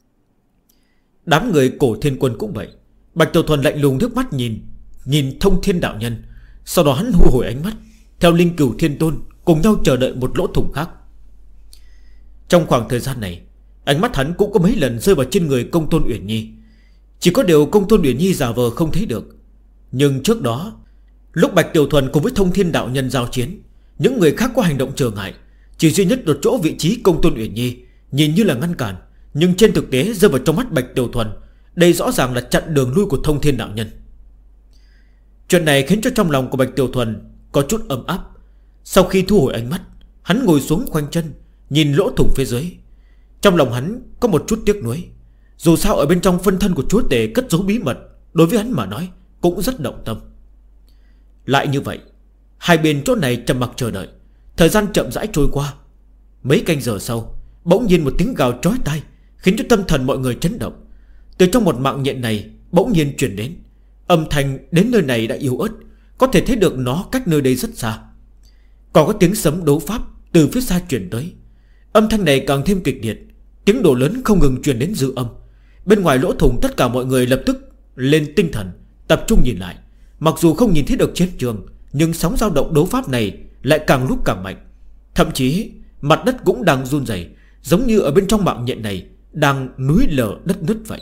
Đám người Cổ Thiên Quân cũng vậy. Bạch Tiểu Thuần lạnh lùng nước mắt nhìn Thông Thiên Đạo Nhân. Sau đó hắn thu hồi ánh mắt, theo Linh Cửu Thiên Tôn cùng nhau chờ đợi một lỗ thủng khác. Trong khoảng thời gian này, ánh mắt hắn cũng có mấy lần rơi vào trên người Công Tôn Uyển Nhi. Chỉ có điều Công Tôn Uyển Nhi giả vờ không thấy được. Nhưng trước đó, lúc Bạch Tiểu Thuần cùng với Thông Thiên đạo nhân giao chiến, những người khác có hành động trở ngại. Chỉ duy nhất một chỗ vị trí Công Tôn Uyển Nhi nhìn như là ngăn cản, nhưng trên thực tế rơi vào trong mắt Bạch Tiểu Thuần, đây rõ ràng là chặn đường lui của Thông Thiên đạo nhân. Chuyện này khiến cho trong lòng của Bạch Tiểu Thuần có chút ấm áp. Sau khi thu hồi ánh mắt, hắn ngồi xuống khoanh chân, nhìn lỗ thủng phía dưới. Trong lòng hắn có một chút tiếc nuối. Dù sao ở bên trong phân thân của chúa tể cất giấu bí mật, đối với hắn mà nói cũng rất động tâm. Lại như vậy, hai bên chỗ này trầm mặc chờ đợi. Thời gian chậm rãi trôi qua. Mấy canh giờ sau, bỗng nhiên một tiếng gào chói tai khiến cho tâm thần mọi người chấn động. Từ trong một mạng nhện này bỗng nhiên truyền đến. Âm thanh đến nơi này đã yếu ớt, có thể thấy được nó cách nơi đây rất xa. Còn có tiếng sấm đấu pháp từ phía xa truyền tới. Âm thanh này càng thêm kịch liệt, tiếng nổ lớn không ngừng truyền đến dư âm. Bên ngoài lỗ thủng tất cả mọi người lập tức lên tinh thần, tập trung nhìn lại. Mặc dù không nhìn thấy được chiến trường, nhưng sóng dao động đấu pháp này lại càng lúc càng mạnh. Thậm chí mặt đất cũng đang run rẩy, giống như ở bên trong mạng nhện này đang núi lở đất nứt vậy.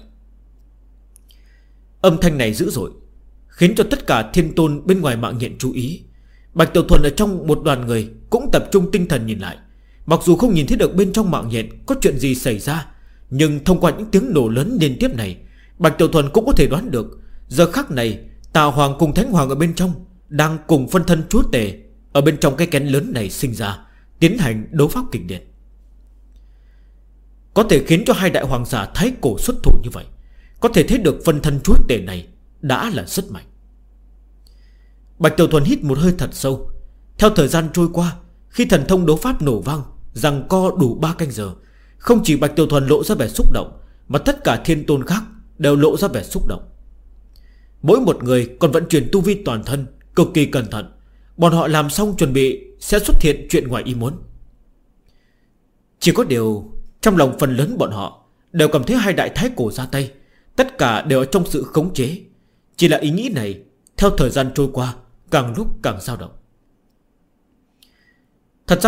Âm thanh này dữ dội, khiến cho tất cả thiên tôn bên ngoài mạng nhện chú ý. Bạch Tiểu Thuần ở trong một đoàn người cũng tập trung tinh thần nhìn lại. Mặc dù không nhìn thấy được bên trong mạng nhện có chuyện gì xảy ra, nhưng thông qua những tiếng nổ lớn liên tiếp này, Bạch Tiểu Thuần cũng có thể đoán được giờ khắc này Tà Hoàng cùng Thánh Hoàng ở bên trong đang cùng phân thân chúa tể ở bên trong cái kén lớn này sinh ra, tiến hành đấu pháp kịch liệt. Có thể khiến cho hai đại hoàng giả thái cổ xuất thủ như vậy, có thể thấy được phân thân chúa tể này đã là rất mạnh. Bạch Tiểu Thuần hít một hơi thật sâu. Theo thời gian trôi qua, khi thần thông đấu pháp nổ vang, giằng co đủ 3 canh giờ, không chỉ Bạch Tiểu Thuần lộ ra vẻ xúc động, mà tất cả thiên tôn khác đều lộ ra vẻ xúc động. Mỗi một người còn vận chuyển tu vi toàn thân, cực kỳ cẩn thận. Bọn họ làm xong chuẩn bị sẽ xuất hiện chuyện ngoài ý muốn. Chỉ có điều trong lòng phần lớn bọn họ đều cảm thấy hai đại thái cổ ra tay, tất cả đều ở trong sự khống chế. Chỉ là ý nghĩ này theo thời gian trôi qua càng lúc càng dao động. Thật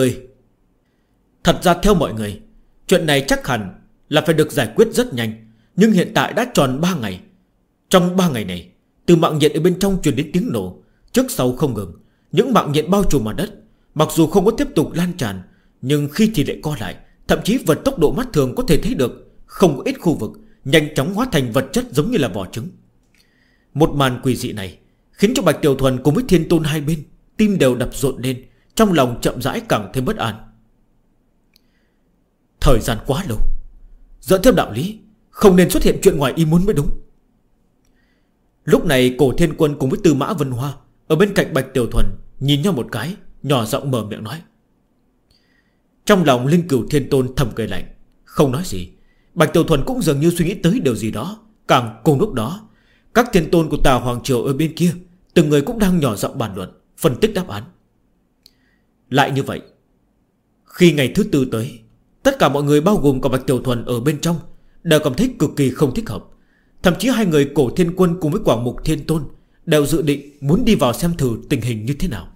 ra theo mọi người, chuyện này chắc hẳn là phải được giải quyết rất nhanh. Nhưng hiện tại đã tròn 3 ngày. Trong 3 ngày này, từ mạng nhện ở bên trong truyền đến tiếng nổ trước sau không ngừng. Những mạng nhện bao trùm mặt đất, mặc dù không có tiếp tục lan tràn, nhưng khi thì lại co lại. Thậm chí vượt tốc độ mắt thường có thể thấy được, không có ít khu vực nhanh chóng hóa thành vật chất giống như là vỏ trứng. Một màn quỷ dị này khiến cho Bạch Tiểu Thuần cùng với thiên tôn hai bên tim đều đập rộn lên, trong lòng chậm rãi càng thêm bất an. Thời gian quá lâu, dựa theo đạo lý không nên xuất hiện chuyện ngoài ý muốn mới đúng. Lúc này Cổ Thiên Quân cùng với Tư Mã Vân Hoa ở bên cạnh Bạch Tiểu Thuần nhìn nhau một cái, nhỏ giọng mở miệng nói. Trong lòng Linh Cửu Thiên Tôn thầm cười lạnh, không nói gì. Bạch Tiểu Thuần cũng dường như suy nghĩ tới điều gì đó. Càng cùng lúc đó, các thiên tôn của Tà Hoàng Triều ở bên kia từng người cũng đang nhỏ giọng bàn luận, phân tích đáp án. Lại như vậy, khi ngày thứ tư tới, tất cả mọi người bao gồm cả Bạch Tiểu Thuần ở bên trong đều cảm thấy cực kỳ không thích hợp. Thậm chí hai người Cổ Thiên Quân cùng với Quảng Mục Thiên Tôn đều dự định muốn đi vào xem thử tình hình như thế nào.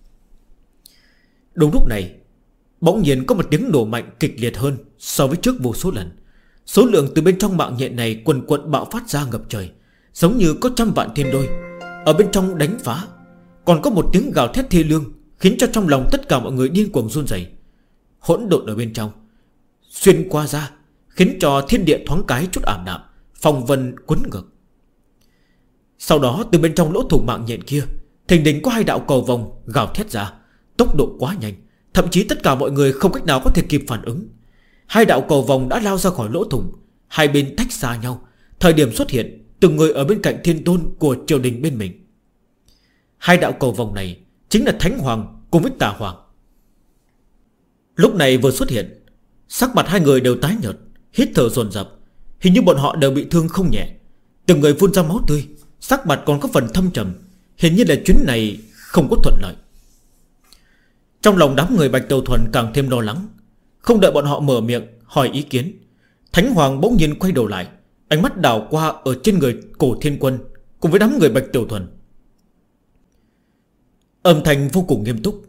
Đúng lúc này, bỗng nhiên có một tiếng nổ mạnh kịch liệt hơn so với trước vô số lần. Số lượng từ bên trong mạng nhện này quần quật bạo phát ra ngập trời, giống như có trăm vạn thiên đôi ở bên trong đánh phá. Còn có một tiếng gào thét thê lương khiến cho trong lòng tất cả mọi người điên cuồng run rẩy. Hỗn độn ở bên trong xuyên qua ra, khiến cho thiên địa thoáng cái chút ảm đạm, phong vân quấn ngược. Sau đó từ bên trong lỗ thủng mạng nhện kia thình lình có hai đạo cầu vòng gào thét ra, tốc độ quá nhanh, thậm chí tất cả mọi người không cách nào có thể kịp phản ứng. Hai đạo cầu vòng đã lao ra khỏi lỗ thủng, hai bên tách xa nhau. Thời điểm xuất hiện, từng người ở bên cạnh thiên tôn của triều đình bên mình. Hai đạo cầu vòng này chính là Thánh Hoàng cùng với Tà Hoàng. Lúc này vừa xuất hiện, sắc mặt hai người đều tái nhợt, hít thở dồn dập. Hình như bọn họ đều bị thương không nhẹ. Từng người phun ra máu tươi, sắc mặt còn có phần thâm trầm. Hình như là chuyến này không có thuận lợi. Trong lòng đám người Bạch Tiểu Thuần càng thêm lo lắng. Không đợi bọn họ mở miệng hỏi ý kiến, Thánh Hoàng bỗng nhiên quay đầu lại, ánh mắt đảo qua ở trên người Cổ Thiên Quân cùng với đám người Bạch Tiểu Thuần. Âm thanh vô cùng nghiêm túc,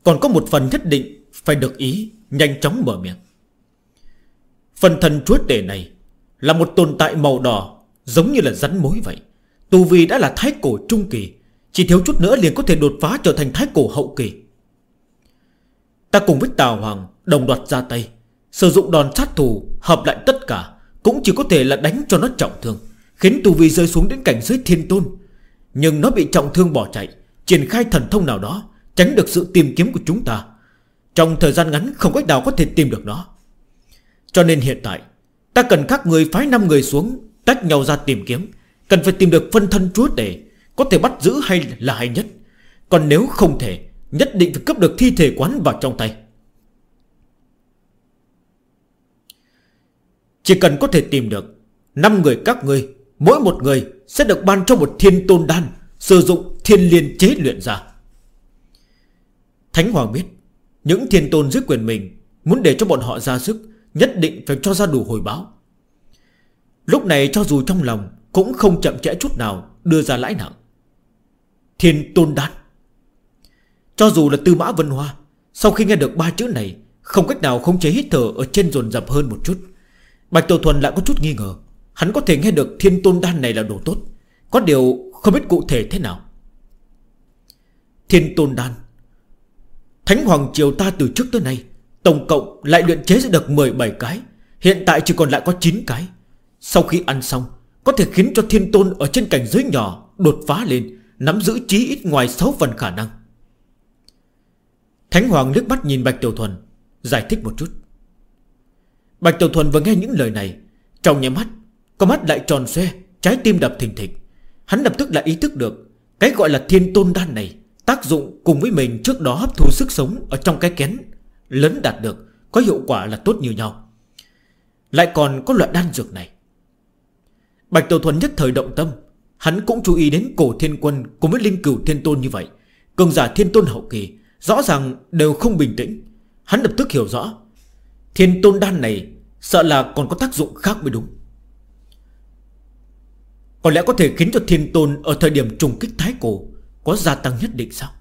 còn có một phần nhất định phải được ý, nhanh chóng mở miệng. Phân thân chúa tể này là một tồn tại màu đỏ, giống như là rắn mối vậy. Tu vi đã là thái cổ trung kỳ, chỉ thiếu chút nữa liền có thể đột phá trở thành thái cổ hậu kỳ. Ta cùng với Tào Hoàng đồng loạt ra tay, sử dụng đòn sát thủ, hợp lại tất cả, cũng chỉ có thể là đánh cho nó trọng thương, khiến tu vi rơi xuống đến cảnh giới thiên tôn. Nhưng nó bị trọng thương bỏ chạy, triển khai thần thông nào đó, tránh được sự tìm kiếm của chúng ta. Trong thời gian ngắn không cách nào có thể tìm được nó. Cho nên hiện tại ta cần các người phái 5 người xuống, tách nhau ra tìm kiếm. Cần phải tìm được phân thân chúa tể, có thể bắt giữ hay là hay nhất. Còn nếu không thể, nhất định phải cướp được thi thể quán vào trong tay. Chỉ cần có thể tìm được 5 người các ngươi, mỗi một người sẽ được ban cho một thiên tôn đan, sử dụng thiên liên chế luyện ra. Thánh Hoàng biết những thiên tôn dưới quyền mình, muốn để cho bọn họ ra sức, nhất định phải cho ra đủ hồi báo. Lúc này cho dù trong lòng cũng không chậm trễ chút nào đưa ra lãi nặng. Thiên tôn đan. Cho dù là Tư Mã Vân Hoa, sau khi nghe được 3 chữ này, không cách nào khống chế hít thở ở trên dồn dập hơn một chút. Bạch Tiểu Thuần lại có chút nghi ngờ, hắn có thể nghe được thiên tôn đan này là đồ tốt, có điều không biết cụ thể thế nào. Thiên tôn đan, Thánh Hoàng Triều ta từ trước tới nay tổng cộng lại luyện chế ra được 17 cái, hiện tại chỉ còn lại có 9 cái. Sau khi ăn xong, có thể khiến cho thiên tôn ở trên cảnh giới nhỏ đột phá lên, nắm giữ chí ít ngoài 6 phần khả năng. Thánh Hoàng liếc mắt nhìn Bạch Tiểu Thuần, giải thích một chút. Bạch Tiểu Thuần vừa nghe những lời này, trong nháy mắt, con mắt lại tròn xoe, trái tim đập thình thịch. Hắn lập tức lại ý thức được, cái gọi là thiên tôn đan này tác dụng cùng với mình trước đó hấp thu sức sống ở trong cái kén lớn đạt được, có hiệu quả là tốt như nhau. Lại còn có loại đan dược này. Bạch Tiểu Thuần nhất thời động tâm. Hắn cũng chú ý đến Cổ Thiên Quân cùng với Linh Cửu Thiên Tôn như vậy, cường giả thiên tôn hậu kỳ, rõ ràng đều không bình tĩnh. Hắn lập tức hiểu rõ, thiên tôn đan này sợ là còn có tác dụng khác mới đúng. Có lẽ có thể khiến cho thiên tôn ở thời điểm trùng kích thái cổ có gia tăng nhất định sao?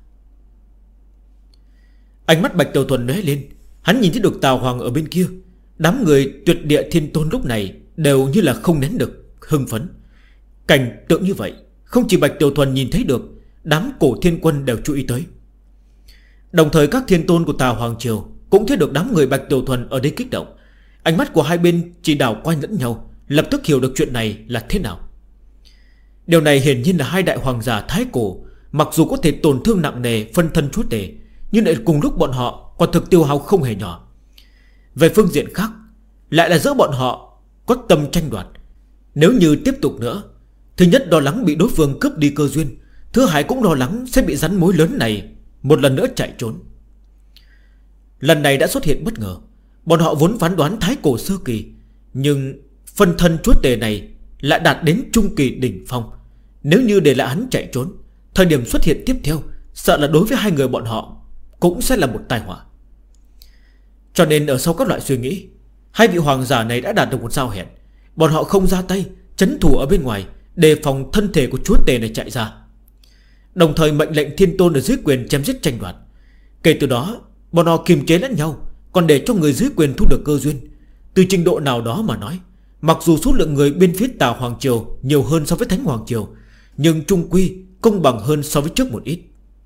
Ánh mắt Bạch Tiểu Thuần lóe lên, hắn nhìn thấy được Tào Hoàng ở bên kia. Đám người tuyệt địa thiên tôn lúc này đều như là không nén được hưng phấn. Cảnh tượng như vậy, không chỉ Bạch Tiểu Thuần nhìn thấy được, đám Cổ Thiên Quân đều chú ý tới. Đồng thời các thiên tôn của Tào Hoàng Triều cũng thấy được đám người Bạch Tiểu Thuần ở đây kích động. Ánh mắt của hai bên chỉ đảo quanh lẫn nhau, lập tức hiểu được chuyện này là thế nào. Điều này hiển nhiên là hai đại hoàng giả thái cổ, mặc dù có thể tổn thương nặng nề phân thân chúa tể, nhưng lại cùng lúc bọn họ còn thực tiêu hao không hề nhỏ. Về phương diện khác, lại là giữa bọn họ có tâm tranh đoạt. Nếu như tiếp tục nữa, thứ nhất lo lắng bị đối phương cướp đi cơ duyên, thứ hai cũng lo lắng sẽ bị rắn mối lớn này một lần nữa chạy trốn. Lần này đã xuất hiện bất ngờ. Bọn họ vốn phán đoán thái cổ sơ kỳ, nhưng phân thân chúa tể này lại đạt đến trung kỳ đỉnh phong. Nếu như để lại hắn chạy trốn, thời điểm xuất hiện tiếp theo, sợ là đối với hai người bọn họ cũng sẽ là một tai họa. Cho nên ở sau các loại suy nghĩ, hai vị hoàng giả này đã đạt được một giao hẹn. Bọn họ không ra tay, trấn thủ ở bên ngoài, đề phòng thân thể của chúa tể này chạy ra. Đồng thời mệnh lệnh thiên tôn ở dưới quyền chém giết tranh đoạt. Kể từ đó, bọn họ kiềm chế lẫn nhau, còn để cho người dưới quyền thu được cơ duyên. Từ trình độ nào đó mà nói, mặc dù số lượng người bên phía Tào Hoàng Triều nhiều hơn so với Thánh Hoàng Triều, nhưng chung quy công bằng hơn so với trước một ít.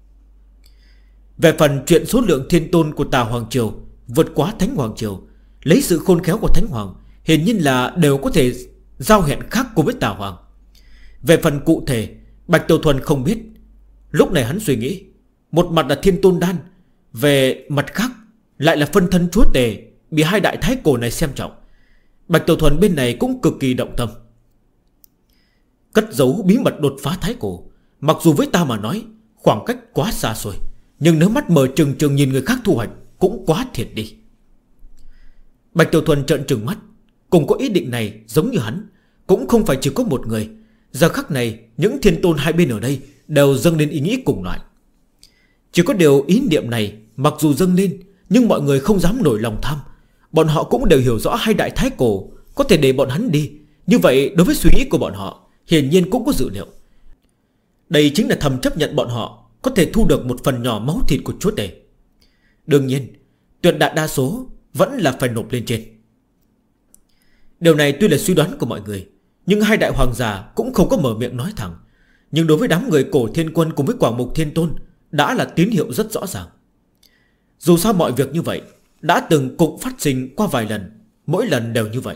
Về phần chuyện số lượng thiên tôn của Tào Hoàng Triều vượt quá Thánh Hoàng Triều, lấy sự khôn khéo của Thánh Hoàng, hiển nhiên là đều có thể giao hẹn khác cùng với Tào Hoàng. Về phần cụ thể, Bạch Tiểu Thuần không biết. Lúc này hắn suy nghĩ, một mặt là thiên tôn đan, về mặt khác lại là phân thân chúa tể bị hai đại thái cổ này xem trọng. Bạch Tiểu Thuần bên này cũng cực kỳ động tâm. Cất giấu bí mật đột phá thái cổ, mặc dù với ta mà nói khoảng cách quá xa xôi, nhưng nếu mắt mở trừng trừng nhìn người khác thu hoạch cũng quá thiệt đi. Bạch Tiểu Thuần trợn trừng mắt, cùng có ý định này giống như hắn, cũng không phải chỉ có một người. Giờ khắc này những thiên tôn hai bên ở đây đều dâng lên ý nghĩ cùng loại. Chỉ có điều ý niệm này mặc dù dâng lên, nhưng mọi người không dám nổi lòng tham. Bọn họ cũng đều hiểu rõ hai đại thái cổ có thể để bọn hắn đi. Như vậy đối với suy nghĩ của bọn họ hiển nhiên cũng có dự liệu. Đây chính là thầm chấp nhận bọn họ có thể thu được một phần nhỏ máu thịt của chúa tể. Đương nhiên tuyệt đại đa số vẫn là phải nộp lên trên. Điều này tuy là suy đoán của mọi người, nhưng hai đại hoàng giả cũng không có mở miệng nói thẳng. Nhưng đối với đám người Cổ Thiên Quân cùng với Quảng Mục Thiên Tôn đã là tín hiệu rất rõ ràng. Dù sao mọi việc như vậy đã từng cũng phát sinh qua vài lần, mỗi lần đều như vậy.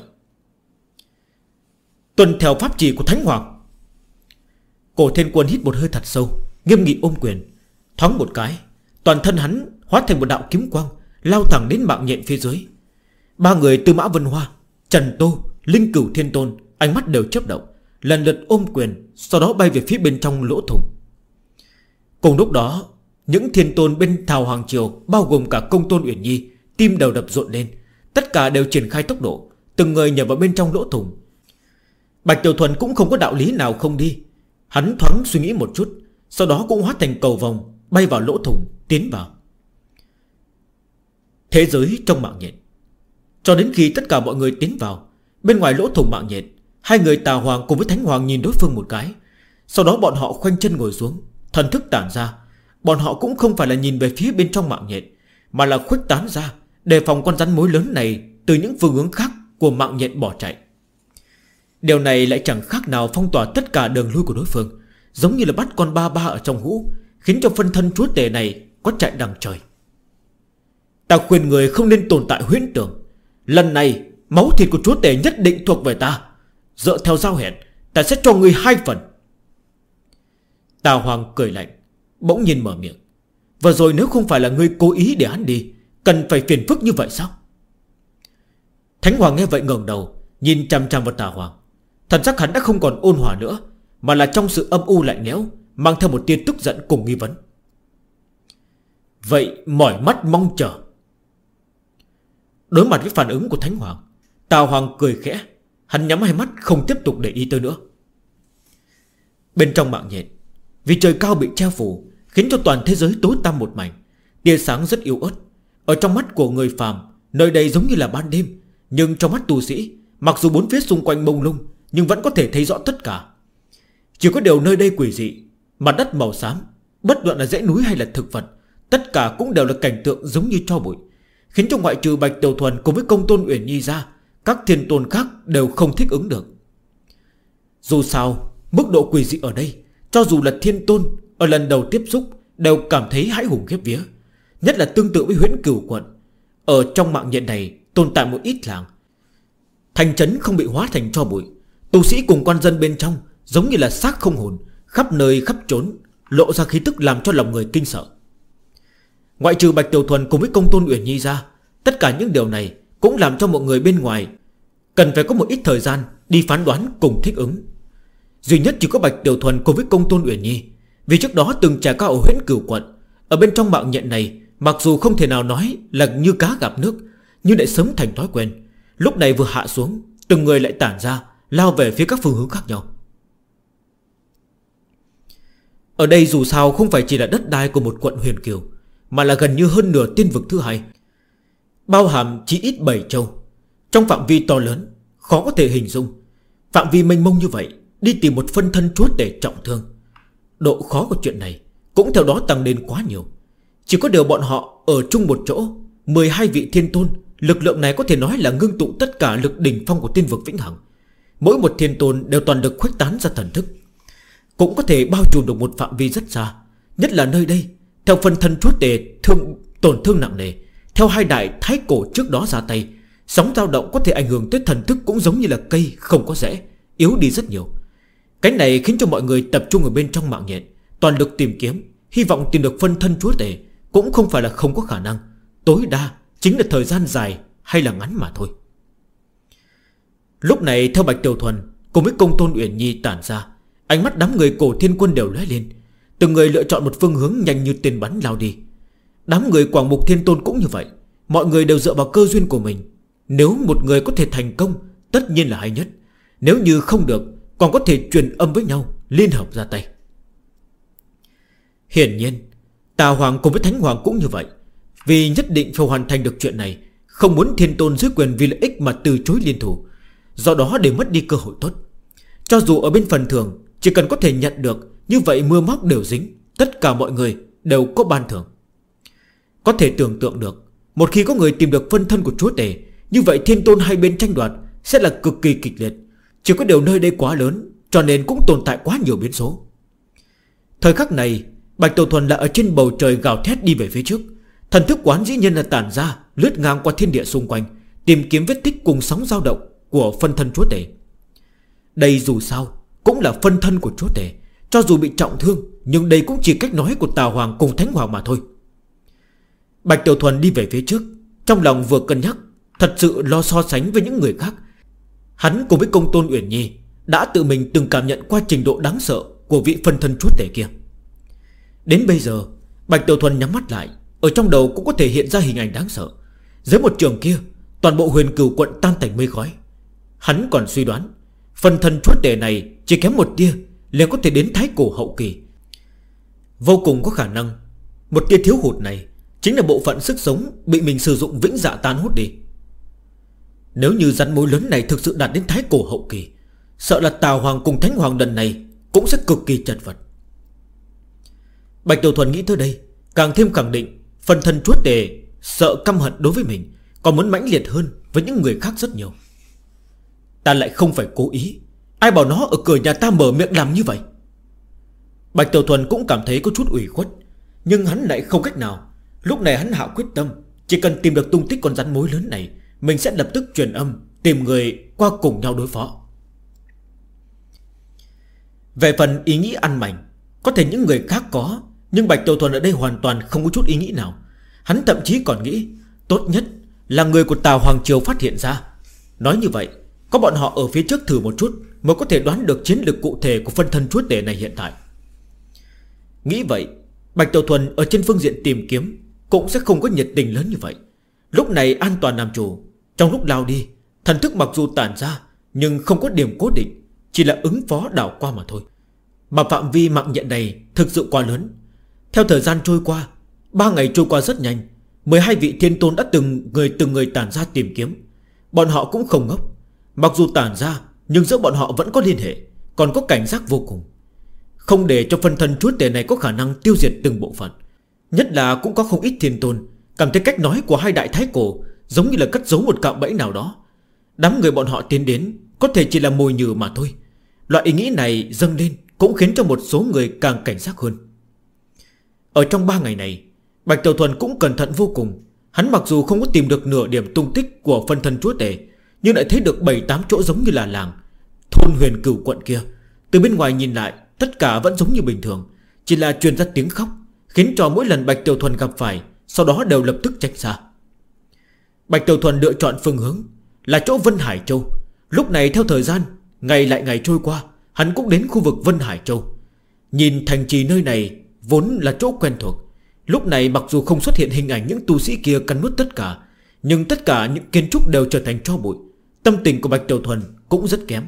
Tuân theo pháp chỉ của Thánh Hoàng. Cổ Thiên Quân hít một hơi thật sâu, nghiêm nghị ôm quyền. Thoáng một cái, toàn thân hắn hóa thành một đạo kiếm quang, lao thẳng đến mạng nhện phía dưới. Ba người Tư Mã Vân Hoa, Trần Tô, Linh Cửu Thiên Tôn ánh mắt đều chớp động, lần lượt ôm quyền, sau đó bay về phía bên trong lỗ thủng. Cùng lúc đó, những thiên tôn bên Thảo Hoàng Triều, bao gồm cả Công Tôn Uyển Nhi, tim đầu đập rộn lên. Tất cả đều triển khai tốc độ, từng người nhảy vào bên trong lỗ thủng. Bạch Tiểu Thuần cũng không có đạo lý nào không đi. Hắn thoáng suy nghĩ một chút, sau đó cũng hóa thành cầu vòng, bay vào lỗ thủng, tiến vào thế giới trong mạng nhện. Cho đến khi tất cả mọi người tiến vào, bên ngoài lỗ thủng mạng nhện, hai người Tà Hoàng cùng với Thánh Hoàng nhìn đối phương một cái. Sau đó bọn họ khoanh chân ngồi xuống, thần thức tản ra. Bọn họ cũng không phải là nhìn về phía bên trong mạng nhện, mà là khuếch tán ra, đề phòng con rắn mối lớn này từ những phương hướng khác của mạng nhện bỏ chạy. Điều này lại chẳng khác nào phong tỏa tất cả đường lui của đối phương, giống như là bắt con ba ba ở trong hũ, khiến cho phân thân chúa tể này có chạy đằng trời. Ta khuyên người không nên tồn tại huyễn tưởng. Lần này máu thịt của chúa tể nhất định thuộc về ta. Dựa theo giao hẹn, ta sẽ cho người 2 phần. Tà Hoàng cười lạnh, bỗng nhiên mở miệng. Vừa rồi nếu không phải là ngươi cố ý để hắn đi, cần phải phiền phức như vậy sao? Thánh Hoàng nghe vậy ngẩng đầu, nhìn chằm chằm vào Tà Hoàng. Thần sắc hắn đã không còn ôn hòa nữa, mà là trong sự âm u lạnh lẽo, mang theo một tia tức giận cùng nghi vấn. Vậy mỏi mắt mong chờ. Đối mặt với phản ứng của Thánh Hoàng, Tà Hoàng cười khẽ. Hắn nhắm hai mắt không tiếp tục để ý tới nữa. Bên trong mạng nhện, vì trời cao bị che phủ, khiến cho toàn thế giới tối tăm một mảnh. Tia sáng rất yếu ớt. Ở trong mắt của người phàm, nơi đây giống như là ban đêm. Nhưng trong mắt tu sĩ, mặc dù bốn phía xung quanh mông lung, nhưng vẫn có thể thấy rõ tất cả. Chỉ có điều nơi đây quỷ dị, mặt đất màu xám, bất luận là dãy núi hay là thực vật, tất cả cũng đều là cảnh tượng giống như tro bụi, khiến cho ngoại trừ Bạch Tiểu Thuần cùng với Công Tôn Uyển Nhi ra, các thiên tôn khác đều không thích ứng được. Dù sao, mức độ quỷ dị ở đây, cho dù là thiên tôn ở lần đầu tiếp xúc đều cảm thấy hãi hùng khiếp vía. Nhất là tương tự với Huyễn Cửu quận. Ở trong mạng nhện này tồn tại một ít làng, thành trấn không bị hóa thành tro bụi. Tu sĩ cùng quan dân bên trong giống như là xác không hồn, khắp nơi khắp trốn, lộ ra khí tức làm cho lòng người kinh sợ. Ngoại trừ Bạch Tiểu Thuần cùng với Công Tôn Uyển Nhi ra, tất cả những điều này cũng làm cho mọi người bên ngoài cần phải có một ít thời gian đi phán đoán cùng thích ứng. Duy nhất chỉ có Bạch Tiểu Thuần cùng với Công Tôn Uyển Nhi, vì trước đó từng trải qua ở Huyễn Cửu quận. Ở bên trong mạng nhện này, mặc dù không thể nào nói là như cá gặp nước, nhưng lại sớm thành thói quen. Lúc này vừa hạ xuống, từng người lại tản ra, lao về phía các phương hướng khác nhau. Ở đây dù sao không phải chỉ là đất đai của một quận Huyền Kiều, mà là gần như hơn nửa tiên vực thứ hai, bao hàm chỉ ít 7 châu. Trong phạm vi to lớn, khó có thể hình dung. Phạm vi mênh mông như vậy, đi tìm một phân thân chúa tể trọng thương, độ khó của chuyện này cũng theo đó tăng lên quá nhiều. Chỉ có điều bọn họ ở chung một chỗ, 12 vị thiên tôn. Lực lượng này có thể nói là ngưng tụ tất cả lực đỉnh phong của tiên vực vĩnh hằng. Mỗi một thiên tôn đều toàn lực khuếch tán ra thần thức, cũng có thể bao trùm được một phạm vi rất xa. Nhất là nơi đây, theo phân thân chúa tể tổn thương nặng nề, theo hai đại thái cổ trước đó ra tay, sóng dao động có thể ảnh hưởng tới thần thức cũng giống như là cây không có rễ, yếu đi rất nhiều. Cái này khiến cho mọi người tập trung ở bên trong mạng nhện, toàn lực tìm kiếm, hy vọng tìm được phân thân chúa tể. Cũng không phải là không có khả năng, tối đa chính là thời gian dài hay là ngắn mà thôi. Lúc này theo Bạch Tiểu Thuần cùng với Công Tôn Uyển Nhi tản ra, ánh mắt đám người Cổ Thiên Quân đều lóe lên. Từng người lựa chọn một phương hướng nhanh như tên bắn lao đi. Đám người Quảng Mục Thiên Tôn cũng như vậy. Mọi người đều dựa vào cơ duyên của mình. Nếu một người có thể thành công, tất nhiên là hay nhất. Nếu như không được, còn có thể truyền âm với nhau, liên hợp ra tay. Hiển nhiên Tà Hoàng cùng với Thánh Hoàng cũng như vậy. Vì nhất định phải hoàn thành được chuyện này, không muốn thiên tôn dưới quyền vì lợi ích mà từ chối liên thủ, do đó để mất đi cơ hội tốt. Cho dù ở bên phần thưởng, chỉ cần có thể nhận được, như vậy mưa móc đều dính, tất cả mọi người đều có ban thưởng. Có thể tưởng tượng được, một khi có người tìm được phân thân của chúa tể, như vậy thiên tôn hai bên tranh đoạt sẽ là cực kỳ kịch liệt. Chỉ có điều nơi đây quá lớn, cho nên cũng tồn tại quá nhiều biến số. Thời khắc này, Bạch Tiểu Thuần là ở trên bầu trời gào thét đi về phía trước. Thần thức quán dĩ nhiên là tản ra, lướt ngang qua thiên địa xung quanh, tìm kiếm vết tích cùng sóng dao động của phân thân chúa tể. Đây dù sao cũng là phân thân của chúa tể, cho dù bị trọng thương, nhưng đây cũng chỉ cách nói của Tào Hoàng cùng Thánh Hoàng mà thôi. Bạch Tiểu Thuần đi về phía trước, trong lòng vừa cân nhắc, thật sự lo so sánh với những người khác. Hắn cùng với Công Tôn Uyển Nhi đã tự mình từng cảm nhận qua trình độ đáng sợ của vị phân thân chúa tể kia. Đến bây giờ, Bạch Tiểu Thuần nhắm mắt lại, ở trong đầu cũng có thể hiện ra hình ảnh đáng sợ. Dưới một trường kia, toàn bộ Huyền Cửu quận tan thành mây khói. Hắn còn suy đoán phân thân chúa tể này chỉ kém một tia liền có thể đến thái cổ hậu kỳ. Vô cùng có khả năng một tia thiếu hụt này chính là bộ phận sức sống bị mình sử dụng vĩnh dạ tan hút đi. Nếu như rắn mối lớn này thực sự đạt đến thái cổ hậu kỳ, sợ là Tào Hoàng cùng Thánh Hoàng lần này cũng sẽ cực kỳ chật vật. Bạch Tiểu Thuần nghĩ tới đây, càng thêm khẳng định phân thân chúa tể sợ căm hận đối với mình, còn muốn mãnh liệt hơn với những người khác rất nhiều. Ta lại không phải cố ý, ai bảo nó ở cửa nhà ta mở miệng làm như vậy. Bạch Tiểu Thuần cũng cảm thấy có chút ủy khuất, nhưng hắn lại không cách nào. Lúc này hắn hạ quyết tâm, chỉ cần tìm được tung tích con rắn mối lớn này, mình sẽ lập tức truyền âm tìm người qua cùng nhau đối phó. Về phần ý nghĩ ăn mảnh, có thể những người khác có, nhưng Bạch Tiểu Thuần ở đây hoàn toàn không có chút ý nghĩ nào. Hắn thậm chí còn nghĩ tốt nhất là người của Tào Hoàng Triều phát hiện ra. Nói như vậy, có bọn họ ở phía trước thử một chút mới có thể đoán được chiến lược cụ thể của phân thân chúa tể này hiện tại. Nghĩ vậy, Bạch Tiểu Thuần ở trên phương diện tìm kiếm cũng sẽ không có nhiệt tình lớn như vậy. Lúc này an toàn làm chủ, trong lúc lao đi, thần thức mặc dù tản ra nhưng không có điểm cố định, chỉ là ứng phó đảo qua mà thôi. Mà phạm vi mạng nhện này thực sự quá lớn. Theo thời gian trôi qua, 3 ngày trôi qua rất nhanh, 12 vị thiên tôn đã từng người tản ra tìm kiếm. Bọn họ cũng không ngốc, mặc dù tản ra nhưng giữa bọn họ vẫn có liên hệ, còn có cảnh giác vô cùng, không để cho phân thân chúa tể này có khả năng tiêu diệt từng bộ phận. Nhất là cũng có không ít thiên tôn cảm thấy cách nói của hai đại thái cổ giống như là cất giấu một cạm bẫy nào đó. Đám người bọn họ tiến đến có thể chỉ là mồi nhử mà thôi. Loại ý nghĩ này dâng lên cũng khiến cho một số người càng cảnh giác hơn. Ở trong 3 ngày này, Bạch Tiểu Thuần cũng cẩn thận vô cùng. Hắn mặc dù không có tìm được nửa điểm tung tích của phân thân chúa tể, nhưng lại thấy được 7-8 chỗ giống như là làng thôn Huyền Cửu quận kia. Từ bên ngoài nhìn lại, tất cả vẫn giống như bình thường, chỉ là truyền ra tiếng khóc, khiến cho mỗi lần Bạch Tiểu Thuần gặp phải, sau đó đều lập tức tránh xa. Bạch Tiểu Thuần lựa chọn phương hướng là chỗ Vân Hải Châu. Lúc này theo thời gian ngày lại ngày trôi qua, hắn cũng đến khu vực Vân Hải Châu. Nhìn thành trì nơi này vốn là chỗ quen thuộc, lúc này mặc dù không xuất hiện hình ảnh những tu sĩ kia cắn nuốt tất cả, nhưng tất cả những kiến trúc đều trở thành tro bụi. Tâm tình của Bạch Tiểu Thuần cũng rất kém.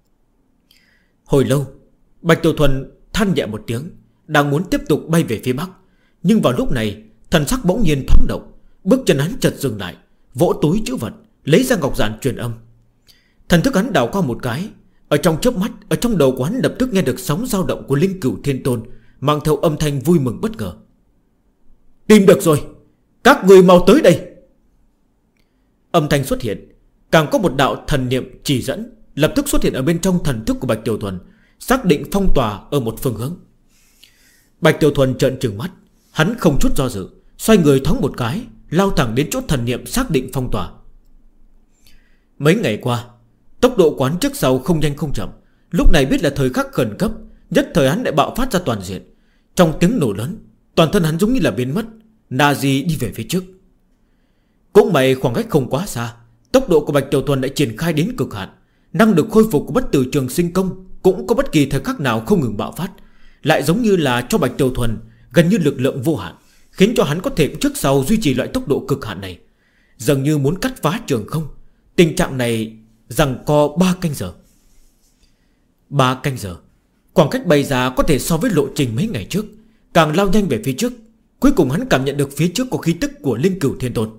Hồi lâu, Bạch Tiểu Thuần than nhẹ một tiếng, đang muốn tiếp tục bay về phía bắc. Nhưng vào lúc này, thần sắc bỗng nhiên thoáng động, bước chân hắn chợt dừng lại, vỗ túi trữ vật, lấy ra ngọc giản truyền âm. Thần thức hắn đảo qua một cái, ở trong chớp mắt, ở trong đầu của hắn lập tức nghe được sóng dao động của Linh Cửu Thiên Tôn, mang theo âm thanh vui mừng bất ngờ. Tìm được rồi, các người mau tới đây. Âm thanh xuất hiện, càng có một đạo thần niệm chỉ dẫn lập tức xuất hiện ở bên trong thần thức của Bạch Tiểu Thuần, xác định phong tỏa ở một phương hướng. Bạch Tiểu Thuần trợn trừng mắt, hắn không chút do dự, xoay người thoáng một cái, lao thẳng đến chỗ thần niệm xác định phong tỏa. Mấy ngày qua, tốc độ quán trước sau không nhanh không chậm. Lúc này biết là thời khắc khẩn cấp, nhất thời hắn lại bạo phát ra toàn diện. Trong tiếng nổ lớn, toàn thân hắn giống như là biến mất, Nazi đi về phía trước. Cũng may khoảng cách không quá xa, tốc độ của Bạch Tiểu Thuần đã triển khai đến cực hạn. Năng lực khôi phục của bất tử trường sinh công cũng có bất kỳ thời khắc nào không ngừng bạo phát, lại giống như là cho Bạch Tiểu Thuần gần như lực lượng vô hạn, khiến cho hắn có thể trước sau duy trì loại tốc độ cực hạn này, dường như muốn cắt phá trường không. Tình trạng này giằng co 3 canh giờ. 3 canh giờ, khoảng cách bay ra có thể so với lộ trình mấy ngày trước, càng lao nhanh về phía trước. Cuối cùng hắn cảm nhận được phía trước có khí tức của Linh Cửu Thiên Tôn.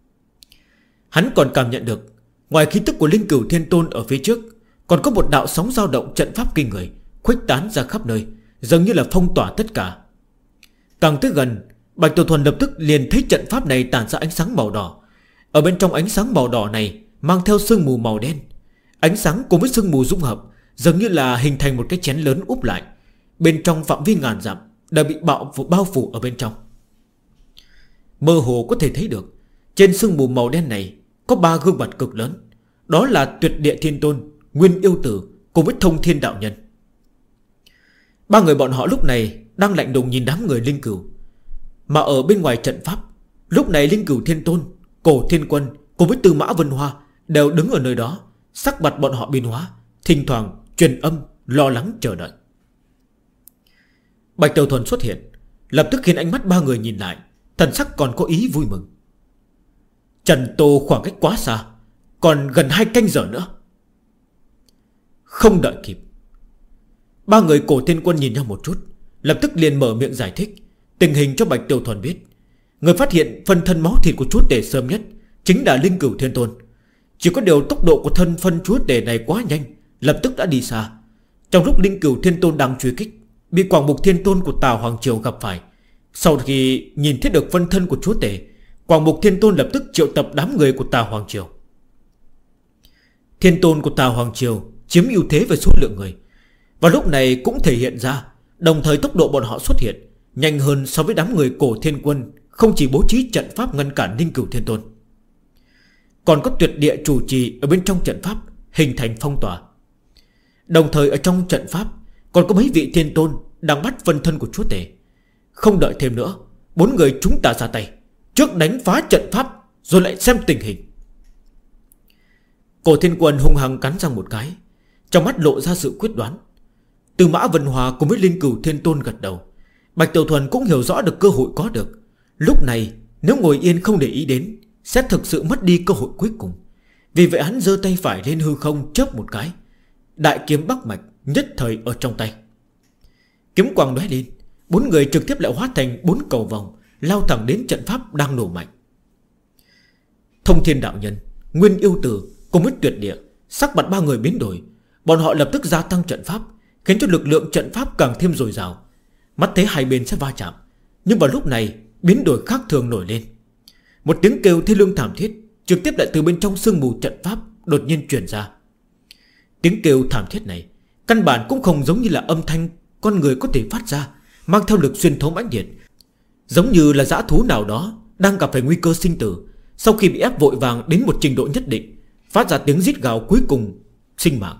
Hắn còn cảm nhận được ngoài khí tức của Linh Cửu Thiên Tôn ở phía trước, còn có một đạo sóng dao động trận pháp kinh người, khuếch tán ra khắp nơi, dường như là phong tỏa tất cả. Càng tới gần, Bạch Tiểu Thuần lập tức liền thấy trận pháp này tản ra ánh sáng màu đỏ. Ở bên trong ánh sáng màu đỏ này mang theo sương mù màu đen. Ánh sáng cùng với sương mù dung hợp, dường như là hình thành một cái chén lớn úp lại. Bên trong phạm vi ngàn dặm đã bị bao phủ ở bên trong. Mơ hồ có thể thấy được trên sương mù màu đen này có 3 gương mặt cực lớn. Đó là Tuyệt Địa Thiên Tôn, Nguyên Yêu Tử cùng với Thông Thiên Đạo Nhân. 3 người bọn họ lúc này đang lạnh lùng nhìn đám người Linh Cửu. Mà ở bên ngoài trận pháp, lúc này Linh Cửu Thiên Tôn, Cổ Thiên Quân cùng với Tư Mã Vân Hoa đều đứng ở nơi đó. Sắc mặt bọn họ biến hóa, thỉnh thoảng truyền âm lo lắng chờ đợi. Bạch Tiểu Thuần xuất hiện, lập tức khiến ánh mắt 3 người nhìn lại, thần sắc còn có ý vui mừng. Trần Tô khoảng cách quá xa, còn gần 2 canh giờ nữa. Không đợi kịp, 3 người Cổ Thiên Quân nhìn nhau một chút, lập tức liền mở miệng giải thích tình hình cho Bạch Tiểu Thuần biết. Người phát hiện phân thân máu thịt của chúa tể sớm nhất chính là Linh Cửu Thiên Tôn. Chỉ có điều tốc độ của thân phân chúa tể này quá nhanh, lập tức đã đi xa. Trong lúc Linh Cửu Thiên Tôn đang truy kích, bị Quảng Mục Thiên Tôn của Tào Hoàng Triều gặp phải. Sau khi nhìn thấy được phân thân của chúa tể, Quảng Mục Thiên Tôn lập tức triệu tập đám người của Tào Hoàng Triều. Thiên Tôn của Tào Hoàng Triều chiếm ưu thế về số lượng người, và lúc này cũng thể hiện ra. Đồng thời tốc độ bọn họ xuất hiện nhanh hơn so với đám người Cổ Thiên Quân, không chỉ bố trí trận pháp ngăn cản Linh Cửu Thiên Tôn, còn có Tuyệt Địa chủ trì ở bên trong trận pháp hình thành phong tỏa. Đồng thời ở trong trận pháp còn có mấy vị thiên tôn đang bắt phân thân của chúa tể. Không đợi thêm nữa, 4 người chúng ta ra tay, trước đánh phá trận pháp rồi lại xem tình hình. Cổ Thiên Quân hung hăng cắn răng một cái, trong mắt lộ ra sự quyết đoán. Tư Mã Vân Hòa cùng với Linh Cửu Thiên Tôn gật đầu. Bạch Tiểu Thuần cũng hiểu rõ được cơ hội có được. Lúc này nếu ngồi yên không để ý đến, sẽ thực sự mất đi cơ hội cuối cùng. Vì vậy hắn giơ tay phải lên hư không chớp một cái, đại kiếm Bắc Mạch nhất thời ở trong tay. Kiếm quang lóe lên, 4 người trực tiếp lại hóa thành 4 cầu vòng, lao thẳng đến trận pháp đang nổ mạnh. Thông Thiên Đạo Nhân, Nguyên Yêu Tử cùng với Tuyệt Địa, sắc mặt 3 người biến đổi. Bọn họ lập tức gia tăng trận pháp, khiến cho lực lượng trận pháp càng thêm dồi dào. Mắt thấy hai bên sẽ va chạm, nhưng vào lúc này biến đổi khác thường nổi lên. Một tiếng kêu thê lương thảm thiết trực tiếp lại từ bên trong sương mù trận pháp đột nhiên truyền ra. Tiếng kêu thảm thiết này căn bản cũng không giống như là âm thanh con người có thể phát ra, mang theo lực xuyên thấu mãnh liệt, giống như là dã thú nào đó đang gặp phải nguy cơ sinh tử. Sau khi bị ép vội vàng đến một trình độ nhất định, phát ra tiếng rít gào cuối cùng sinh mạng.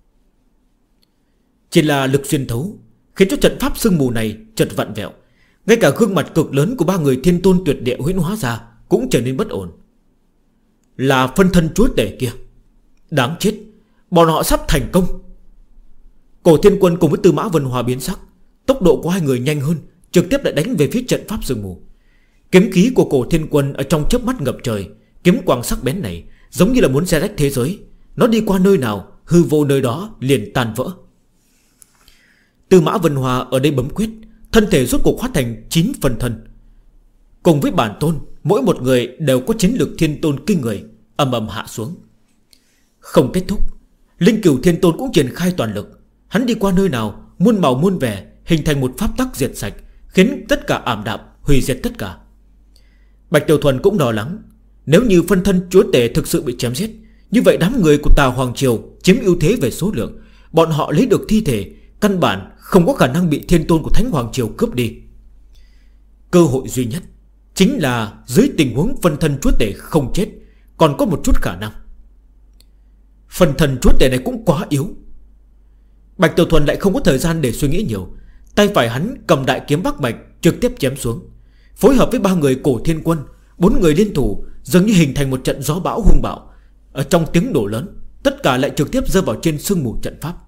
Chỉ là lực xuyên thấu khiến cho trận pháp sương mù này chợt vặn vẹo. Ngay cả gương mặt cực lớn của 3 người Thiên Tôn Tuyệt Địa huyễn hóa ra cũng trở nên bất ổn. Là phân thân chúa tể kia. Đáng chết, bọn họ sắp thành công. Cổ Thiên Quân cùng với Tư Mã Vân Hòa biến sắc. Tốc độ của hai người nhanh hơn, trực tiếp lại đánh về phía trận pháp sương mù. Kiếm khí của Cổ Thiên Quân ở trong chớp mắt ngập trời. Kiếm quang sắc bén này giống như là muốn xé rách thế giới. Nó đi qua nơi nào, hư vô nơi đó liền tan vỡ. Tư Mã Vân Hòa ở đây bấm quyết, thân thể rốt cuộc hóa thành 9 phần thân. Cùng với bản tôn, mỗi một người đều có chiến lược thiên tôn kinh người, ầm ầm hạ xuống. Không kết thúc, Linh Cửu Thiên Tôn cũng triển khai toàn lực. Hắn đi qua nơi nào, muôn màu muôn vẻ, hình thành một pháp tắc diệt sạch, khiến tất cả ảm đạm, hủy diệt tất cả. Bạch Tiểu Thuần cũng lo lắng, nếu như phân thân chúa tể thực sự bị chém giết, như vậy đám người của Tào Hoàng Triều chiếm ưu thế về số lượng, bọn họ lấy được thi thể, căn bản không có khả năng bị thiên tôn của Thánh Hoàng Triều cướp đi. Cơ hội duy nhất chính là dưới tình huống phân thân chúa tể không chết, còn có một chút khả năng. Phân thân chúa tể này cũng quá yếu. Bạch Tiểu Thuần lại không có thời gian để suy nghĩ nhiều. Tay phải hắn cầm đại kiếm Bắc Mạch trực tiếp chém xuống, phối hợp với 3 người Cổ Thiên Quân, 4 người liên thủ, dường như hình thành một trận gió bão hung bạo. Ở trong tiếng nổ lớn, tất cả lại trực tiếp rơi vào trên sương mù trận pháp.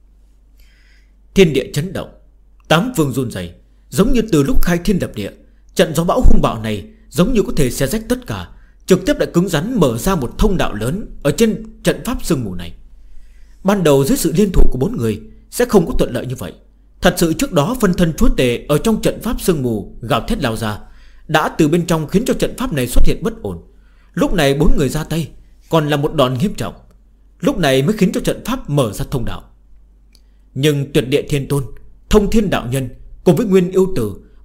Thiên địa chấn động, 8 phương run rẩy, giống như từ lúc khai thiên lập địa. Trận gió bão hung bạo này giống như có thể xé rách tất cả, trực tiếp lại cứng rắn mở ra một thông đạo lớn ở trên trận pháp sương mù này. Ban đầu dưới sự liên thủ của 4 người sẽ không có thuận lợi như vậy. Thật sự trước đó phân thân chúa tể ở trong trận pháp sương mù gào thét lao ra, đã từ bên trong khiến cho trận pháp này xuất hiện bất ổn. Lúc này 4 người ra tay còn là một đòn nghiêm trọng, lúc này mới khiến cho trận pháp mở ra thông đạo. Nhưng Tuyệt Địa Thiên Tôn, Thông Thiên Đạo Nhân cùng với Nguyên Yêu Tử,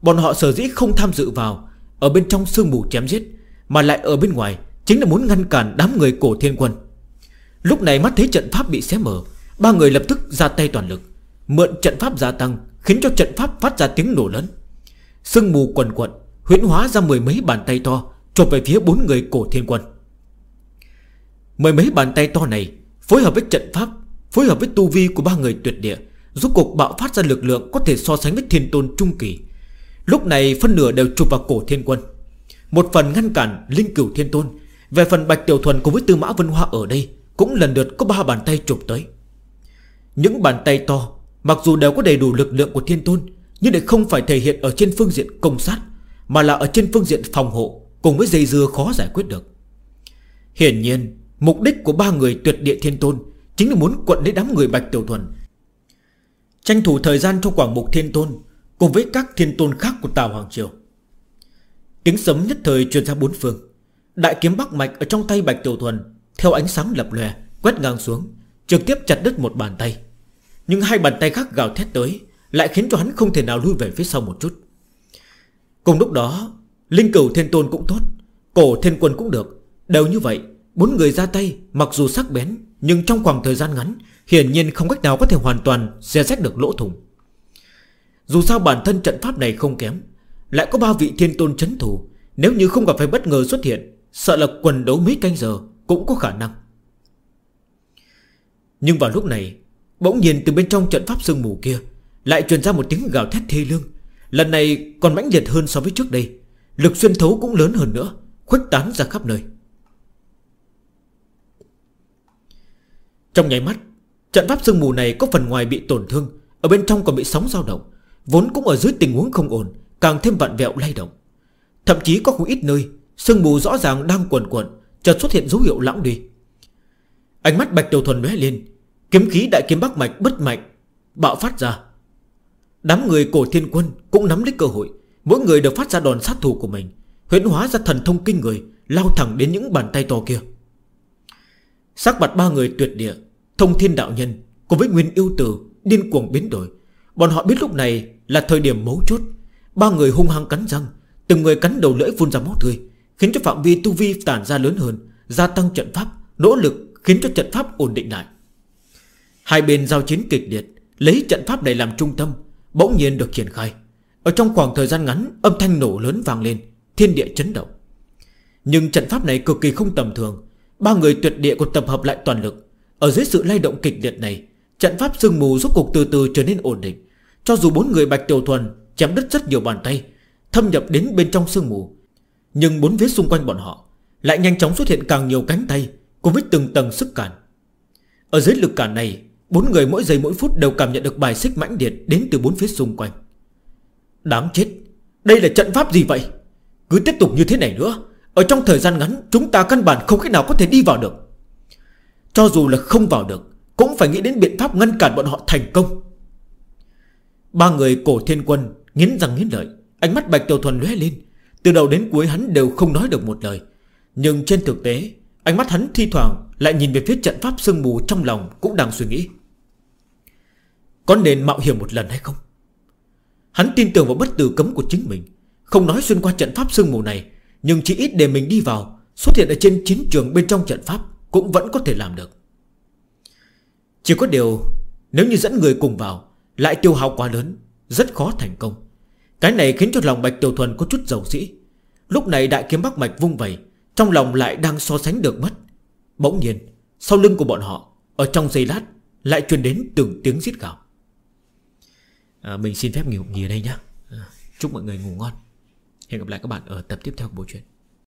Bọn họ sở dĩ không tham dự vào ở bên trong sương mù chém giết, mà lại ở bên ngoài, chính là muốn ngăn cản đám người Cổ Thiên Quân. Lúc này mắt thấy trận pháp bị xé mở, ba người lập tức ra tay toàn lực, mượn trận pháp gia tăng, khiến cho trận pháp phát ra tiếng nổ lớn. Sương mù quần quận huyễn hóa ra mười mấy bàn tay to chộp về phía bốn người Cổ Thiên Quân. Mười mấy bàn tay to này phối hợp với trận pháp, phối hợp với tu vi của ba người tuyệt địa, rốt cuộc bạo phát ra lực lượng có thể so sánh với Thiên Tôn trung kỳ. Lúc này phân nửa đều chụp vào Cổ Thiên Quân, một phần ngăn cản Linh Cửu Thiên Tôn. Về phần Bạch Tiểu Thuần cùng với Tư Mã Vân Hoa ở đây cũng lần lượt có ba bàn tay chụp tới. Những bàn tay to mặc dù đều có đầy đủ lực lượng của Thiên Tôn, nhưng lại không phải thể hiện ở trên phương diện công sát, mà là ở trên phương diện phòng hộ cùng với dây dưa khó giải quyết được. Hiển nhiên mục đích của ba người tuyệt địa Thiên Tôn chính là muốn quận lấy đám người Bạch Tiểu Thuần, tranh thủ thời gian cho Quảng Mục Thiên Tôn cùng với các Thiên Tôn khác của Tào Hoàng Triều. Tiếng sấm nhất thời truyền ra bốn phương. Đại kiếm Bắc Mạch ở trong tay Bạch Tiểu Thuần theo ánh sáng lập lòe quét ngang xuống, trực tiếp chặt đứt một bàn tay. Nhưng hai bàn tay khác gào thét tới lại khiến cho hắn không thể nào lui về phía sau một chút. Cùng lúc đó, Linh Cửu Thiên Tôn cũng tốt, Cổ Thiên Quân cũng được, đều như vậy. Bốn người ra tay mặc dù sắc bén, nhưng trong khoảng thời gian ngắn hiển nhiên không cách nào có thể hoàn toàn xé rách được lỗ thủng. Dù sao bản thân trận pháp này không kém, lại có ba vị Thiên Tôn trấn thủ, nếu như không gặp phải bất ngờ xuất hiện, sợ là quần đấu mấy canh giờ cũng có khả năng. Nhưng vào lúc này, bỗng nhiên từ bên trong trận pháp sương mù kia lại truyền ra một tiếng gào thét thê lương. Lần này còn mãnh liệt hơn so với trước đây, lực xuyên thấu cũng lớn hơn nữa, khuếch tán ra khắp nơi. Trong nháy mắt, trận pháp sương mù này có phần ngoài bị tổn thương, ở bên trong còn bị sóng dao động, vốn cũng ở dưới tình huống không ổn, càng thêm vặn vẹo lay động. Thậm chí có không ít nơi sương mù rõ ràng đang quần quần, chợt xuất hiện dấu hiệu lãng đi. Ánh mắt Bạch Tiểu Thuần lóe lên, kiếm khí đại kiếm Bắc Mạch bất mạnh bạo phát ra. Đám người Cổ Thiên Quân cũng nắm lấy cơ hội, mỗi người đều phát ra đòn sát thủ của mình, huyễn hóa ra thần thông kinh người, lao thẳng đến những bàn tay to kia. Sắc mặt ba người tuyệt địa, Thông Thiên Đạo Nhân cùng với Nguyên Yêu Tử điên cuồng biến đổi. Bọn họ biết lúc này là thời điểm mấu chốt. Ba người hung hăng cắn răng, từng người cắn đầu lưỡi phun ra máu tươi, khiến cho phạm vi tu vi tản ra lớn hơn, gia tăng trận pháp, nỗ lực khiến cho trận pháp ổn định lại. Hai bên giao chiến kịch liệt, lấy trận pháp này làm trung tâm, bỗng nhiên được triển khai. Ở trong khoảng thời gian ngắn, âm thanh nổ lớn vang lên, thiên địa chấn động. Nhưng trận pháp này cực kỳ không tầm thường. Ba người tuyệt địa còn tập hợp lại toàn lực. Ở dưới sự lay động kịch liệt này, trận pháp sương mù rốt cuộc từ từ trở nên ổn định. Cho dù bốn người Bạch Tiểu Thuần chém đứt rất nhiều bàn tay, thâm nhập đến bên trong sương mù, nhưng bốn phía xung quanh bọn họ lại nhanh chóng xuất hiện càng nhiều cánh tay cùng với từng tầng sức cản. Ở dưới lực cản này, bốn người mỗi giây mỗi phút đều cảm nhận được bài xích mãnh liệt đến từ bốn phía xung quanh. Đáng chết, đây là trận pháp gì vậy? Cứ tiếp tục như thế này nữa, ở trong thời gian ngắn chúng ta căn bản không cách nào có thể đi vào được. Cho dù là không vào được, cũng phải nghĩ đến biện pháp ngăn cản bọn họ thành công. Ba người Cổ Thiên Quân nghiến răng nghiến lợi, ánh mắt Bạch Tiểu Thuần lóe lên. Từ đầu đến cuối hắn đều không nói được một lời, nhưng trên thực tế ánh mắt hắn thi thoảng lại nhìn về phía trận pháp sương mù, trong lòng cũng đang suy nghĩ, có nên mạo hiểm một lần hay không. Hắn tin tưởng vào bất tử cấm của chính mình, không nói xuyên qua trận pháp sương mù này, nhưng chỉ ít để mình đi vào, xuất hiện ở trên chiến trường bên trong trận pháp cũng vẫn có thể làm được. Chỉ có điều, nếu như dẫn người cùng vào lại tiêu hao quá lớn, rất khó thành công. Cái này khiến cho lòng Bạch Tiểu Thuần có chút dầu dĩ. Lúc này đại kiếm Bắc Mạch vung vẩy, trong lòng lại đang so sánh được mất. Bỗng nhiên sau lưng của bọn họ, ở trong giây lát lại truyền đến từng tiếng rít gào. Mình xin phép nghỉ ở đây nhé. Chúc mọi người ngủ ngon. Hẹn gặp lại các bạn ở tập tiếp theo của bộ truyện.